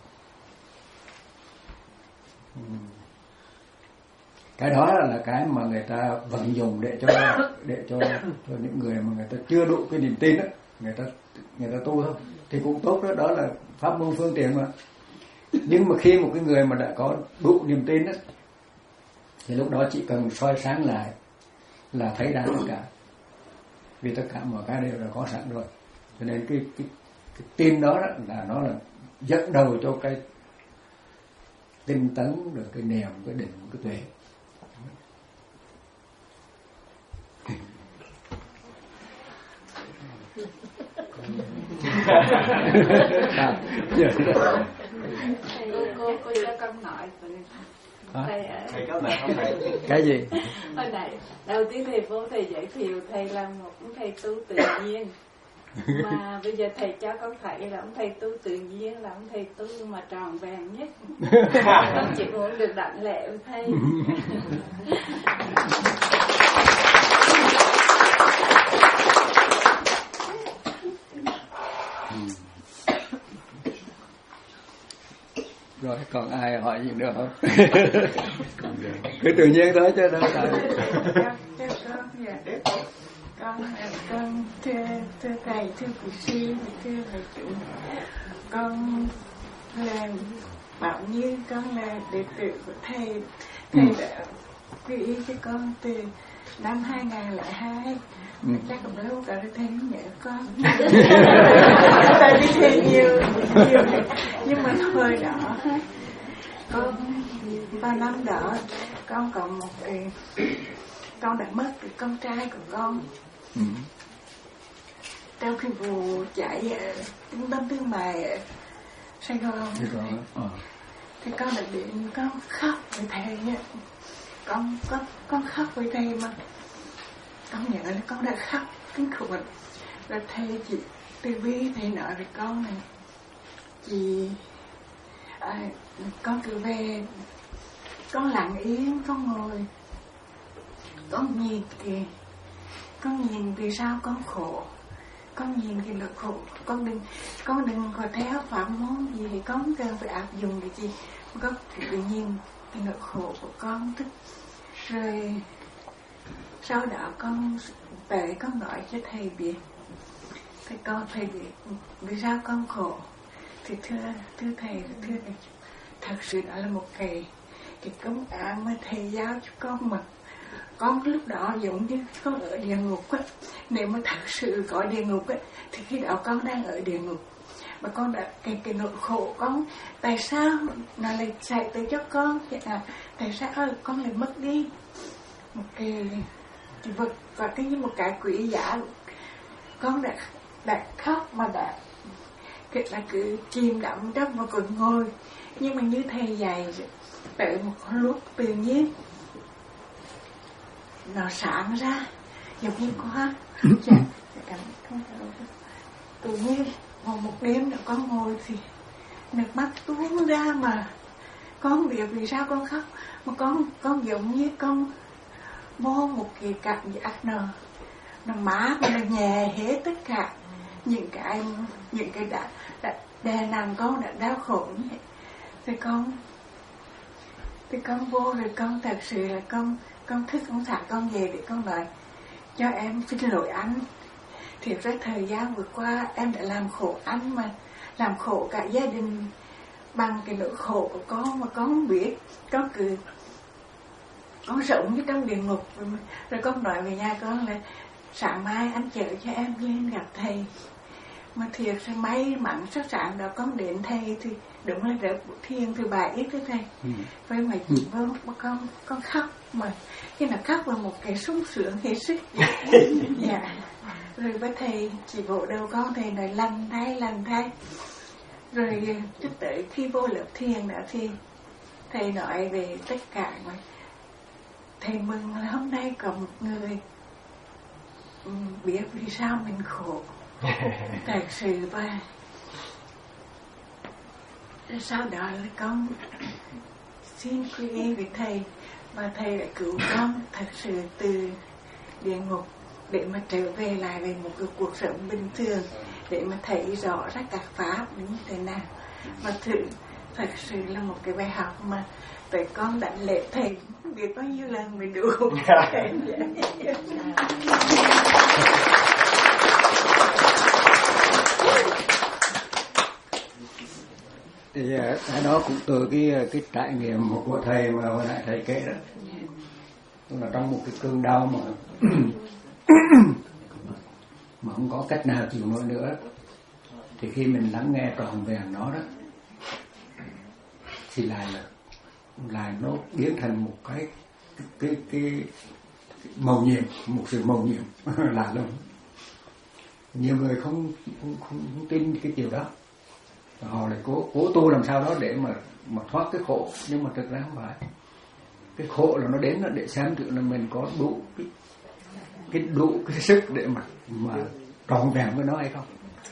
Speaker 1: Cái đó là cái mà người ta vận dụng để cho để cho, cho những người mà người ta chưa đủ cái niềm tin đó, người ta người ta tu thôi thì cũng tốt đó, đó là pháp môn phương tiện mà. Nhưng mà khi một cái người mà đã có đủ niềm tin đó, thì lúc đó chỉ cần soi sáng lại là thấy ra tất cả, vì tất cả mọi cái đều đã có sẵn rồi. Cho nên cái cái, cái tin đó, đó là nó là dẫn đầu cho cái tinh tấn, rồi cái niệm, cái định, cái tuệ.
Speaker 6: cô cô cô cho con nói thầy,
Speaker 1: thầy có này không thầy? Cái gì?
Speaker 6: Hồi nãy đầu tiên thầy vô thầy giới thiệu thầy là một thầy tu tự nhiên, mà bây giờ thầy cho con thấy là ông thầy tu tự nhiên, là ông thầy tu mà tròn vẹn nhất. Con chỉ muốn được đặng lẽ với thầy.
Speaker 1: Rồi còn ai hỏi gì nữa không? Cứ tự nhiên thôi chứ đâu phải.
Speaker 12: Con con thưa thưa thầy, thưa cụ sư, thưa thầy chủ, con là bảo như con là đệ tử của thầy. Thầy ừ. đã quy y cho con từ năm hai nghìn lẻ hai. Ừ. Chắc cũng lâu cả thầy nhớ con. Tại vì thầy nhiều nhiều nhưng mà thời đó con vào năm đó con còn một cái, con đã mất cái con trai của con. Ừ. Trong khi vụ chạy trung tâm thương mại ở Sài Gòn, à. Thì con đã đến con khóc với thầy. con con con khóc với thầy mà con nhận là con đã khóc kinh khủng rồi thầy chị từ bi thầy nói với con này chị à, con cứ về con lặng yên con ngồi con nhìn kìa con nhìn vì sao con khổ con nhìn cái nỗi khổ con đừng con đừng có theo pháp môn gì thì con cần phải áp dụng cái gì con cứ nhìn cái nỗi khổ của con tức rồi sau đó con tới con nói cho thầy biết thầy con thầy biết vì sao con khổ thì thưa thưa thầy thưa thầy thật sự đó là một cái cái công án mà thầy giao cho con mà con lúc đó giống như con ở địa ngục á, nếu mà thật sự có địa ngục á thì khi đó con đang ở địa ngục mà con đã cái cái nỗi khổ con tại sao nó lại chạy tới cho con à, tại sao con lại mất đi một cái, cái vật và cái như một cái quý giá con đã đã khóc mà đã cái là cứ chìm đắm trong một cơn ngồi nhưng mà như thầy dạy tới một lúc tự nhiên nó sáng ra giống như quá dạ, tự nhiên một một đêm nữa con ngồi thì nước mắt tuôn ra mà con biết vì sao con khóc mà con con giống như con vô một cái cảm giác nó nó má mà nó nhẹ hết tất cả những cái những cái đã đã đè nặng con đã đau khổ như vậy thì con thì con vô rồi con thật sự là con con thức con thả con về để con nói cho em xin lỗi anh thiệt ra thời gian vừa qua em đã làm khổ anh mà làm khổ cả gia đình bằng cái nỗi khổ của con mà con không biết con cứ con sống như trong địa ngục rồi con nói về nhà con là sáng mai anh chở cho em lên gặp thầy mà thiệt sẽ may mắn sắc sáng đó con đến thầy thì đúng là rớt thiên thứ bảy ít thầy ừ. Với mà chị vô mà con con khóc mà khi nào khóc là một cái sung sướng hết sức dạ rồi với thầy chị vỗ đầu con thầy nói lành thay lành thay rồi chút tới khi vô lớp thiền đó thì thầy nói về tất cả mà thầy mừng là hôm nay có một người biết vì sao mình khổ thật sự và sau đó là con xin quy y với thầy và thầy đã cứu con thật sự từ địa ngục để mà trở về lại về một cái cuộc sống bình thường để mà thấy rõ ra các pháp như thế nào mà thử thật sự là một cái bài học mà tại con đã lễ thầy không biết bao nhiêu lần mới đủ
Speaker 1: thì cái đó cũng từ cái cái trải nghiệm của thầy mà hồi nãy thầy kể đó, tức là trong một cái cơn đau mà mà không có cách nào chịu nổi nữa thì khi mình lắng nghe trọn vẹn nó đó thì lại là lại nó biến thành một cái cái cái, cái mầu nhiệm, một sự mầu nhiệm lạ lùng. Nhiều người không không, không không tin cái điều đó, họ lại cố cố tu làm sao đó để mà mà thoát cái khổ, nhưng mà thực ra không phải. Cái khổ là nó đến là để xem thử là mình có đủ cái, cái đủ cái sức để mà mà trọn vẹn với nó hay không.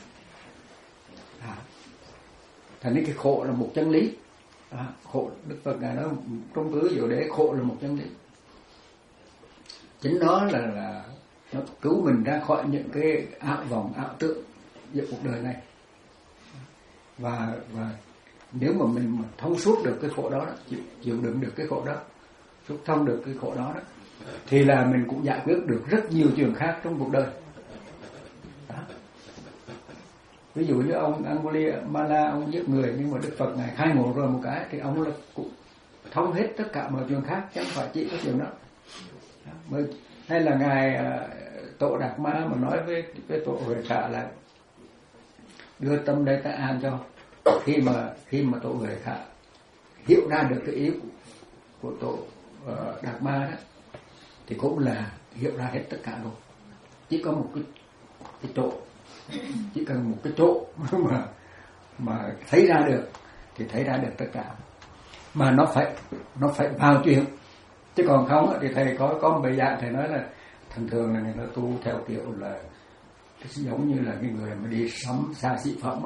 Speaker 1: À, thành nên cái khổ là một chân lý. À, khổ Đức Phật ngài nói trong tứ diệu đế khổ là một chân lý. Chính nó là là nó cứu mình ra khỏi những cái ảo vọng ảo tượng giữa cuộc đời này. Và và nếu mà mình mà thông suốt được cái khổ đó, đó chịu, chịu đựng được cái khổ đó, xúc thông được cái khổ đó, đó thì là mình cũng giải quyết được rất nhiều chuyện khác trong cuộc đời. Đó. Ví dụ như ông Angulimala, ông giết người nhưng mà Đức Phật ngài khai ngộ rồi một cái thì ông là cũng thông hết tất cả mọi chuyện khác, chẳng phải chỉ có chuyện đó. Đó. Hay là ngài Tổ Đạt Ma mà nói với với Tổ Huệ Khả là đưa tâm đây ta an cho, khi mà khi mà Tổ Huệ Khả hiểu ra được cái ý của, của Tổ uh, Đạt Ma đó thì cũng là hiểu ra hết tất cả rồi. Chỉ có một cái cái chỗ, chỉ cần một cái chỗ mà mà thấy ra được thì thấy ra được tất cả, mà nó phải nó phải vào chuyện Chứ còn không thì thầy có có một bài giảng thầy nói là thường thường là người ta tu theo kiểu là giống như là cái người mà đi sắm xa xỉ phẩm,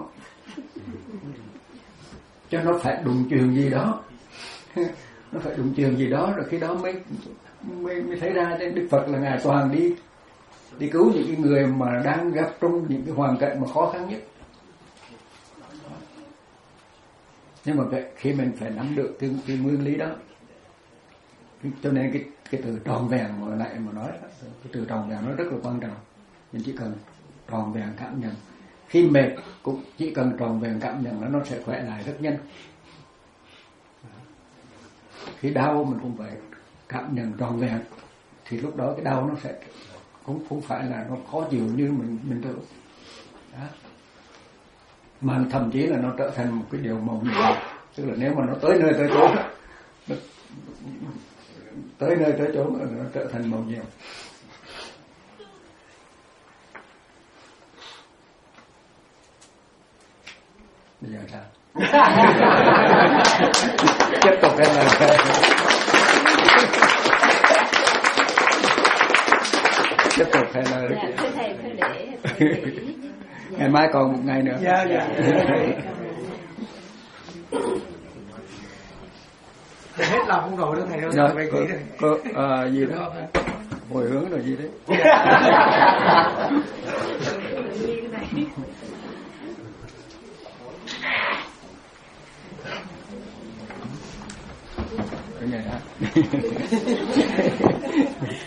Speaker 1: cho nó phải đụng chuyền gì đó, nó phải đụng chuyền gì đó rồi khi đó mới mới, mới thấy ra. Nên Đức Phật là ngài toàn đi đi cứu những cái người mà đang gặp trong những cái hoàn cảnh mà khó khăn nhất. Nhưng mà khi mình phải nắm được cái, cái nguyên lý đó, cho nên cái cái từ tròn vẹn mà lại mà nói đó, cái từ tròn vẹn nó rất là quan trọng. Mình chỉ cần tròn vẹn cảm nhận, khi mệt cũng chỉ cần tròn vẹn cảm nhận nó nó sẽ khỏe lại rất nhanh. Khi đau mình cũng phải cảm nhận tròn vẹn, thì lúc đó cái đau nó sẽ cũng không phải là nó khó chịu như mình mình tưởng. Đó. Mà thậm chí là nó trở thành một cái điều màu nhiệm. Tức là nếu mà nó tới nơi tới chốn, nó tới nơi tới chốn nó trở thành màu nhiệm. Bây giờ sao? Tiếp tục em là tiếp tục hay là
Speaker 6: dạ, thưa thầy, thưa để thầy nghĩ. Dạ.
Speaker 1: Ngày mai còn một ngày nữa.
Speaker 13: Dạ, dạ. Hết lòng không rồi đó thầy ơi.
Speaker 1: Rồi, phải nghĩ có, có uh, gì đó hồi hướng rồi gì đấy. Cái này hả?